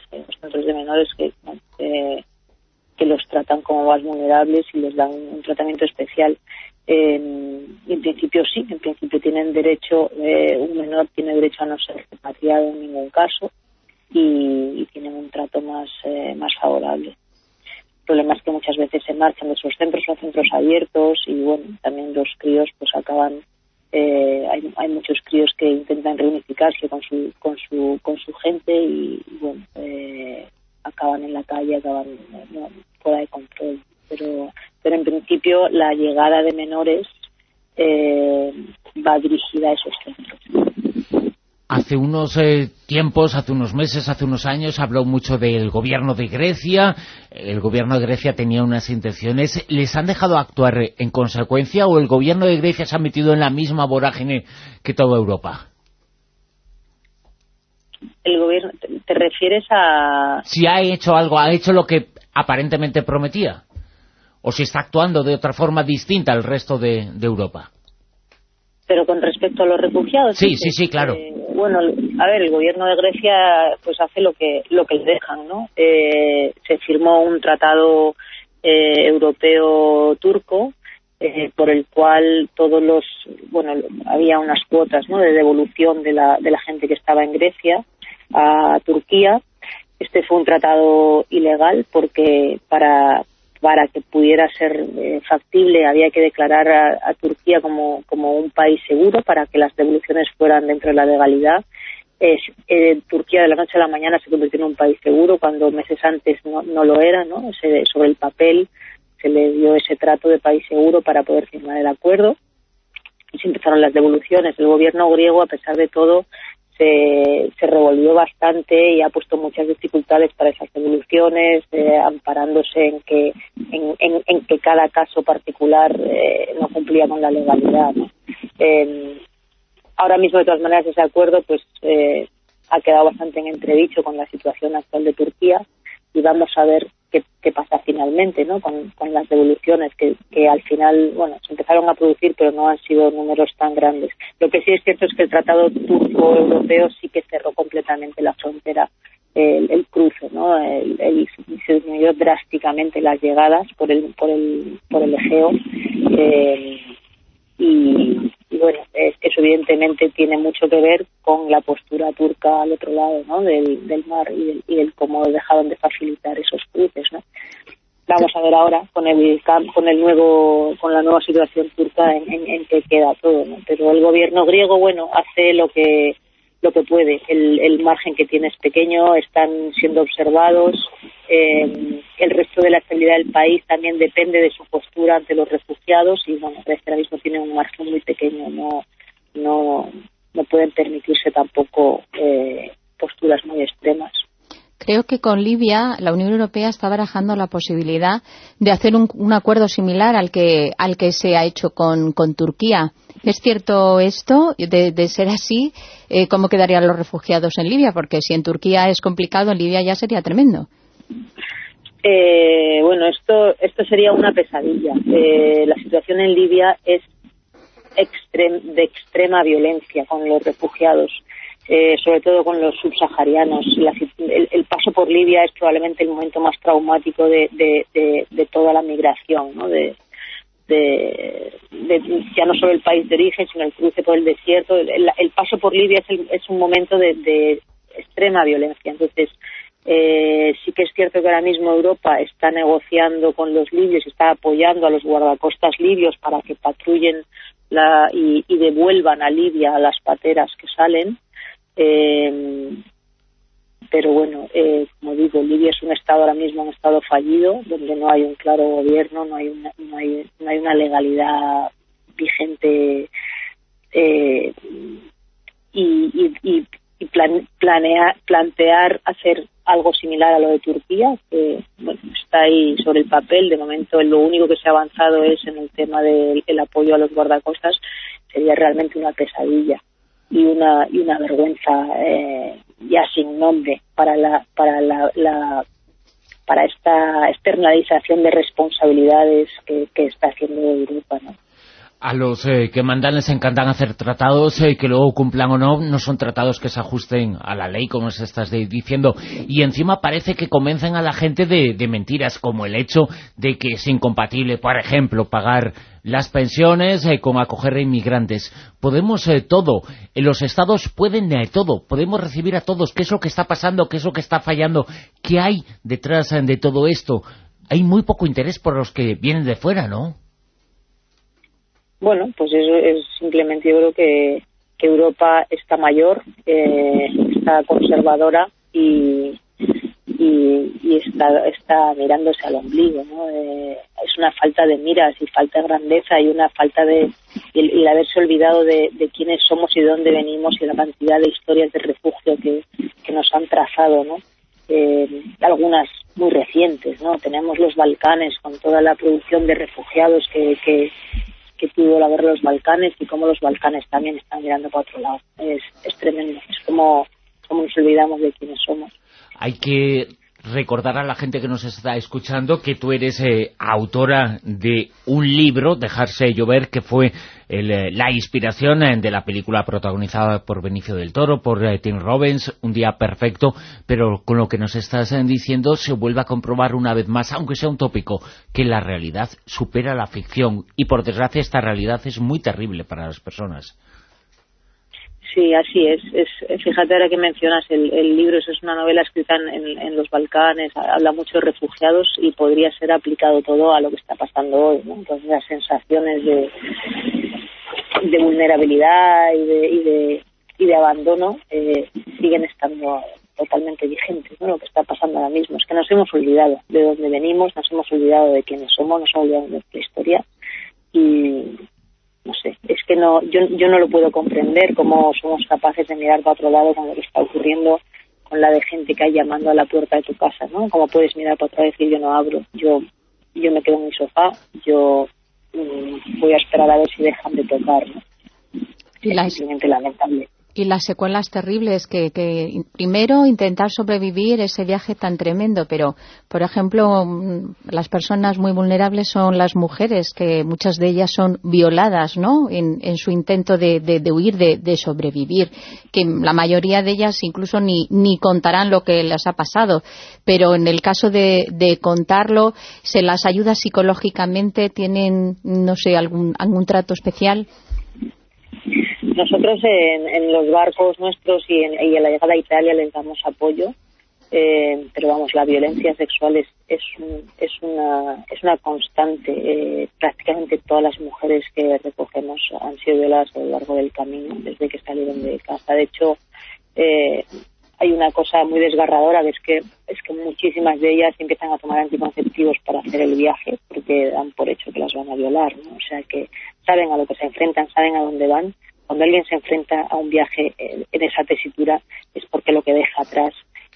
que los tratan como más vulnerables y les dan un tratamiento especial. En principio sí, en principio tienen derecho, un menor tiene derecho a no ser repatriado en ningún caso y tienen un trato más favorable. El problema es que muchas veces se marchan de esos centros, son centros abiertos y bueno, también los críos pues acaban, hay muchos críos que intentan reunificarse con su gente y bueno, acaban en la calle, acaban fuera de control. Pero en principio la llegada de menores va dirigida a esos centros. Hace unos tiempos, hace unos meses, hace unos años, habló mucho del gobierno de Grecia. El gobierno de Grecia tenía unas intenciones. ¿Les han dejado actuar en consecuencia o el gobierno de Grecia se ha metido en la misma vorágine que toda Europa? ¿El gobierno, te refieres a...? Si ha hecho algo, ha hecho lo que aparentemente prometía. ¿O si está actuando de otra forma distinta al resto de Europa? Pero con respecto a los refugiados... Sí, claro. Bueno, a ver, el gobierno de Grecia pues hace lo que le dejan, ¿no? Se firmó un tratado europeo-turco por el cual había unas cuotas, ¿no?, de devolución de la gente que estaba en Grecia a Turquía. Este fue un tratado ilegal porque para que pudiera ser factible había que declarar a Turquía como un país seguro para que las devoluciones fueran dentro de la legalidad. Turquía de la noche a la mañana se convirtió en un país seguro cuando meses antes no lo era, ¿no? Sobre el papel se le dio ese trato de país seguro para poder firmar el acuerdo y se empezaron las devoluciones. El gobierno griego, a pesar de todo, se revolvió bastante y ha puesto muchas dificultades para esas devoluciones, amparándose en que cada caso particular no cumplía con la legalidad, ¿no? Ahora mismo, de todas maneras, ese acuerdo pues ha quedado bastante en entredicho con la situación actual de Turquía y vamos a ver qué pasa. finalmente, ¿no? Con las devoluciones que al final, bueno, se empezaron a producir, pero no han sido números tan grandes. Lo que sí es cierto es que el tratado turco-europeo sí que cerró completamente la frontera, el cruce, ¿no? Se disminuyó drásticamente las llegadas por el Egeo, y bueno, eso evidentemente tiene mucho que ver con la postura turca al otro lado, ¿no? del mar y el cómo dejaron de facilitar esos cruces, ¿no? Vamos a ver ahora con la nueva situación turca en que queda todo, ¿no? Pero el gobierno griego, bueno, hace lo que puede. El margen que tiene es pequeño, están siendo observados. El resto de la estabilidad del país también depende de su postura ante los refugiados y, bueno, ahora mismo tiene un margen muy pequeño. No pueden permitirse tampoco posturas muy extremas. Creo que con Libia la Unión Europea está barajando la posibilidad de hacer un acuerdo similar al que se ha hecho con Turquía. ¿Es cierto esto? De ser así, ¿cómo quedarían los refugiados en Libia? Porque si en Turquía es complicado, en Libia ya sería tremendo. Bueno, esto sería una pesadilla. La situación en Libia es de extrema violencia con los refugiados. Sobre todo con los subsaharianos. El paso por Libia es probablemente el momento más traumático de toda la migración, ¿no? Ya no solo el país de origen, sino el cruce por el desierto. El paso por Libia es un momento de extrema violencia. Entonces, sí que es cierto que ahora mismo Europa está negociando con los libios, está apoyando a los guardacostas libios para que patrullen y devuelvan a Libia a las pateras que salen. Pero bueno, como digo, Libia es un estado ahora mismo, un estado fallido, donde no hay un claro gobierno, no hay una legalidad vigente, y plantear hacer algo similar a lo de Turquía, que bueno, está ahí sobre el papel. De momento lo único que se ha avanzado es en el tema del apoyo a los guardacostas. Sería realmente una pesadilla y una vergüenza ya sin nombre para esta externalización de responsabilidades que está haciendo Europa, ¿no? A los que mandan les encantan hacer tratados, que luego cumplan o no, no son tratados que se ajusten a la ley, como se estás diciendo, y encima parece que convencen a la gente de mentiras, como el hecho de que es incompatible, por ejemplo, pagar las pensiones con acoger a inmigrantes. Podemos todo, los estados pueden todo, podemos recibir a todos. ¿Qué es lo que está pasando? ¿Qué es lo que está fallando? ¿Qué hay detrás de todo esto? Hay muy poco interés por los que vienen de fuera, ¿no? Bueno, pues eso es simplemente, yo creo que Europa está mayor, está conservadora y está mirándose al ombligo, ¿no? Es una falta de miras y falta de grandeza y una falta de el haberse olvidado de quiénes somos y de dónde venimos y la cantidad de historias de refugio que nos han trazado, ¿no? Algunas muy recientes, ¿no? Tenemos los Balcanes con toda la producción de refugiados que tuvo la guerra de los Balcanes y cómo los Balcanes también están mirando para otro lado. Es tremendo, es como nos olvidamos de quiénes somos. Hay que recordar a la gente que nos está escuchando que tú eres autora de un libro, Dejarse llover, que fue la inspiración de la película protagonizada por Benicio del Toro, por Tim Robbins, Un día perfecto, pero con lo que nos estás diciendo se vuelve a comprobar una vez más, aunque sea un tópico, que la realidad supera la ficción, y por desgracia esta realidad es muy terrible para las personas. Sí, así es. Fíjate ahora que mencionas el libro, eso es una novela escrita en los Balcanes, habla mucho de refugiados y podría ser aplicado todo a lo que está pasando hoy, ¿no? Entonces las sensaciones de vulnerabilidad y de abandono siguen estando totalmente vigentes, ¿no? Lo que está pasando ahora mismo es que nos hemos olvidado de dónde venimos, nos hemos olvidado de quiénes somos, nos hemos olvidado de nuestra historia y no sé, es que yo no lo puedo comprender cómo somos capaces de mirar para otro lado con lo que está ocurriendo, con la de gente que hay llamando a la puerta de tu casa, ¿no? Cómo puedes mirar para atrás y decir yo no abro, yo me quedo en mi sofá, yo voy a esperar a ver si dejan de tocar, ¿no? Es simplemente lamentable. Y las secuelas terribles que primero intentar sobrevivir ese viaje tan tremendo, pero por ejemplo las personas muy vulnerables son las mujeres, que muchas de ellas son violadas, ¿no? En su intento de huir, de sobrevivir, que la mayoría de ellas incluso ni contarán lo que les ha pasado, pero en el caso de contarlo, se las ayuda psicológicamente, tienen, no sé, algún trato especial. Nosotros en los barcos nuestros y en la llegada a Italia les damos apoyo, pero vamos, la violencia sexual es una constante. Prácticamente todas las mujeres que recogemos han sido violadas a lo largo del camino, desde que salieron de casa. De hecho, hay una cosa muy desgarradora, que es que muchísimas de ellas empiezan a tomar anticonceptivos para hacer el viaje, porque dan por hecho que las van a violar, ¿no? O sea, que saben a lo que se enfrentan, saben a dónde van. Cuando alguien se enfrenta a un viaje en esa tesitura es porque lo que deja atrás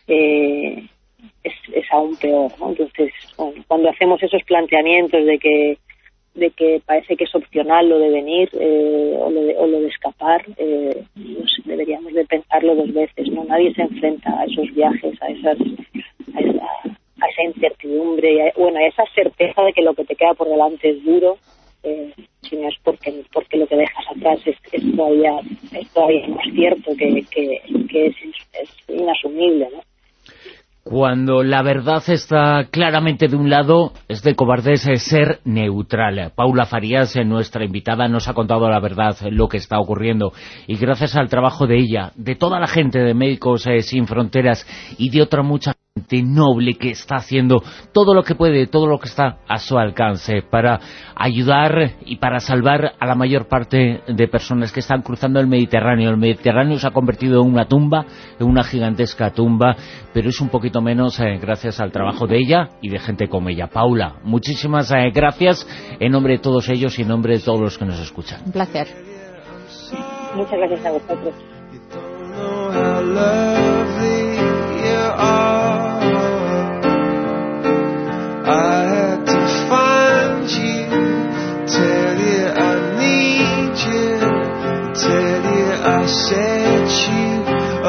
es aún peor, ¿no? Entonces, bueno, cuando hacemos esos planteamientos de que parece que es opcional lo de venir o lo de escapar, no sé, deberíamos de pensarlo dos veces, ¿no? Nadie se enfrenta a esos viajes, a esa incertidumbre, a esa certeza de que lo que te queda por delante es duro, si no es porque lo que dejas atrás es todavía más cierto, que es inasumible, ¿no? Cuando la verdad está claramente de un lado, es de cobardes ser neutral. Paula Farías, nuestra invitada, nos ha contado la verdad, lo que está ocurriendo. Y gracias al trabajo de ella, de toda la gente de Médicos Sin Fronteras y de otra mucha gente noble que está haciendo todo lo que puede, todo lo que está a su alcance para ayudar y para salvar a la mayor parte de personas que están cruzando el Mediterráneo. El Mediterráneo se ha convertido en una tumba, en una gigantesca tumba, pero es un poquito menos gracias al trabajo de ella y de gente como ella. Paula, muchísimas gracias en nombre de todos ellos y en nombre de todos los que nos escuchan. Un placer. Muchas gracias a vosotros. I had to find you, tell you I need you, tell you I set you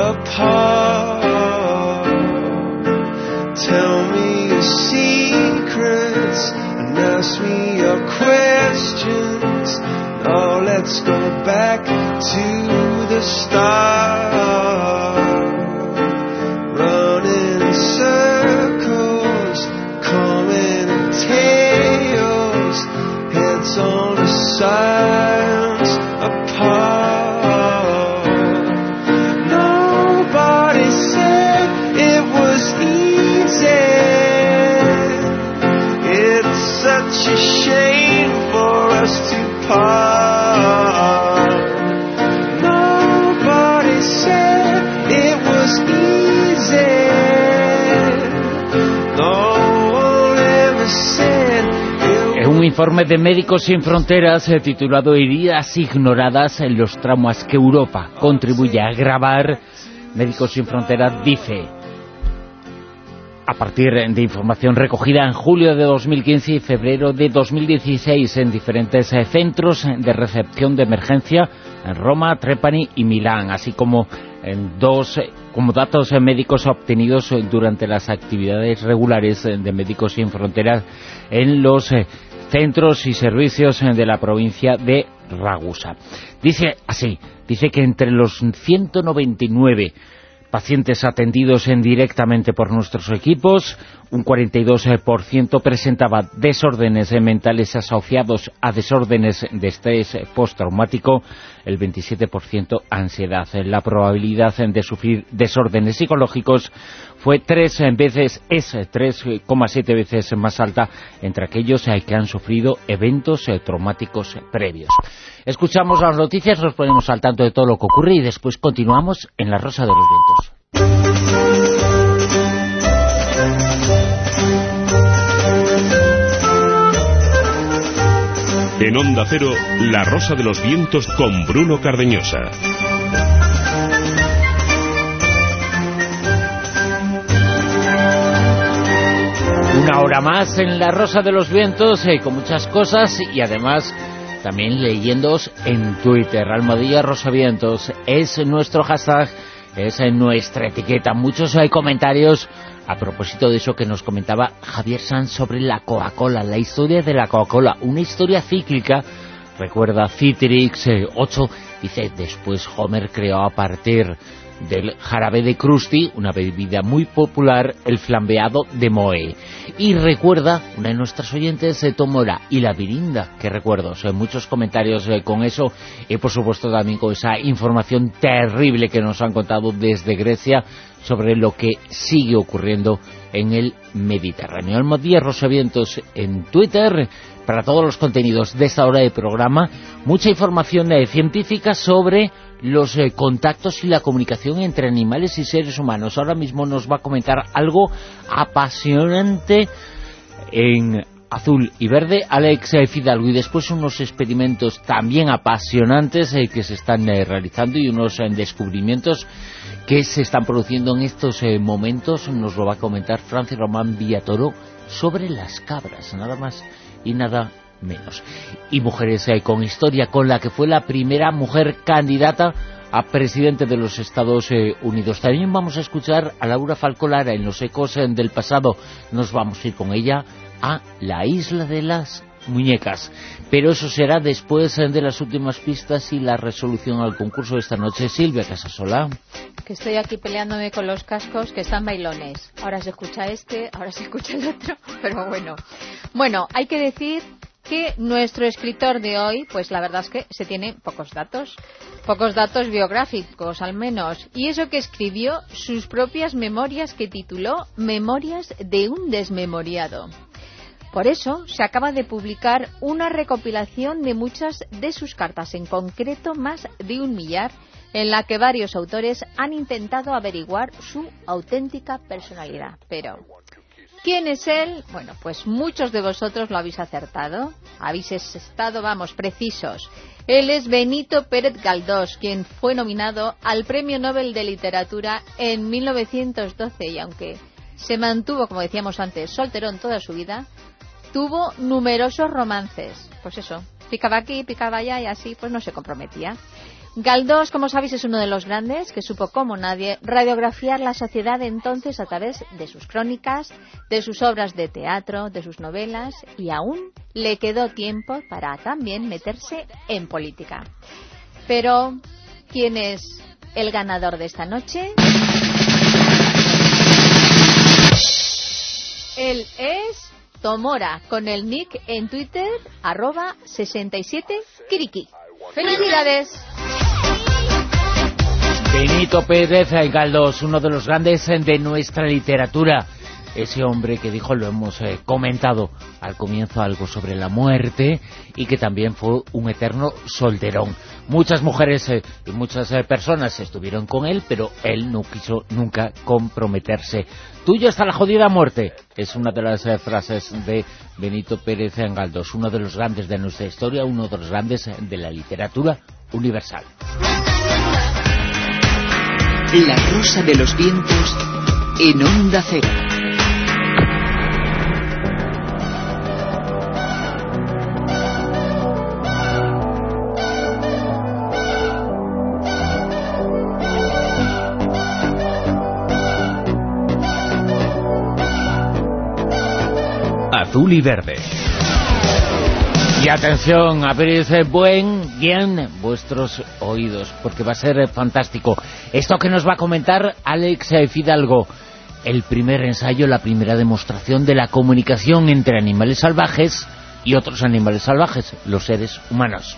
apart. Tell me your secrets and ask me your questions. Now let's go back to the start. Running in circles, coming in tails, heads on the sides apart. Nobody said it was easy. It's such a shame for us to part. Nobody said it was easy. Un informe de Médicos Sin Fronteras titulado Heridas ignoradas en los traumas que Europa contribuye a agravar. Médicos Sin Fronteras dice, a partir de información recogida en julio de 2015 y febrero de 2016 en diferentes centros de recepción de emergencia en Roma, Trapani y Milán, así como como datos médicos obtenidos durante las actividades regulares de Médicos Sin Fronteras en los centros y servicios de la provincia de Ragusa. Dice que entre los 199 pacientes atendidos directamente por nuestros equipos, un 42% presentaba desórdenes mentales asociados a desórdenes de estrés postraumático, el 27% ansiedad. La probabilidad de sufrir desórdenes psicológicos fue 3,7 veces más alta entre aquellos que han sufrido eventos traumáticos previos. Escuchamos las noticias, nos ponemos al tanto de todo lo que ocurre y después continuamos en La Rosa de los Vientos. En Onda Cero, La Rosa de los Vientos con Bruno Cardeñosa. Una hora más en La Rosa de los Vientos, con muchas cosas y además también leyéndoos en Twitter. Almohadilla Rosavientos es nuestro hashtag, es nuestra etiqueta. Muchos hay comentarios a propósito de eso que nos comentaba Javier Sanz sobre la Coca-Cola, la historia de la Coca-Cola, una historia cíclica. Recuerda Citrix 8, dice, después Homer creó a partir del jarabe de Krusty, una bebida muy popular, el flambeado de Moe. Y recuerda, una de nuestras oyentes, Tomora, y la virinda, que recuerdo, muchos comentarios con eso, y por supuesto también con esa información terrible que nos han contado desde Grecia sobre lo que sigue ocurriendo en el Mediterráneo. Almohadilla Rosavientos en Twitter, para todos los contenidos de esta hora de programa, mucha información científica sobre los contactos y la comunicación entre animales y seres humanos. Ahora mismo nos va a comentar algo apasionante en azul y verde Alex Fidalgo, y después unos experimentos también apasionantes que se están realizando y unos descubrimientos que se están produciendo en estos momentos. Nos lo va a comentar Francis Román Villatoro sobre las cabras, nada más y nada menos. Y mujeres con historia, con la que fue la primera mujer candidata a presidente de los Estados Unidos. También vamos a escuchar a Laura Falcolara en los ecos del pasado. Nos vamos a ir con ella a la isla de las muñecas, pero eso será después de las últimas pistas y la resolución al concurso de esta noche. Silvia Casasola. Que estoy aquí peleándome con los cascos que están bailones. Ahora se escucha este, ahora se escucha el otro, pero bueno, hay que decir que nuestro escritor de hoy, pues la verdad es que se tiene pocos datos biográficos al menos, y eso que escribió sus propias memorias que tituló Memorias de un desmemoriado. Por eso se acaba de publicar una recopilación de muchas de sus cartas, en concreto más de 1 millar, en la que varios autores han intentado averiguar su auténtica personalidad. Pero ¿quién es él? Bueno, pues muchos de vosotros lo habéis acertado, habéis estado, precisos. Él es Benito Pérez Galdós, quien fue nominado al Premio Nobel de Literatura en 1912, y aunque se mantuvo, como decíamos antes, solterón toda su vida, tuvo numerosos romances. Pues eso, picaba aquí, picaba allá, y así pues no se comprometía. Galdós, como sabéis, es uno de los grandes que supo como nadie radiografiar la sociedad de entonces a través de sus crónicas, de sus obras de teatro, de sus novelas, y aún le quedó tiempo para también meterse en política. Pero, ¿quién es el ganador de esta noche? Él es Tomora, con el nick en Twitter @67kiriki. ¡Felicidades! Benito Pérez Galdós, uno de los grandes de nuestra literatura. Ese hombre que dijo, lo hemos comentado al comienzo, algo sobre la muerte, y que también fue un eterno solterón. Muchas mujeres y muchas personas estuvieron con él, pero él no quiso nunca comprometerse. Tuyo hasta la jodida muerte, es una de las frases de Benito Pérez Galdós, uno de los grandes de nuestra historia, uno de los grandes de la literatura universal. La rosa de los vientos en Onda Cero. Azul y verde. Y atención, abrid bien vuestros oídos, porque va a ser fantástico. Esto que nos va a comentar Alex Fidalgo, el primer ensayo, la primera demostración de la comunicación entre animales salvajes y otros animales salvajes, los seres humanos.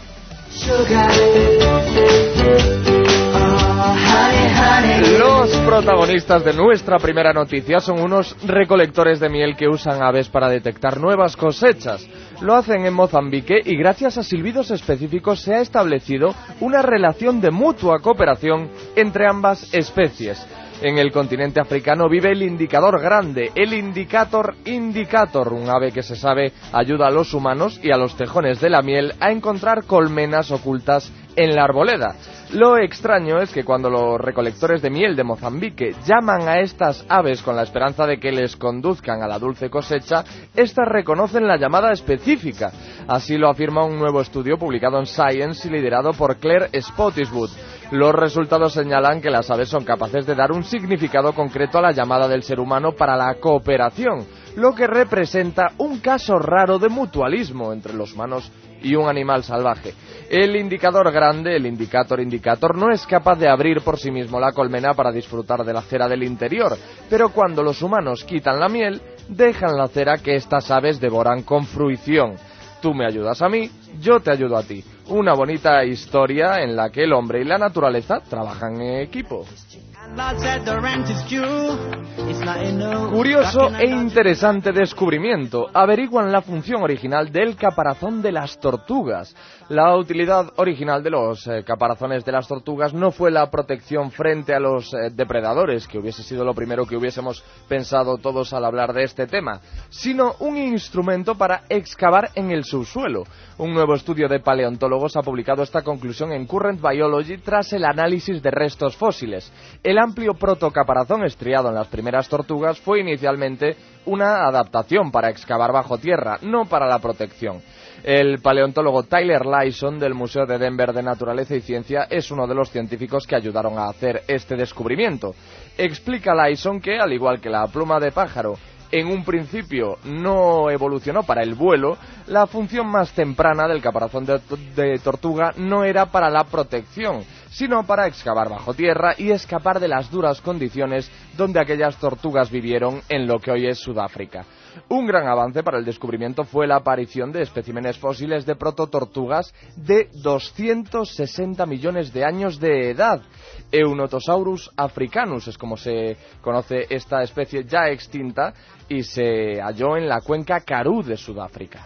Los protagonistas de nuestra primera noticia son unos recolectores de miel que usan aves para detectar nuevas cosechas. Lo hacen en Mozambique y gracias a silbidos específicos se ha establecido una relación de mutua cooperación entre ambas especies. En el continente africano vive el indicador grande, el indicator, un ave que se sabe ayuda a los humanos y a los tejones de la miel a encontrar colmenas ocultas en la arboleda. Lo extraño es que cuando los recolectores de miel de Mozambique llaman a estas aves con la esperanza de que les conduzcan a la dulce cosecha, estas reconocen la llamada específica. Así lo afirma un nuevo estudio publicado en Science y liderado por Claire Spottiswoode. Los resultados señalan que las aves son capaces de dar un significado concreto a la llamada del ser humano para la cooperación, lo que representa un caso raro de mutualismo entre los humanos y un animal salvaje. El indicador grande, el indicator, no es capaz de abrir por sí mismo la colmena para disfrutar de la cera del interior, pero cuando los humanos quitan la miel, dejan la cera que estas aves devoran con fruición. Tú me ayudas a mí, yo te ayudo a ti. Una bonita historia en la que el hombre y la naturaleza trabajan en equipo. Curioso e interesante descubrimiento. Averiguan la función original del caparazón de las tortugas. La utilidad original de los caparazones de las tortugas no fue la protección frente a los depredadores, que hubiese sido lo primero que hubiésemos pensado todos al hablar de este tema, sino un instrumento para excavar en el subsuelo. Un nuevo estudio de paleontólogos ha publicado esta conclusión en Current Biology tras el análisis de restos fósiles. El amplio protocaparazón estriado en las primeras tortugas fue inicialmente una adaptación para excavar bajo tierra, no para la protección. El paleontólogo Tyler Lyson del Museo de Denver de Naturaleza y Ciencia es uno de los científicos que ayudaron a hacer este descubrimiento. Explica Lyson que, al igual que la pluma de pájaro, en un principio no evolucionó para el vuelo, la función más temprana del caparazón de tortuga no era para la protección, sino para excavar bajo tierra y escapar de las duras condiciones donde aquellas tortugas vivieron en lo que hoy es Sudáfrica. Un gran avance para el descubrimiento fue la aparición de especímenes fósiles de prototortugas de 260 millones de años de edad. Eunotosaurus africanus es como se conoce esta especie ya extinta y se halló en la cuenca Karoo de Sudáfrica.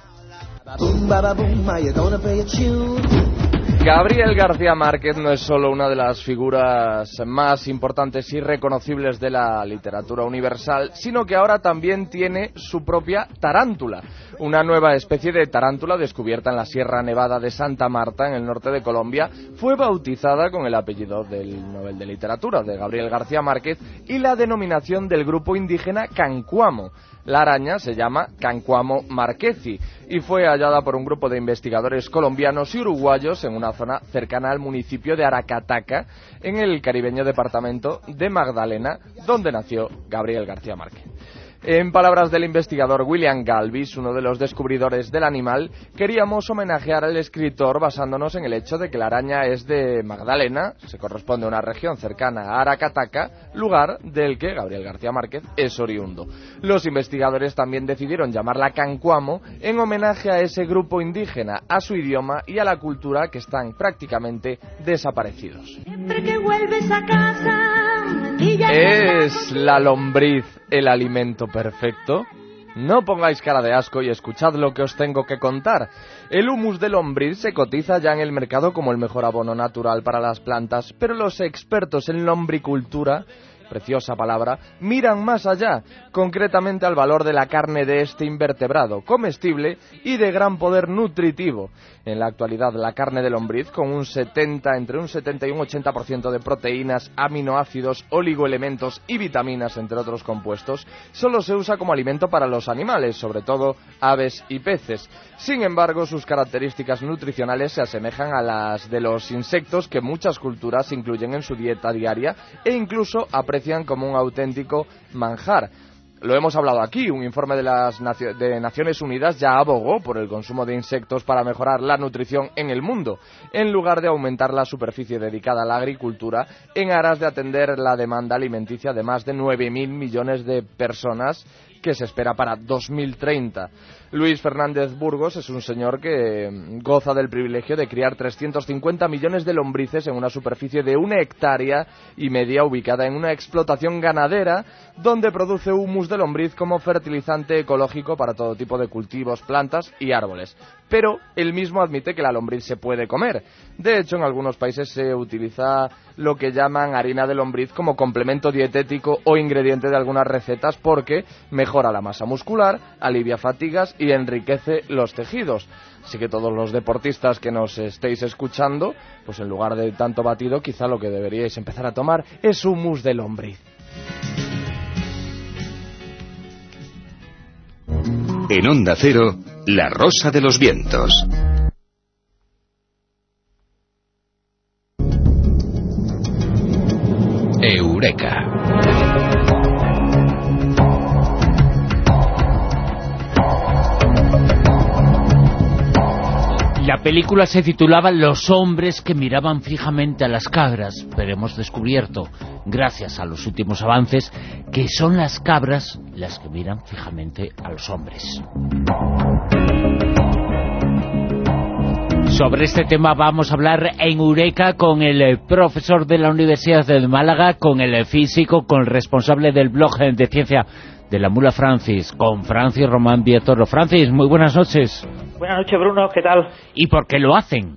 Gabriel García Márquez no es solo una de las figuras más importantes y reconocibles de la literatura universal, sino que ahora también tiene su propia tarántula, una nueva especie de tarántula descubierta en la Sierra Nevada de Santa Marta, en el norte de Colombia. Fue bautizada con el apellido del Nobel de Literatura, de Gabriel García Márquez, y la denominación del grupo indígena Cancuamo. La araña se llama Cancuamo marquesi y fue hallada por un grupo de investigadores colombianos y uruguayos en una zona cercana al municipio de Aracataca, en el caribeño departamento de Magdalena, donde nació Gabriel García Márquez. En palabras del investigador William Galvis, uno de los descubridores del animal, queríamos homenajear al escritor basándonos en el hecho de que la araña es de Magdalena, se corresponde a una región cercana a Aracataca, lugar del que Gabriel García Márquez es oriundo. Los investigadores también decidieron llamarla Cancuamo en homenaje a ese grupo indígena, a su idioma y a la cultura que están prácticamente desaparecidos. Siempre que vuelves a casa, ¿es la lombriz el alimento perfecto? No pongáis cara de asco y escuchad lo que os tengo que contar. El humus de lombriz se cotiza ya en el mercado como el mejor abono natural para las plantas, pero los expertos en lombricultura, preciosa palabra, miran más allá, concretamente al valor de la carne de este invertebrado, comestible y de gran poder nutritivo. En la actualidad, la carne de lombriz, con entre un 70 y un 80% de proteínas, aminoácidos, oligoelementos y vitaminas, entre otros compuestos, solo se usa como alimento para los animales, sobre todo aves y peces. Sin embargo, sus características nutricionales se asemejan a las de los insectos que muchas culturas incluyen en su dieta diaria e incluso aprecian como un auténtico manjar. Lo hemos hablado aquí, un informe de Naciones Unidas ya abogó por el consumo de insectos para mejorar la nutrición en el mundo, en lugar de aumentar la superficie dedicada a la agricultura en aras de atender la demanda alimenticia de más de 9.000 millones de personas que se espera para 2030. Luis Fernández Burgos es un señor que goza del privilegio de criar 350 millones de lombrices en una superficie de 1,5 hectáreas ubicada en una explotación ganadera donde produce humus de lombriz como fertilizante ecológico para todo tipo de cultivos, plantas y árboles. Pero él mismo admite que la lombriz se puede comer. De hecho, en algunos países se utiliza lo que llaman harina de lombriz como complemento dietético o ingrediente de algunas recetas porque mejora la masa muscular, alivia fatigas y enriquece los tejidos. Así que todos los deportistas que nos estéis escuchando, pues en lugar de tanto batido, quizá lo que deberíais empezar a tomar es humus de lombriz. En Onda Cero, La Rosa de los Vientos. Eureka. La película se titulaba Los hombres que miraban fijamente a las cabras, pero hemos descubierto, gracias a los últimos avances, que son las cabras las que miran fijamente a los hombres. Sobre este tema vamos a hablar en Eureka con el profesor de la Universidad de Málaga, con el físico, con el responsable del blog de ciencia de la Mula Francis, con Francis Román Vietoro. Francis, muy buenas noches. Buenas noches, Bruno, ¿qué tal? ¿Y por qué lo hacen?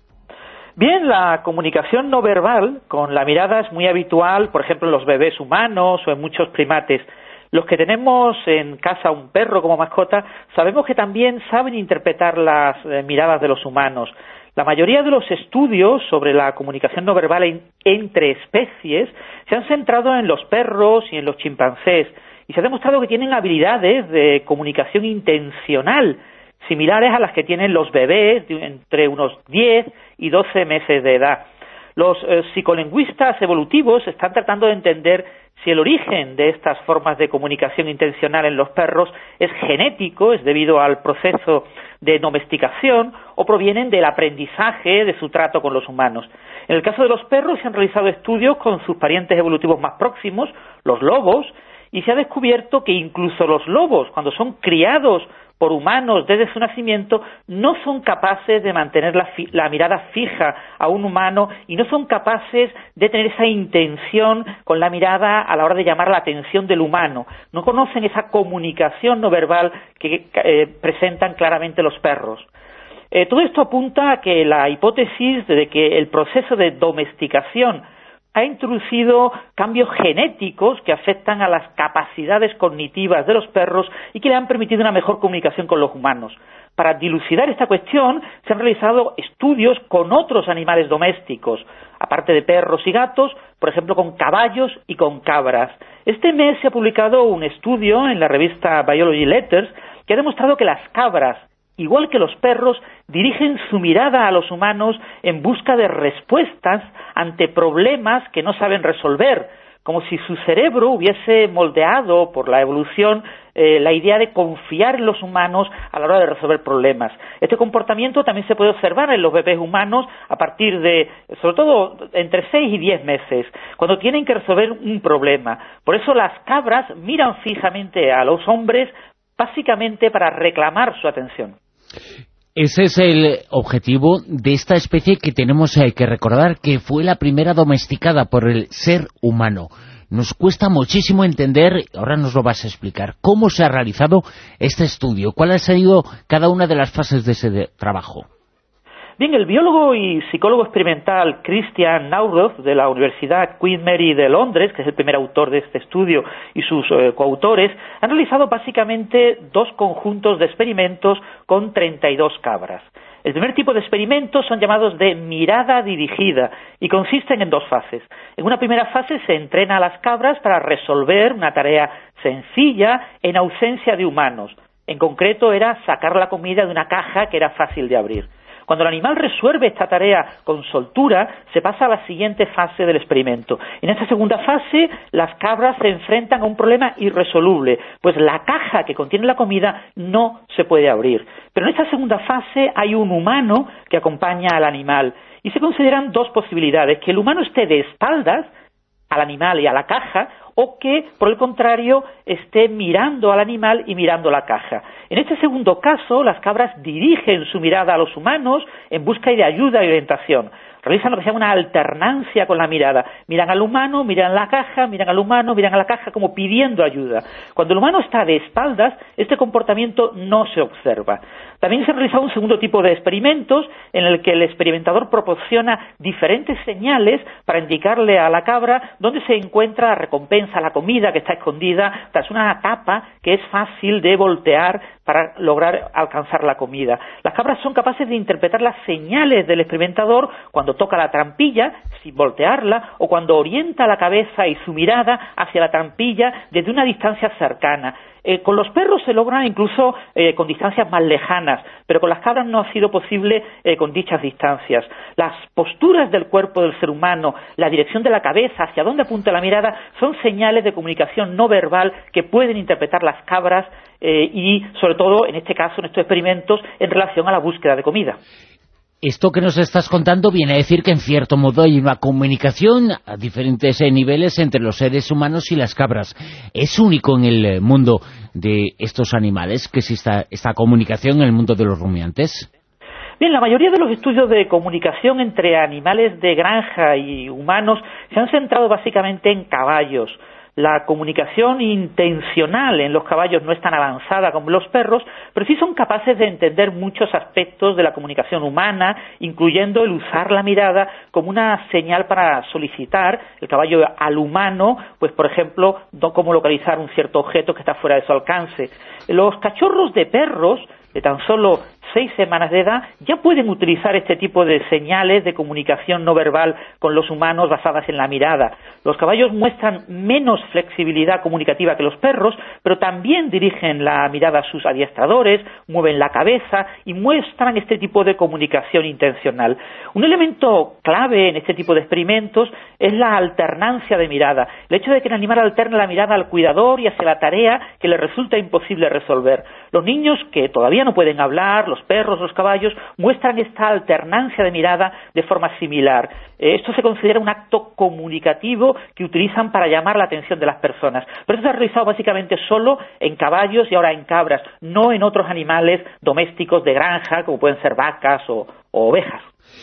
Bien, la comunicación no verbal con la mirada es muy habitual, por ejemplo, en los bebés humanos o en muchos primates. Los que tenemos en casa un perro como mascota, sabemos que también saben interpretar las miradas de los humanos. La mayoría de los estudios sobre la comunicación no verbal entre especies se han centrado en los perros y en los chimpancés, y se ha demostrado que tienen habilidades de comunicación intencional, similares a las que tienen los bebés entre unos 10 y 12 meses de edad. Los psicolingüistas evolutivos están tratando de entender si el origen de estas formas de comunicación intencional en los perros es genético, es debido al proceso de domesticación, o provienen del aprendizaje de su trato con los humanos. En el caso de los perros se han realizado estudios con sus parientes evolutivos más próximos, los lobos, y se ha descubierto que incluso los lobos, cuando son criados por humanos desde su nacimiento, no son capaces de mantener la mirada fija a un humano y no son capaces de tener esa intención con la mirada a la hora de llamar la atención del humano. No conocen esa comunicación no verbal que presentan claramente los perros. Todo esto apunta a que la hipótesis de que el proceso de domesticación ha introducido cambios genéticos que afectan a las capacidades cognitivas de los perros y que le han permitido una mejor comunicación con los humanos. Para dilucidar esta cuestión, se han realizado estudios con otros animales domésticos, aparte de perros y gatos, por ejemplo, con caballos y con cabras. Este mes se ha publicado un estudio en la revista Biology Letters que ha demostrado que las cabras, igual que los perros, dirigen su mirada a los humanos en busca de respuestas ante problemas que no saben resolver, como si su cerebro hubiese moldeado por la evolución la idea de confiar en los humanos a la hora de resolver problemas. Este comportamiento también se puede observar en los bebés humanos a partir de, sobre todo, entre 6 y 10 meses, cuando tienen que resolver un problema. Por eso las cabras miran fijamente a los hombres, básicamente para reclamar su atención. Ese es el objetivo de esta especie que tenemos que recordar, que fue la primera domesticada por el ser humano. Nos cuesta muchísimo entender, ahora nos lo vas a explicar, cómo se ha realizado este estudio, cuál ha sido cada una de las fases de ese trabajo. Bien, el biólogo y psicólogo experimental Christian Naurov de la Universidad Queen Mary de Londres, que es el primer autor de este estudio, y sus coautores, han realizado básicamente 2 conjuntos de experimentos con 32 cabras. El primer tipo de experimentos son llamados de mirada dirigida y consisten en 2 fases. En una primera fase se entrena a las cabras para resolver una tarea sencilla en ausencia de humanos. En concreto era sacar la comida de una caja que era fácil de abrir. Cuando el animal resuelve esta tarea con soltura, se pasa a la siguiente fase del experimento. En esta segunda fase, las cabras se enfrentan a un problema irresoluble, pues la caja que contiene la comida no se puede abrir. Pero en esta segunda fase hay un humano que acompaña al animal, y se consideran 2 posibilidades: que el humano esté de espaldas al animal y a la caja, o que, por el contrario, esté mirando al animal y mirando la caja. En este segundo caso, las cabras dirigen su mirada a los humanos en busca de ayuda y orientación. Realizan lo que se llama una alternancia con la mirada. Miran al humano, miran la caja, miran al humano, miran a la caja, como pidiendo ayuda. Cuando el humano está de espaldas, este comportamiento no se observa. También se ha realizado un segundo tipo de experimentos en el que el experimentador proporciona diferentes señales para indicarle a la cabra dónde se encuentra la recompensa, la comida que está escondida tras una tapa que es fácil de voltear para lograr alcanzar la comida. Las cabras son capaces de interpretar las señales del experimentador cuando toca la trampilla sin voltearla, o cuando orienta la cabeza y su mirada hacia la trampilla desde una distancia cercana. Con los perros se logran incluso con distancias más lejanas, pero con las cabras no ha sido posible con dichas distancias. Las posturas del cuerpo del ser humano, la dirección de la cabeza, hacia dónde apunta la mirada, son señales de comunicación no verbal que pueden interpretar las cabras y, sobre todo, en este caso, en estos experimentos, en relación a la búsqueda de comida. Esto que nos estás contando viene a decir que en cierto modo hay una comunicación a diferentes niveles entre los seres humanos y las cabras. ¿Es único en el mundo de estos animales que exista esta comunicación en el mundo de los rumiantes? Bien, la mayoría de los estudios de comunicación entre animales de granja y humanos se han centrado básicamente en caballos. La comunicación intencional en los caballos no es tan avanzada como los perros, pero sí son capaces de entender muchos aspectos de la comunicación humana, incluyendo el usar la mirada como una señal para solicitar el caballo al humano, pues por ejemplo, cómo localizar un cierto objeto que está fuera de su alcance. Los cachorros de perros de tan solo 6 semanas de edad ya pueden utilizar este tipo de señales de comunicación no verbal con los humanos basadas en la mirada. Los caballos muestran menos flexibilidad comunicativa que los perros, pero también dirigen la mirada a sus adiestradores, mueven la cabeza y muestran este tipo de comunicación intencional. Un elemento clave en este tipo de experimentos es la alternancia de mirada, el hecho de que el animal alterne la mirada al cuidador y hacia la tarea que le resulta imposible resolver. Los niños que todavía no pueden hablar, los perros, los caballos, muestran esta alternancia de mirada de forma similar. Esto se considera un acto comunicativo que utilizan para llamar la atención de las personas. Pero esto se ha realizado básicamente solo en caballos y ahora en cabras, no en otros animales domésticos de granja, como pueden ser vacas o ovejas.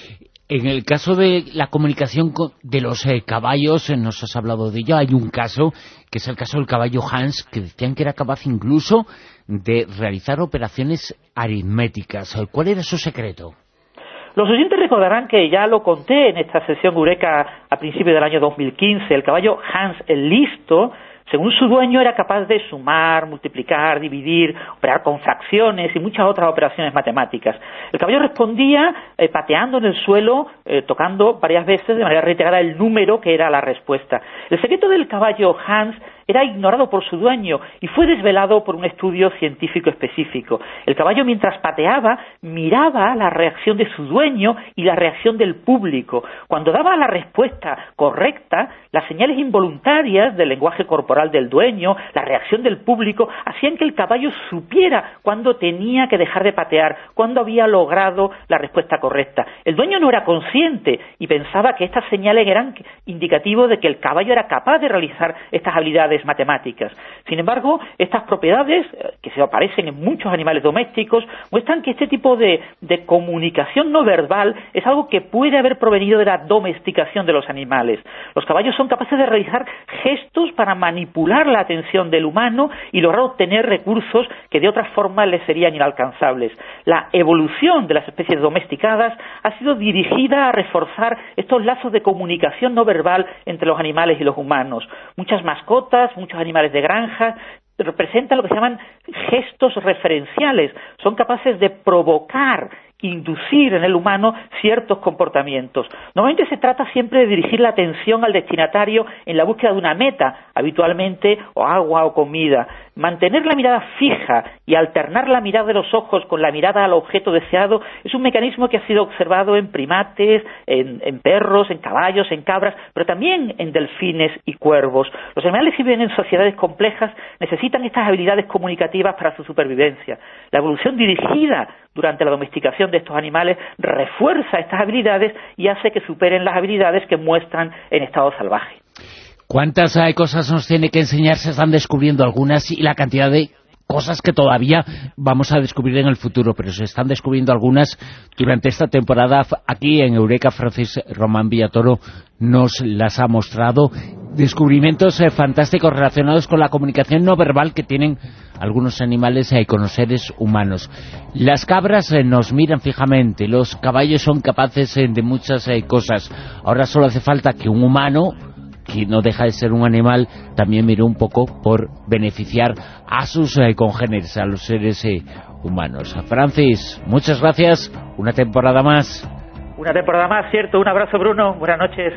En el caso de la comunicación de los caballos, nos has hablado de ello, hay un caso, que es el caso del caballo Hans, que decían que era capaz incluso de realizar operaciones aritméticas. ¿Cuál era su secreto? Los oyentes recordarán que ya lo conté en esta sesión Eureka a principios del año 2015. El caballo Hans el Listo, según su dueño, era capaz de sumar, multiplicar, dividir, operar con fracciones y muchas otras operaciones matemáticas. El caballo respondía pateando en el suelo, tocando varias veces de manera reiterada el número que era la respuesta. El secreto del caballo Hans era ignorado por su dueño y fue desvelado por un estudio científico específico. El caballo, mientras pateaba, miraba la reacción de su dueño y la reacción del público. Cuando daba la respuesta correcta, las señales involuntarias del lenguaje corporal del dueño, la reacción del público, hacían que el caballo supiera cuándo tenía que dejar de patear, cuándo había logrado la respuesta correcta. El dueño no era consciente y pensaba que estas señales eran indicativos de que el caballo era capaz de realizar estas habilidades matemáticas. Sin embargo, estas propiedades, que se aparecen en muchos animales domésticos, muestran que este tipo de comunicación no verbal es algo que puede haber provenido de la domesticación de los animales. Los caballos son capaces de realizar gestos para manipular la atención del humano y lograr obtener recursos que de otras formas les serían inalcanzables. La evolución de las especies domesticadas ha sido dirigida a reforzar estos lazos de comunicación no verbal entre los animales y los humanos. Muchas mascotas, muchos animales de granja representan lo que se llaman gestos referenciales. Son capaces de provocar, inducir en el humano ciertos comportamientos. Normalmente se trata siempre de dirigir la atención al destinatario en la búsqueda de una meta, habitualmente o agua o comida. Mantener la mirada fija y alternar la mirada de los ojos con la mirada al objeto deseado es un mecanismo que ha sido observado en primates, en perros, en caballos, en cabras, pero también en delfines y cuervos. Los animales que viven en sociedades complejas necesitan estas habilidades comunicativas para su supervivencia. La evolución dirigida durante la domesticación de estos animales refuerza estas habilidades y hace que superen las habilidades que muestran en estado salvaje. ¿Cuántas cosas nos tiene que enseñar? Se están descubriendo algunas y la cantidad de cosas que todavía vamos a descubrir en el futuro, pero se están descubriendo algunas durante esta temporada. Aquí en Eureka, Francis Román Villatoro nos las ha mostrado. Descubrimientos fantásticos relacionados con la comunicación no verbal que tienen algunos animales con los seres humanos. Las cabras nos miran fijamente, los caballos son capaces de muchas cosas. Ahora solo hace falta que un humano, que no deja de ser un animal, también mire un poco por beneficiar a sus congéneres, a los seres humanos. Francis, muchas gracias. Una temporada más. Una temporada más, cierto. Un abrazo, Bruno. Buenas noches.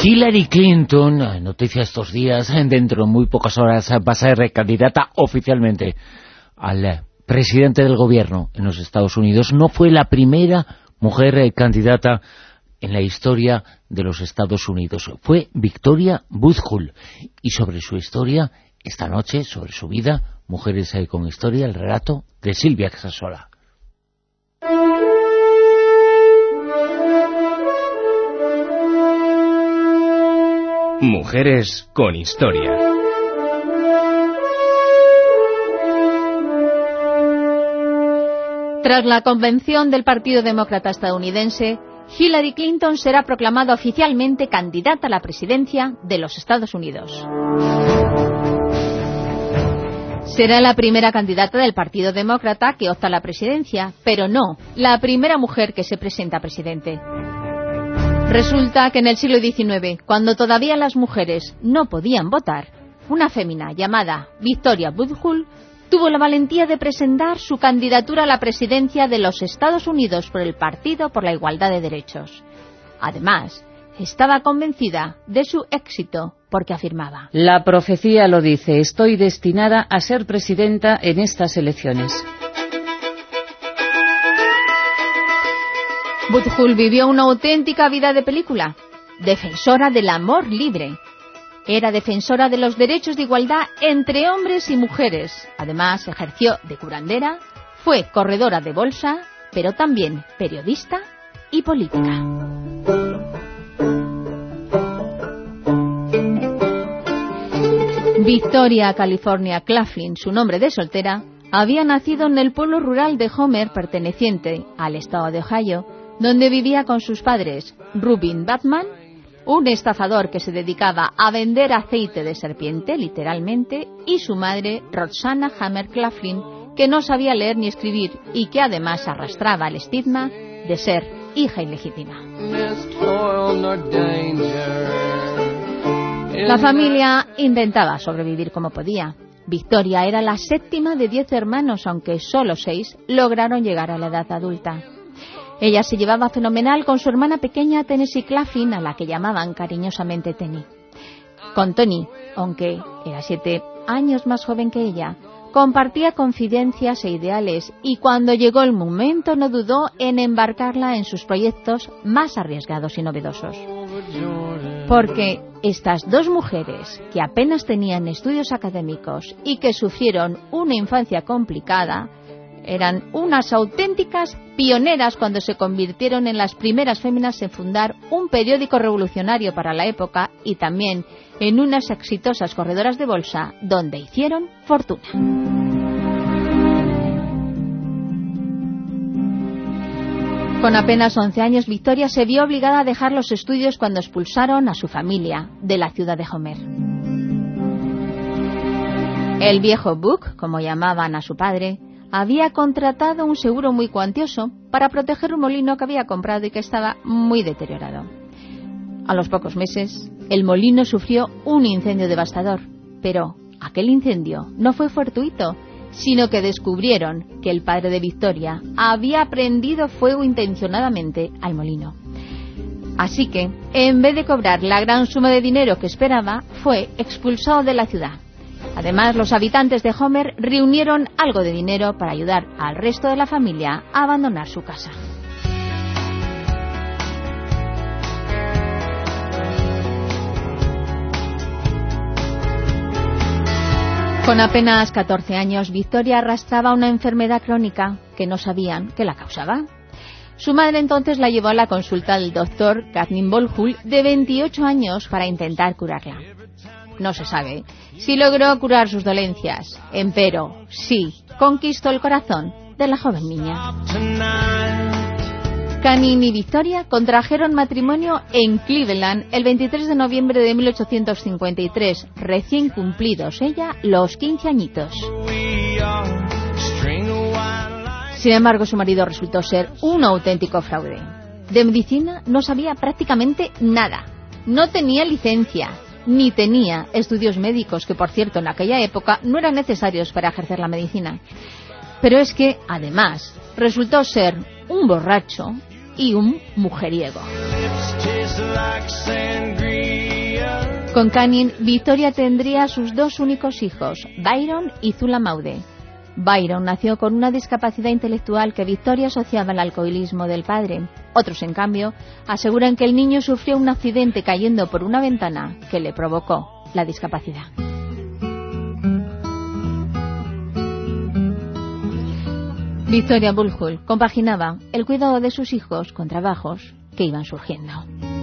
Hillary Clinton, noticia estos días, dentro de muy pocas horas va a ser candidata oficialmente al presidente del gobierno en los Estados Unidos. No fue la primera mujer candidata en la historia de los Estados Unidos. Fue Victoria Woodhull. Y sobre su historia, esta noche, sobre su vida, Mujeres con Historia, el relato de Silvia Casasola. Mujeres con Historia. Tras la convención del Partido Demócrata estadounidense, Hillary Clinton será proclamada oficialmente candidata a la presidencia de los Estados Unidos. Será la primera candidata del Partido Demócrata que opta a la presidencia, pero no la primera mujer que se presenta a presidente. Resulta que en el siglo XIX, cuando todavía las mujeres no podían votar, una fémina llamada Victoria Woodhull tuvo la valentía de presentar su candidatura a la presidencia de los Estados Unidos por el Partido por la Igualdad de Derechos. Además, estaba convencida de su éxito porque afirmaba: la profecía lo dice, estoy destinada a ser presidenta en estas elecciones. Woodhull vivió una auténtica vida de película, defensora del amor libre. Era defensora de los derechos de igualdad entre hombres y mujeres. Además, ejerció de curandera, fue corredora de bolsa, pero también periodista y política. Victoria California Claflin, su nombre de soltera, había nacido en el pueblo rural de Homer, perteneciente al estado de Ohio, donde vivía con sus padres, Rubin Batman, un estafador que se dedicaba a vender aceite de serpiente, literalmente, y su madre, Roxana Hammer Claflin, que no sabía leer ni escribir y que además arrastraba el estigma de ser hija ilegítima. La familia intentaba sobrevivir como podía. Victoria era la séptima de 10 hermanos, aunque solo 6 lograron llegar a la edad adulta. Ella se llevaba fenomenal con su hermana pequeña Tennessee Claflin, a la que llamaban cariñosamente Tenny. Con Tony, aunque era 7 años más joven que ella, compartía confidencias e ideales, y cuando llegó el momento no dudó en embarcarla en sus proyectos más arriesgados y novedosos. Porque estas dos mujeres, que apenas tenían estudios académicos y que sufrieron una infancia complicada, eran unas auténticas pioneras cuando se convirtieron en las primeras féminas en fundar un periódico revolucionario para la época y también en unas exitosas corredoras de bolsa donde hicieron fortuna. Con apenas 11 años, Victoria se vio obligada a dejar los estudios cuando expulsaron a su familia de la ciudad de Homer. El viejo Buck, como llamaban a su padre, había contratado un seguro muy cuantioso para proteger un molino que había comprado y que estaba muy deteriorado. A los pocos meses, el molino sufrió un incendio devastador, pero aquel incendio no fue fortuito, sino que descubrieron que el padre de Victoria había prendido fuego intencionadamente al molino. Así que, en vez de cobrar la gran suma de dinero que esperaba, fue expulsado de la ciudad. Además, los habitantes de Homer reunieron algo de dinero para ayudar al resto de la familia a abandonar su casa. Con apenas 14 años, Victoria arrastraba una enfermedad crónica que no sabían qué la causaba. Su madre entonces la llevó a la consulta del doctor Kathleen Woodhull, de 28 años, para intentar curarla. No se sabe si logró curar sus dolencias, empero sí conquistó el corazón de la joven niña. Canning y Victoria contrajeron matrimonio en Cleveland el 23 de noviembre de 1853, recién cumplidos ella los 15 añitos. Sin embargo, su marido resultó ser un auténtico fraude. De medicina no sabía prácticamente nada, no tenía licencia, ni tenía estudios médicos, que por cierto en aquella época no eran necesarios para ejercer la medicina. Pero es que, además, resultó ser un borracho y un mujeriego. Con Canning, Victoria tendría sus 2 únicos hijos, Byron y Zula Maude. Byron nació con una discapacidad intelectual que Victoria asociaba al alcoholismo del padre. Otros, en cambio, aseguran que el niño sufrió un accidente cayendo por una ventana que le provocó la discapacidad. Victoria Woodhull compaginaba el cuidado de sus hijos con trabajos que iban surgiendo.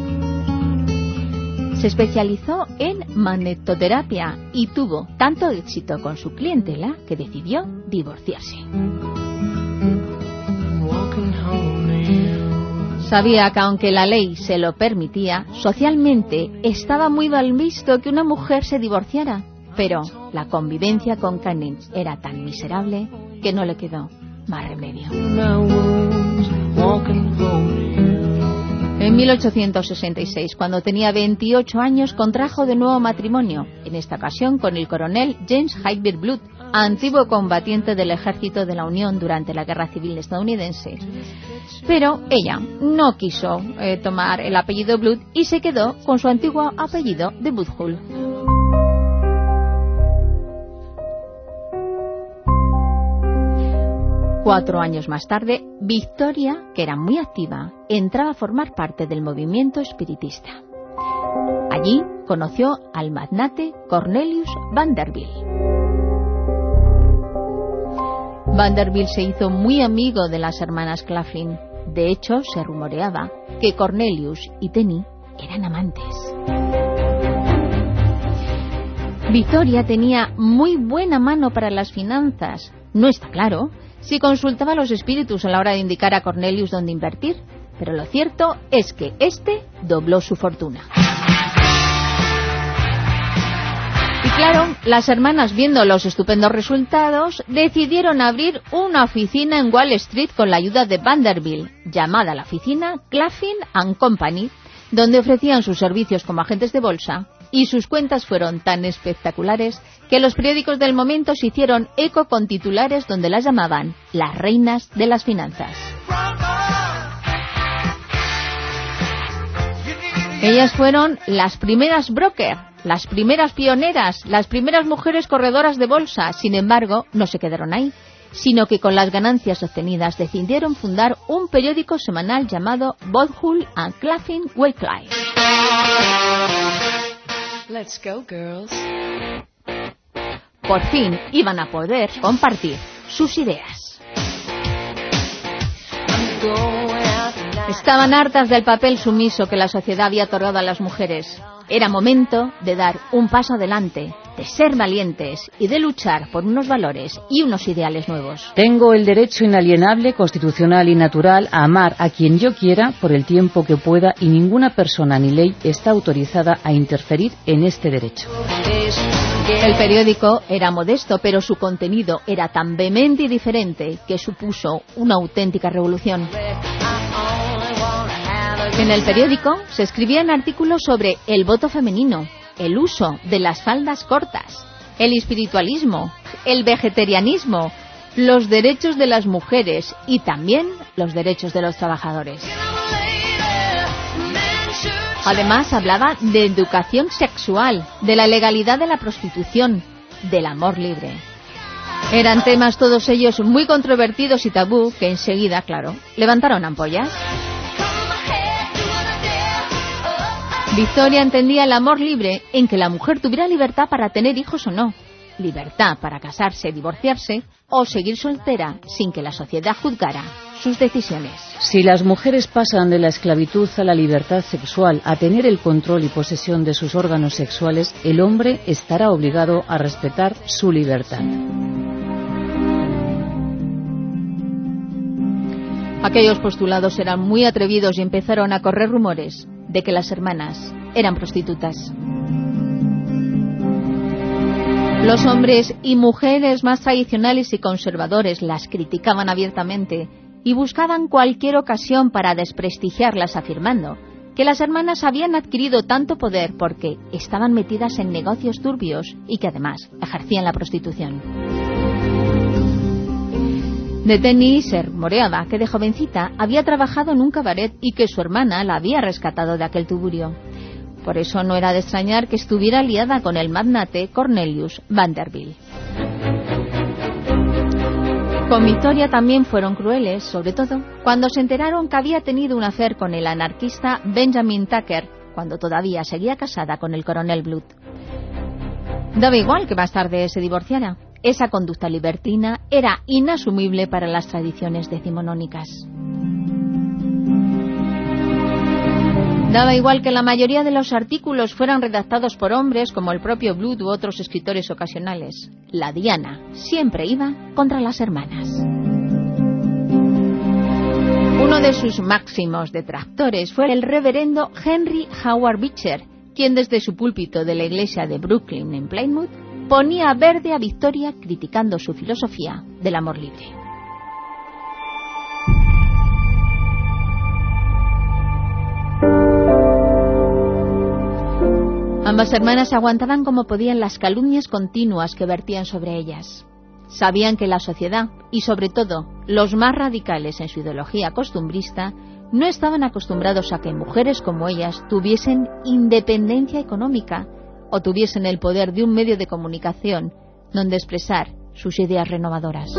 Se especializó en magnetoterapia y tuvo tanto éxito con su clientela que decidió divorciarse. Sabía que aunque la ley se lo permitía, socialmente estaba muy mal visto que una mujer se divorciara, pero la convivencia con Canning era tan miserable que no le quedó más remedio. En 1866, cuando tenía 28 años, contrajo de nuevo matrimonio, en esta ocasión con el coronel James Hyde Blood, antiguo combatiente del ejército de la Unión durante la Guerra Civil estadounidense. Pero ella no quiso tomar el apellido Blood y se quedó con su antiguo apellido de Woodhull. Cuatro años más tarde, Victoria, que era muy activa, entraba a formar parte del movimiento espiritista. Allí conoció al magnate Cornelius Vanderbilt. Vanderbilt se hizo muy amigo de las hermanas Claflin. De hecho, se rumoreaba que Cornelius y Tenny eran amantes. Victoria tenía muy buena mano para las finanzas. No está claro si consultaba a los espíritus a la hora de indicar a Cornelius dónde invertir, pero lo cierto es que este dobló su fortuna. Y claro, las hermanas, viendo los estupendos resultados, decidieron abrir una oficina en Wall Street con la ayuda de Vanderbilt, llamada la oficina Claflin & Company, donde ofrecían sus servicios como agentes de bolsa, y sus cuentas fueron tan espectaculares que los periódicos del momento se hicieron eco con titulares donde las llamaban las reinas de las finanzas. Ellas fueron las primeras broker, las primeras pioneras, las primeras mujeres corredoras de bolsa. Sin embargo, no se quedaron ahí, sino que con las ganancias obtenidas decidieron fundar un periódico semanal llamado Woodhull and Claflin Weekly. Let's go, girls. Por fin iban a poder compartir sus ideas. Estaban hartas del papel sumiso que la sociedad había otorgado a las mujeres. Era momento de dar un paso adelante, de ser valientes y de luchar por unos valores y unos ideales nuevos. Tengo el derecho inalienable, constitucional y natural a amar a quien yo quiera por el tiempo que pueda y ninguna persona ni ley está autorizada a interferir en este derecho. El periódico era modesto, pero su contenido era tan vehemente y diferente que supuso una auténtica revolución. En el periódico se escribían artículos sobre el voto femenino, el uso de las faldas cortas, el espiritualismo, el vegetarianismo, los derechos de las mujeres y también los derechos de los trabajadores. Además, hablaba de educación sexual, de la legalidad de la prostitución, del amor libre. Eran temas todos ellos muy controvertidos y tabú que enseguida, claro, levantaron ampollas. Victoria entendía el amor libre en que la mujer tuviera libertad para tener hijos o no, libertad para casarse, divorciarse o seguir soltera sin que la sociedad juzgara sus decisiones. Si las mujeres pasan de la esclavitud a la libertad sexual, a tener el control y posesión de sus órganos sexuales, el hombre estará obligado a respetar su libertad. Aquellos postulados eran muy atrevidos y empezaron a correr rumores de que las hermanas eran prostitutas. Los hombres y mujeres más tradicionales y conservadores las criticaban abiertamente y buscaban cualquier ocasión para desprestigiarlas, afirmando que las hermanas habían adquirido tanto poder porque estaban metidas en negocios turbios y que además ejercían la prostitución. De Tenny se rumoreaba que de jovencita había trabajado en un cabaret y que su hermana la había rescatado de aquel tugurio. Por eso no era de extrañar que estuviera liada con el magnate Cornelius Vanderbilt. Con Victoria también fueron crueles, sobre todo cuando se enteraron que había tenido un affair con el anarquista Benjamin Tucker, cuando todavía seguía casada con el coronel Blood. Daba igual que más tarde se divorciara. Esa conducta libertina era inasumible para las tradiciones decimonónicas. Daba igual que la mayoría de los artículos fueran redactados por hombres como el propio Blood u otros escritores ocasionales. La diana siempre iba contra las hermanas. Uno de sus máximos detractores fue el reverendo Henry Howard Beecher, quien desde su púlpito de la iglesia de Brooklyn en Plymouth ponía verde a Victoria criticando su filosofía del amor libre. Ambas hermanas aguantaban como podían las calumnias continuas que vertían sobre ellas. Sabían que la sociedad, y sobre todo los más radicales en su ideología costumbrista, no estaban acostumbrados a que mujeres como ellas tuviesen independencia económica o tuviesen el poder de un medio de comunicación donde expresar sus ideas renovadoras.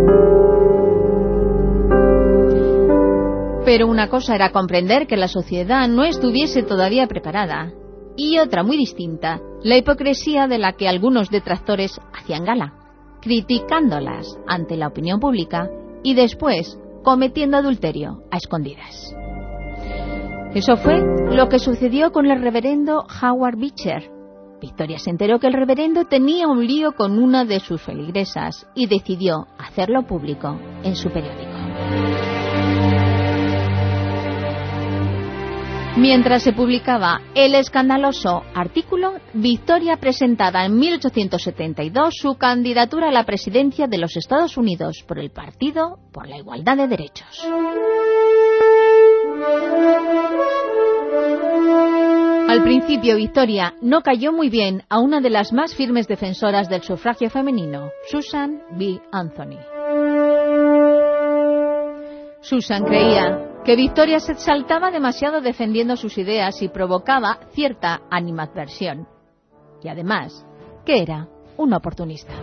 Pero una cosa era comprender que la sociedad no estuviese todavía preparada, y otra muy distinta, la hipocresía de la que algunos detractores hacían gala, criticándolas ante la opinión pública y después cometiendo adulterio a escondidas. Eso fue lo que sucedió con el reverendo Howard Beecher. Victoria se enteró que el reverendo tenía un lío con una de sus feligresas y decidió hacerlo público en su periódico. Mientras se publicaba el escandaloso artículo, Victoria presentaba en 1872 su candidatura a la presidencia de los Estados Unidos por el Partido por la Igualdad de Derechos. Al principio, Victoria no cayó muy bien a una de las más firmes defensoras del sufragio femenino, Susan B. Anthony. Susan creía que Victoria se exaltaba demasiado defendiendo sus ideas y provocaba cierta animadversión. Y además, que era una oportunista.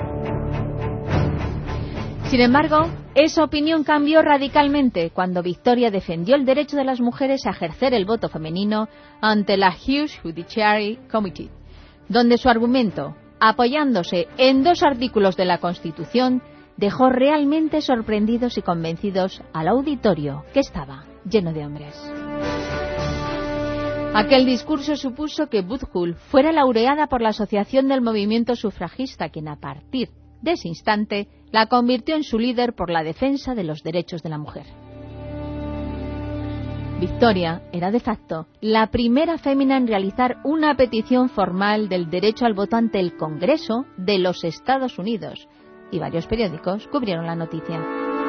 Sin embargo, esa opinión cambió radicalmente cuando Victoria defendió el derecho de las mujeres a ejercer el voto femenino ante la House Judiciary Committee, donde su argumento, apoyándose en 2 artículos de la Constitución, dejó realmente sorprendidos y convencidos al auditorio, que estaba lleno de hombres. Aquel discurso supuso que Woodhull fuera laureada por la Asociación del Movimiento Sufragista, quien a partir de ese instante la convirtió en su líder por la defensa de los derechos de la mujer. Victoria era de facto la primera fémina en realizar una petición formal del derecho al voto ante el Congreso de los Estados Unidos, y varios periódicos cubrieron la noticia.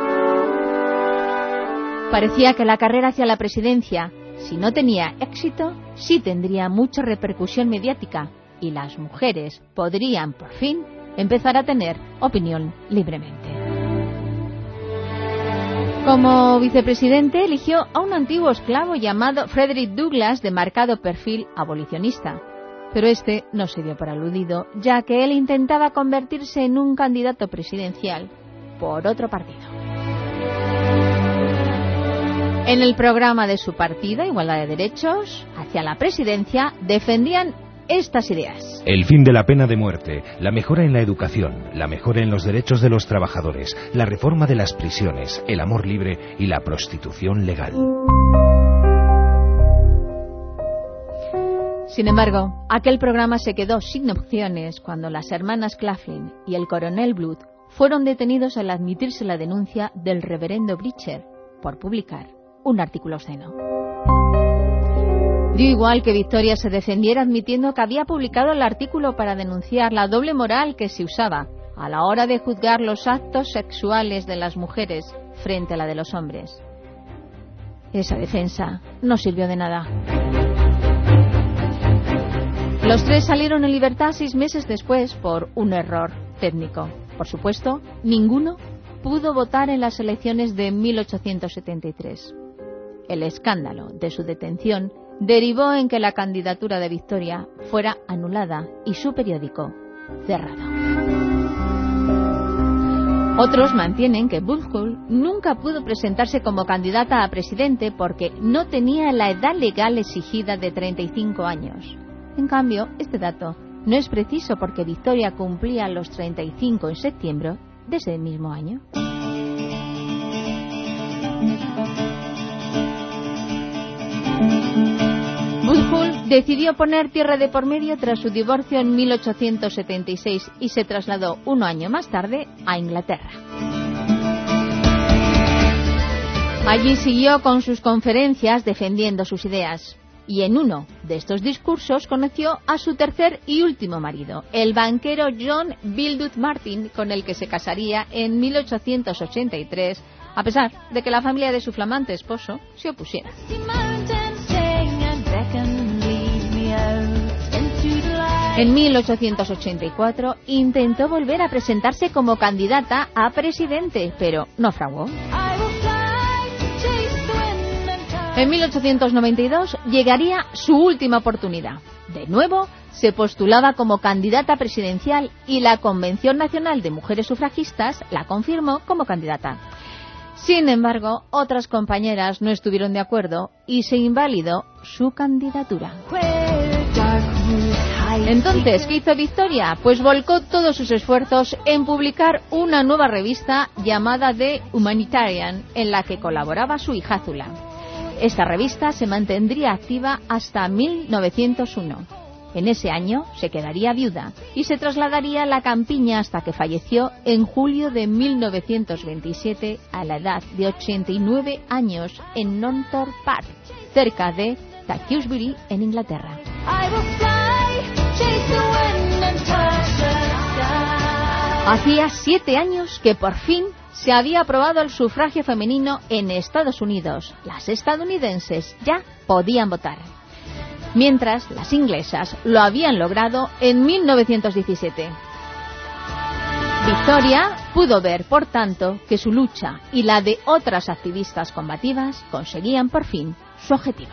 Parecía que la carrera hacia la presidencia, si no tenía éxito, sí tendría mucha repercusión mediática, y las mujeres podrían, por fin, empezar a tener opinión libremente. Como vicepresidente eligió a un antiguo esclavo llamado Frederick Douglass, de marcado perfil abolicionista. Pero este no se dio por aludido, ya que él intentaba convertirse en un candidato presidencial por otro partido. En el programa de su partido, Igualdad de Derechos, hacia la presidencia, defendían estas ideas. El fin de la pena de muerte, la mejora en la educación, la mejora en los derechos de los trabajadores, la reforma de las prisiones, el amor libre y la prostitución legal. Sin embargo, aquel programa se quedó sin opciones cuando las hermanas Claflin y el coronel Blood fueron detenidos al admitirse la denuncia del reverendo Beecher por publicar un artículo obsceno. Dio igual que Victoria se defendiera admitiendo que había publicado el artículo para denunciar la doble moral que se usaba a la hora de juzgar los actos sexuales de las mujeres frente a la de los hombres. Esa defensa no sirvió de nada. Los 3 salieron en libertad 6 meses después por un error técnico. Por supuesto, ninguno pudo votar en las elecciones de 1873. El escándalo de su detención derivó en que la candidatura de Victoria fuera anulada y su periódico cerrado. Otros mantienen que Woodhull nunca pudo presentarse como candidata a presidente porque no tenía la edad legal exigida de 35 años. En cambio, este dato no es preciso porque Victoria cumplía los 35 en septiembre de ese mismo año. Woodhull decidió poner tierra de por medio tras su divorcio en 1876 y se trasladó un año más tarde a Inglaterra. Allí siguió con sus conferencias defendiendo sus ideas. Y en uno de estos discursos conoció a su tercer y último marido, el banquero John Bildud Martin, con el que se casaría en 1883, a pesar de que la familia de su flamante esposo se opusiera. En 1884 intentó volver a presentarse como candidata a presidente, pero naufragó. En 1892 llegaría su última oportunidad. De nuevo, se postulaba como candidata presidencial y la Convención Nacional de Mujeres Sufragistas la confirmó como candidata. Sin embargo, otras compañeras no estuvieron de acuerdo y se invalidó su candidatura. Entonces, ¿qué hizo Victoria? Pues volcó todos sus esfuerzos en publicar una nueva revista llamada The Humanitarian, en la que colaboraba su hija Zula. Esta revista se mantendría activa hasta 1901. En ese año se quedaría viuda y se trasladaría a la campiña hasta que falleció en julio de 1927 a la edad de 89 años en Norton Park, cerca de Tewkesbury, en Inglaterra. Hacía 7 años que por fin se había aprobado el sufragio femenino en Estados Unidos. Las estadounidenses ya podían votar, mientras las inglesas lo habían logrado en 1917. Victoria pudo ver, por tanto, que su lucha y la de otras activistas combativas conseguían por fin su objetivo.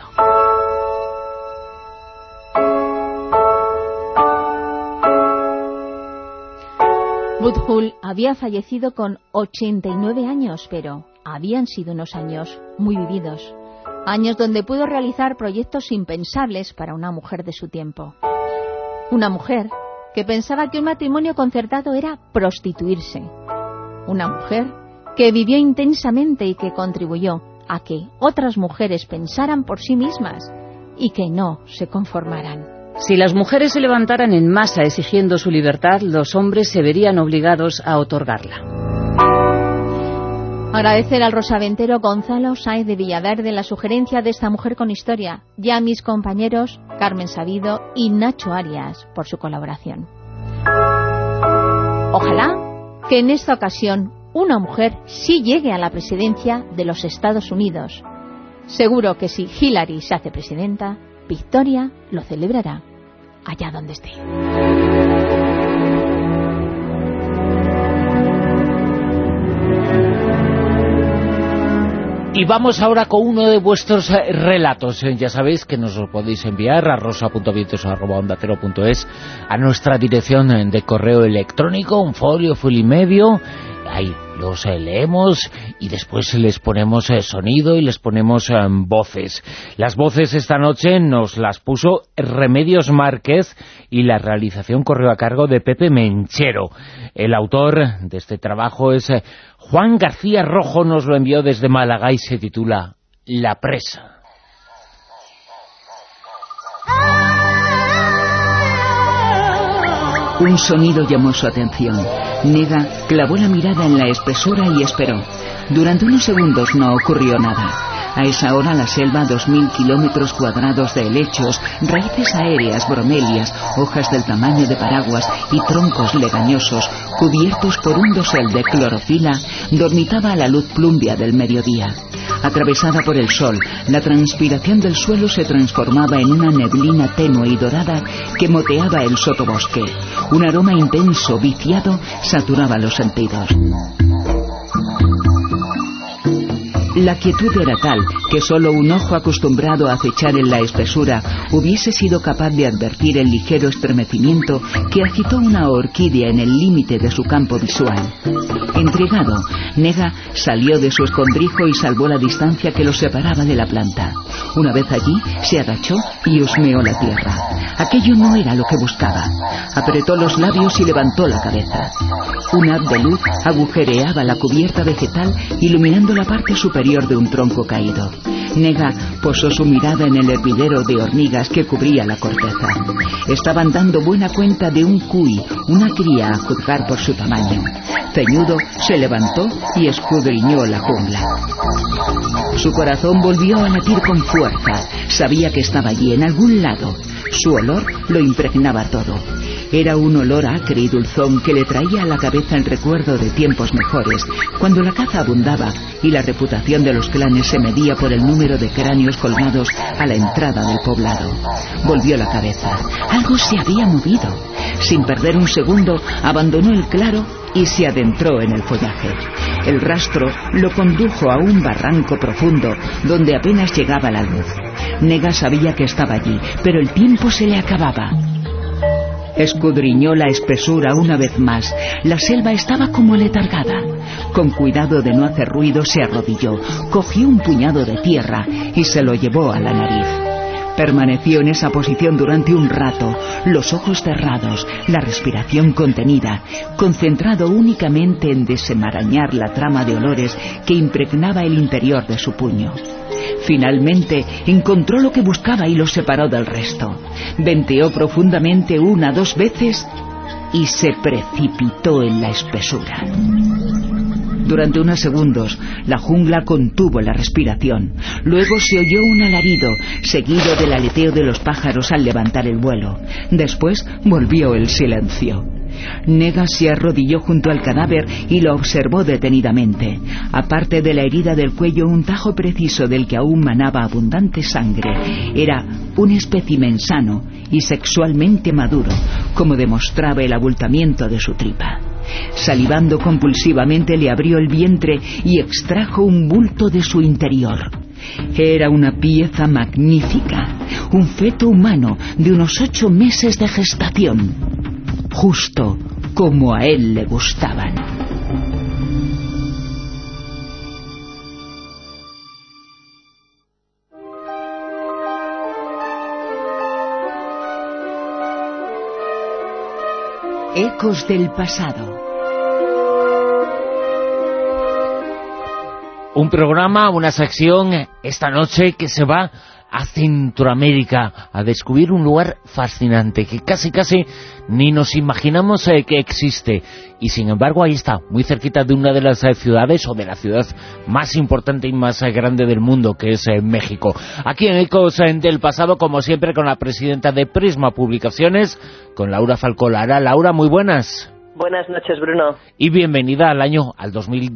Woodhull había fallecido con 89 años, pero habían sido unos años muy vividos. Años donde pudo realizar proyectos impensables para una mujer de su tiempo. Una mujer que pensaba que un matrimonio concertado era prostituirse. Una mujer que vivió intensamente y que contribuyó a que otras mujeres pensaran por sí mismas y que no se conformaran. Si las mujeres se levantaran en masa exigiendo su libertad, los hombres se verían obligados a otorgarla. Agradecer al rosaventero Gonzalo Sáez de Villaverde la sugerencia de esta mujer con historia, y a mis compañeros Carmen Sabido y Nacho Arias por su colaboración. Ojalá que en esta ocasión una mujer sí llegue a la presidencia de los Estados Unidos. Seguro que si Hillary se hace presidenta, Victoria lo celebrará allá donde esté. Y vamos ahora con uno de vuestros relatos. Ya sabéis que nos lo podéis enviar a rosa.vientos@ondacero.es, a nuestra dirección de correo electrónico, un folio y medio. Ahí los leemos y después les ponemos sonido y les ponemos voces. Las voces esta noche nos las puso Remedios Márquez y la realización corrió a cargo de Pepe Menchero. El autor de este trabajo es Juan García Rojo, nos lo envió desde Málaga y se titula La presa. Un sonido llamó su atención. Nega clavó la mirada en la espesura y esperó. Durante unos segundos no ocurrió nada. A esa hora la selva, 2000 kilómetros cuadrados de helechos, raíces aéreas, bromelias, hojas del tamaño de paraguas y troncos legañosos, cubiertos por un dosel de clorofila, dormitaba a la luz plumbia del mediodía. Atravesada por el sol, la transpiración del suelo se transformaba en una neblina tenue y dorada que moteaba el sotobosque. Un aroma intenso, viciado, saturaba los sentidos. La quietud era tal que solo un ojo acostumbrado a acechar en la espesura hubiese sido capaz de advertir el ligero estremecimiento que agitó una orquídea en el límite de su campo visual. Intrigado, Nega salió de su escondrijo y salvó la distancia que lo separaba de la planta. Una vez allí, se agachó y husmeó la tierra. Aquello no era lo que buscaba. Apretó los labios y levantó la cabeza. Un haz de luz agujereaba la cubierta vegetal, iluminando la parte superior de un tronco caído. Nega posó su mirada en el hervidero de hormigas que cubría la corteza. Estaban dando buena cuenta de un cuy, una cría a juzgar por su tamaño. Ceñudo se levantó y escudriñó la jungla. Su corazón volvió a latir con fuerza. Sabía que estaba allí, en algún lado. Su olor lo impregnaba todo. Era un olor acre y dulzón que le traía a la cabeza el recuerdo de tiempos mejores, cuando la caza abundaba y la reputación de los clanes se medía por el número de cráneos colgados a la entrada del poblado. Volvió la cabeza. Algo se había movido. Sin perder un segundo, abandonó el claro y se adentró en el follaje. El rastro lo condujo a un barranco profundo donde apenas llegaba la luz. Nega sabía que estaba allí, pero el tiempo se le acababa. Escudriñó la espesura una vez más. La selva estaba como aletargada. Con cuidado de no hacer ruido, se arrodilló, cogió un puñado de tierra y se lo llevó a la nariz. Permaneció en esa posición durante un rato, los ojos cerrados, la respiración contenida, concentrado únicamente en desenmarañar la trama de olores que impregnaba el interior de su puño. Finalmente encontró lo que buscaba y lo separó del resto. Venteó profundamente 1 o 2 veces y se precipitó en la espesura. Durante unos segundos, la jungla contuvo la respiración. Luego se oyó un alarido, seguido del aleteo de los pájaros al levantar el vuelo. Después volvió el silencio. Nega se arrodilló junto al cadáver y lo observó detenidamente. Aparte de la herida del cuello, un tajo preciso del que aún manaba abundante sangre. Era un espécimen sano y sexualmente maduro, como demostraba el abultamiento de su tripa. Salivando compulsivamente, le abrió el vientre y extrajo un bulto de su interior. Era una pieza magnífica, un feto humano de unos 8 meses de gestación, justo como a él le gustaban. Ecos del pasado. Un programa, una sección esta noche que se va a Centroamérica a descubrir un lugar fascinante que casi ni nos imaginamos que existe, y sin embargo ahí está, muy cerquita de una de las ciudades, o de la ciudad más importante y más grande del mundo, que es México. Aquí en Ecos del Pasado, como siempre, con la presidenta de Prisma Publicaciones, con Laura Falcolara. Laura, muy buenas. Buenas noches, Bruno. Y bienvenida al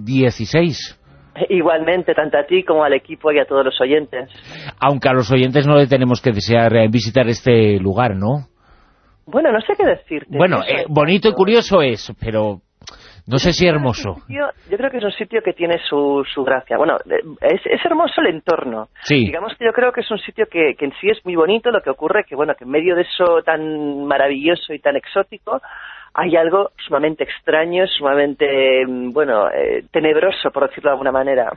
2016. Igualmente, tanto a ti como al equipo y a todos los oyentes. Aunque a los oyentes no le tenemos que desear visitar este lugar, ¿no? Bueno, no sé qué decirte. Bueno, bonito y curioso es, pero no sé si hermoso. Yo creo que es un sitio que tiene su gracia. Bueno, es hermoso el entorno. Sí. Digamos que yo creo que es un sitio que en sí es muy bonito. Lo que ocurre que, bueno, que en medio de eso tan maravilloso y tan exótico hay algo sumamente extraño, sumamente, tenebroso, por decirlo de alguna manera.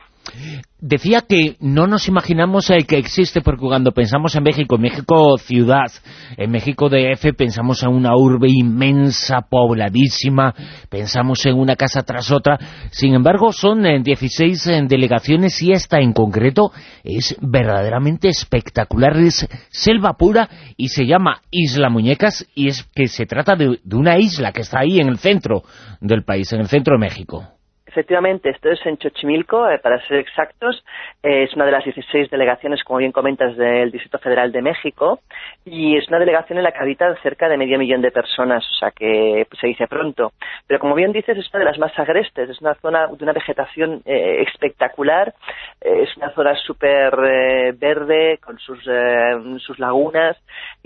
Decía que no nos imaginamos que existe, porque cuando pensamos en México ciudad, en México DF, pensamos en una urbe inmensa, pobladísima, pensamos en una casa tras otra. Sin embargo, son 16 delegaciones y esta en concreto es verdaderamente espectacular. Es selva pura y se llama Isla Muñecas, y es que se trata de una isla que está ahí en el centro del país, en el centro de México. Efectivamente, esto es en Xochimilco, para ser exactos. Es una de las 16 delegaciones, como bien comentas, del Distrito Federal de México, y es una delegación en la que habitan cerca de 500.000 de personas, o sea que se dice pronto. Pero como bien dices, es una de las más agrestes, es una zona de una vegetación espectacular, es una zona súper verde, con sus lagunas,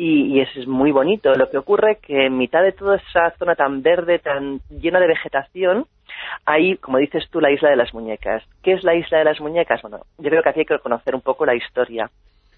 y es muy bonito. Lo que ocurre que en mitad de toda esa zona tan verde, tan llena de vegetación, Hay, como dices tú, la Isla de las Muñecas. ¿Qué es la Isla de las Muñecas? Bueno, yo creo que aquí hay que conocer un poco la historia.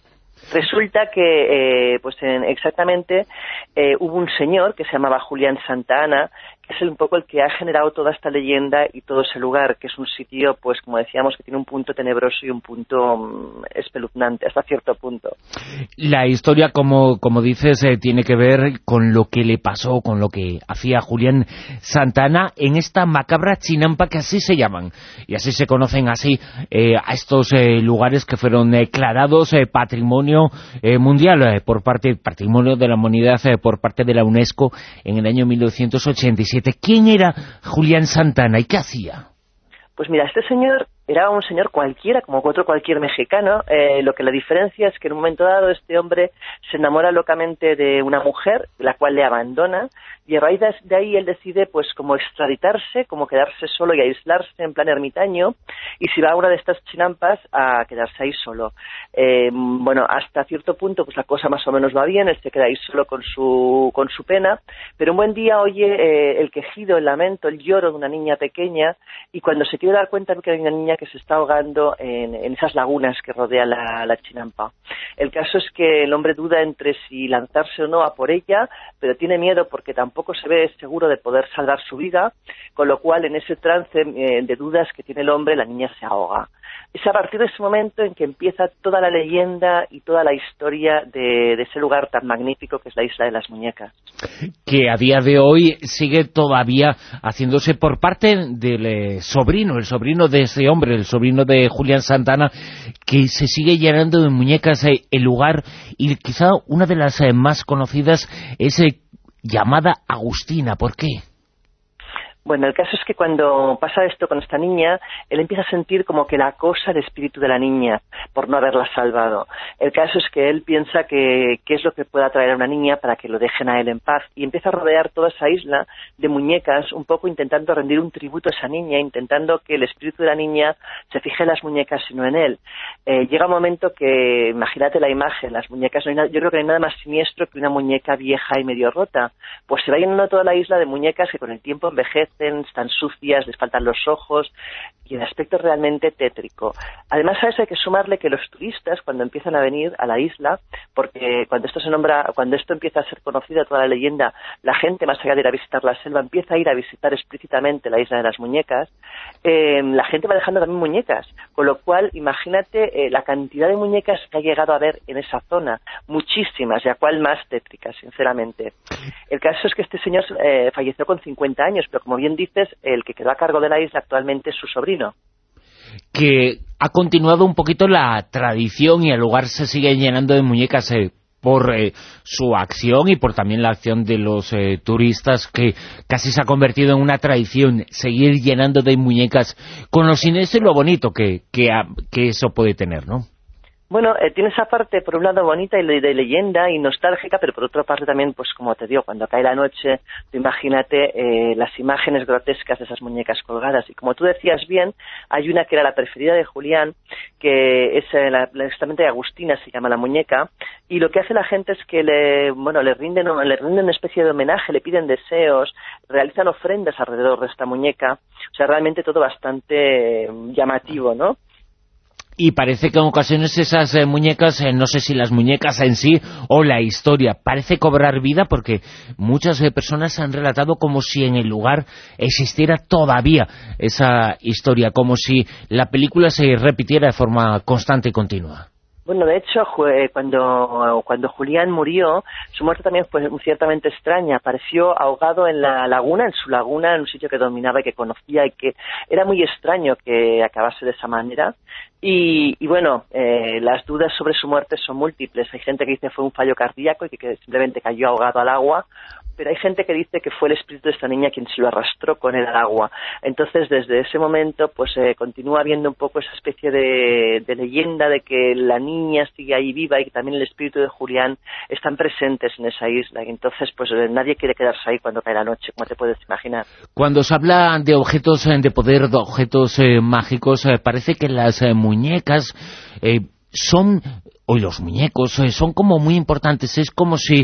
Resulta que, exactamente, hubo un señor que se llamaba Julián Santa Ana, que es un poco el que ha generado toda esta leyenda y todo ese lugar, que es un sitio, pues como decíamos, que tiene un punto tenebroso y un punto espeluznante, hasta cierto punto. La historia, como dices, tiene que ver con lo que le pasó, con lo que hacía Julián Santa Ana en esta macabra chinampa, que así se llaman, y así se conocen así a estos lugares que fueron declarados patrimonio mundial, patrimonio de la humanidad por parte de la UNESCO en el año 1987. ¿Quién era Julián Santa Ana y qué hacía? Pues mira, este señor era un señor cualquiera, como otro cualquier mexicano. Lo que la diferencia es que en un momento dado este hombre se enamora locamente de una mujer, la cual le abandona, y a raíz de ahí él decide pues como extraditarse, como quedarse solo y aislarse en plan ermitaño, y se va a una de estas chinampas a quedarse ahí solo. Bueno, hasta cierto punto pues la cosa más o menos va bien, él se queda ahí solo con su pena, pero un buen día oye el quejido, el lamento, el lloro de una niña pequeña, y cuando se quiere dar cuenta de que hay una niña que se está ahogando en esas lagunas que rodean la chinampa. El caso es que el hombre duda entre si lanzarse o no a por ella, pero tiene miedo porque tampoco se ve seguro de poder salvar su vida, con lo cual en ese trance de dudas que tiene el hombre, la niña se ahoga. Es a partir de ese momento en que empieza toda la leyenda y toda la historia de ese lugar tan magnífico que es la Isla de las Muñecas. Que a día de hoy sigue todavía haciéndose por parte del sobrino, el sobrino de ese hombre, el sobrino de Julián Santa Ana, que se sigue llenando de muñecas el lugar, y quizá una de las más conocidas es llamada Agustina. ¿Por qué? Bueno, el caso es que cuando pasa esto con esta niña, él empieza a sentir como que la acosa el espíritu de la niña por no haberla salvado. El caso es que él piensa que qué es lo que puede atraer a una niña para que lo dejen a él en paz, y empieza a rodear toda esa isla de muñecas, un poco intentando rendir un tributo a esa niña, intentando que el espíritu de la niña se fije en las muñecas y no en él. Llega un momento que, imagínate la imagen, las muñecas, yo creo que no hay nada más siniestro que una muñeca vieja y medio rota. Pues se va llenando toda la isla de muñecas que con el tiempo envejecen, están sucias, les faltan los ojos, y el aspecto es realmente tétrico. Además a eso hay que sumarle que los turistas, cuando empiezan a venir a la isla, porque cuando esto empieza a ser conocido, toda la leyenda, la gente, más allá de ir a visitar la selva, empieza a ir a visitar explícitamente la Isla de las Muñecas. La gente va dejando también muñecas, con lo cual imagínate la cantidad de muñecas que ha llegado a ver en esa zona, muchísimas, y a cuál más tétricas, sinceramente. El caso es que este señor falleció con 50 años, pero como bien dices, el que quedó a cargo de la isla actualmente es su sobrino. Que ha continuado un poquito la tradición, y el lugar se sigue llenando de muñecas por su acción y por también la acción de los turistas, que casi se ha convertido en una tradición seguir llenando de muñecas, con lo siniestro y lo bonito que eso puede tener, ¿no? Bueno, tiene esa parte, por un lado, bonita y de leyenda y nostálgica, pero por otra parte también, pues como te digo, cuando cae la noche, tú imagínate las imágenes grotescas de esas muñecas colgadas. Y como tú decías bien, hay una que era la preferida de Julián, que es justamente Agustina, se llama la muñeca, y lo que hace la gente es que le rinden una especie de homenaje, le piden deseos, realizan ofrendas alrededor de esta muñeca. O sea, realmente todo bastante llamativo, ¿no? Y parece que en ocasiones esas muñecas, no sé si las muñecas en sí o la historia, parece cobrar vida, porque muchas personas han relatado como si en el lugar existiera todavía esa historia, como si la película se repitiera de forma constante y continua. Bueno, de hecho, cuando Julián murió, su muerte también fue ciertamente extraña. Apareció ahogado en la laguna, en su laguna, en un sitio que dominaba y que conocía, y que era muy extraño que acabase de esa manera. Y bueno, las dudas sobre su muerte son múltiples. Hay gente que dice que fue un fallo cardíaco y que simplemente cayó ahogado al agua, pero hay gente que dice que fue el espíritu de esta niña quien se lo arrastró con él al agua. Entonces, desde ese momento, pues continúa habiendo un poco esa especie de leyenda de que la niña sigue ahí viva y que también el espíritu de Julián están presentes en esa isla. Y entonces, pues nadie quiere quedarse ahí cuando cae la noche, como te puedes imaginar. Cuando se habla de objetos de poder, de objetos mágicos, parece que las muñecas son hoy los muñecos son como muy importantes. Es como si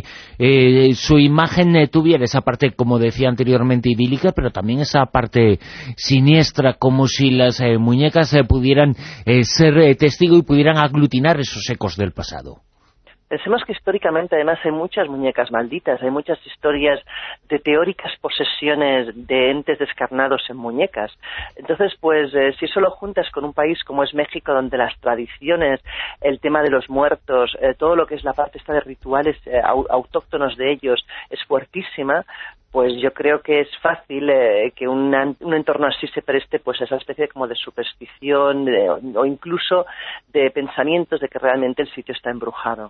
su imagen tuviera esa parte, como decía anteriormente, idílica, pero también esa parte siniestra, como si las muñecas pudieran ser testigo y pudieran aglutinar esos ecos del pasado. Pensemos que históricamente además hay muchas muñecas malditas, hay muchas historias de teóricas posesiones de entes descarnados en muñecas. Entonces, pues si eso lo juntas con un país como es México, donde las tradiciones, el tema de los muertos, todo lo que es la parte esta de rituales autóctonos de ellos es fuertísima, pues yo creo que es fácil que un entorno así se preste pues a esa especie como de superstición o incluso de pensamientos de que realmente el sitio está embrujado.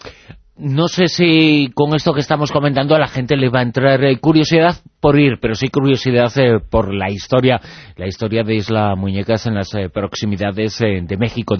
No sé si con esto que estamos comentando a la gente le va a entrar curiosidad por ir, pero sí curiosidad por la historia de Isla Muñecas en las proximidades de México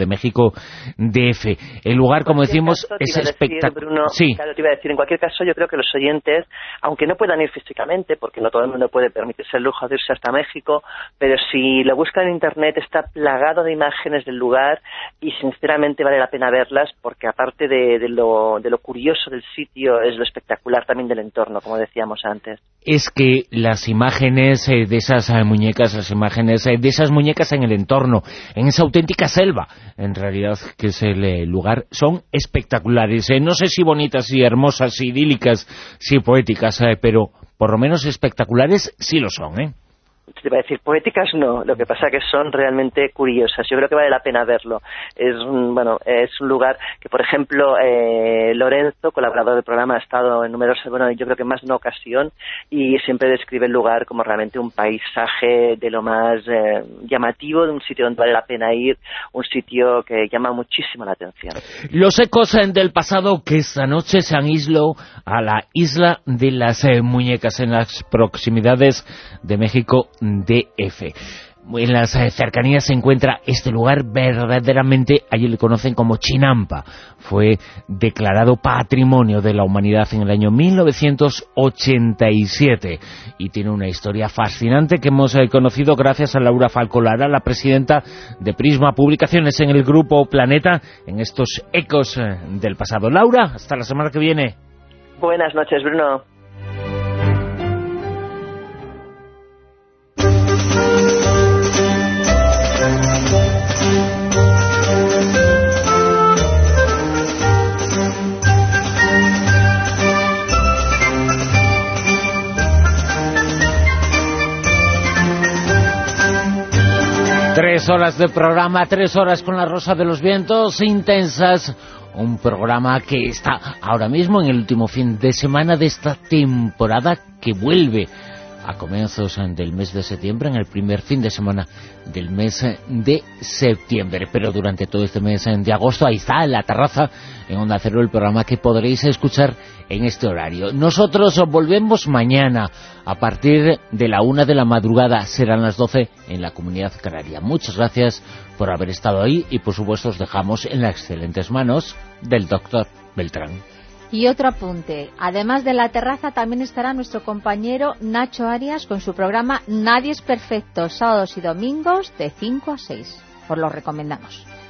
DF. El lugar, como decimos, es espectacular. Sí. Claro, te iba a decir, en cualquier caso, yo creo que los oyentes, aunque no puedan ir físicamente, porque no todo el mundo puede permitirse el lujo de irse hasta México, pero si lo buscan en Internet está plagado de imágenes del lugar y sinceramente vale la pena verlas, porque aparte de lo curioso del sitio es lo espectacular también del entorno, como decíamos antes. Es que las imágenes de esas muñecas, las imágenes de esas muñecas en el entorno, en esa auténtica selva, en realidad que es el lugar, son espectaculares. No sé si bonitas, si hermosas, si idílicas, si poéticas, pero por lo menos espectaculares sí lo son, ¿eh? Te iba a decir, poéticas no, lo que pasa que son realmente curiosas. Yo creo que vale la pena verlo. Es un lugar que, por ejemplo, Lorenzo, colaborador del programa, ha estado en numerosas, yo creo que en más de una ocasión, y siempre describe el lugar como realmente un paisaje de lo más llamativo, de un sitio donde vale la pena ir, un sitio que llama muchísimo la atención. Los ecos del pasado que esta noche se han islado a la isla de las muñecas en las proximidades de México DF. En las cercanías se encuentra este lugar, verdaderamente, allí le conocen como Chinampa. Fue declarado Patrimonio de la Humanidad en el año 1987 y tiene una historia fascinante que hemos conocido gracias a Laura Falcolara, la presidenta de Prisma Publicaciones en el Grupo Planeta, en estos ecos del pasado. Laura, hasta la semana que viene. Buenas noches, Bruno. 3 horas de programa, 3 horas con la Rosa de los Vientos, intensas. Un programa que está ahora mismo en el último fin de semana de esta temporada que vuelve a comienzos del mes de septiembre, en el primer fin de semana del mes de septiembre. Pero durante todo este mes de agosto, ahí está, en la terraza, en Onda Cero, el programa que podréis escuchar en este horario. Nosotros volvemos mañana a partir de la 1 de la madrugada, serán las 12 en la Comunidad Canaria. Muchas gracias por haber estado ahí y por supuesto os dejamos en las excelentes manos del doctor Beltrán. Y otro apunte, además de la terraza también estará nuestro compañero Nacho Arias con su programa Nadie es Perfecto, sábados y domingos de 5 a 6. Os lo recomendamos.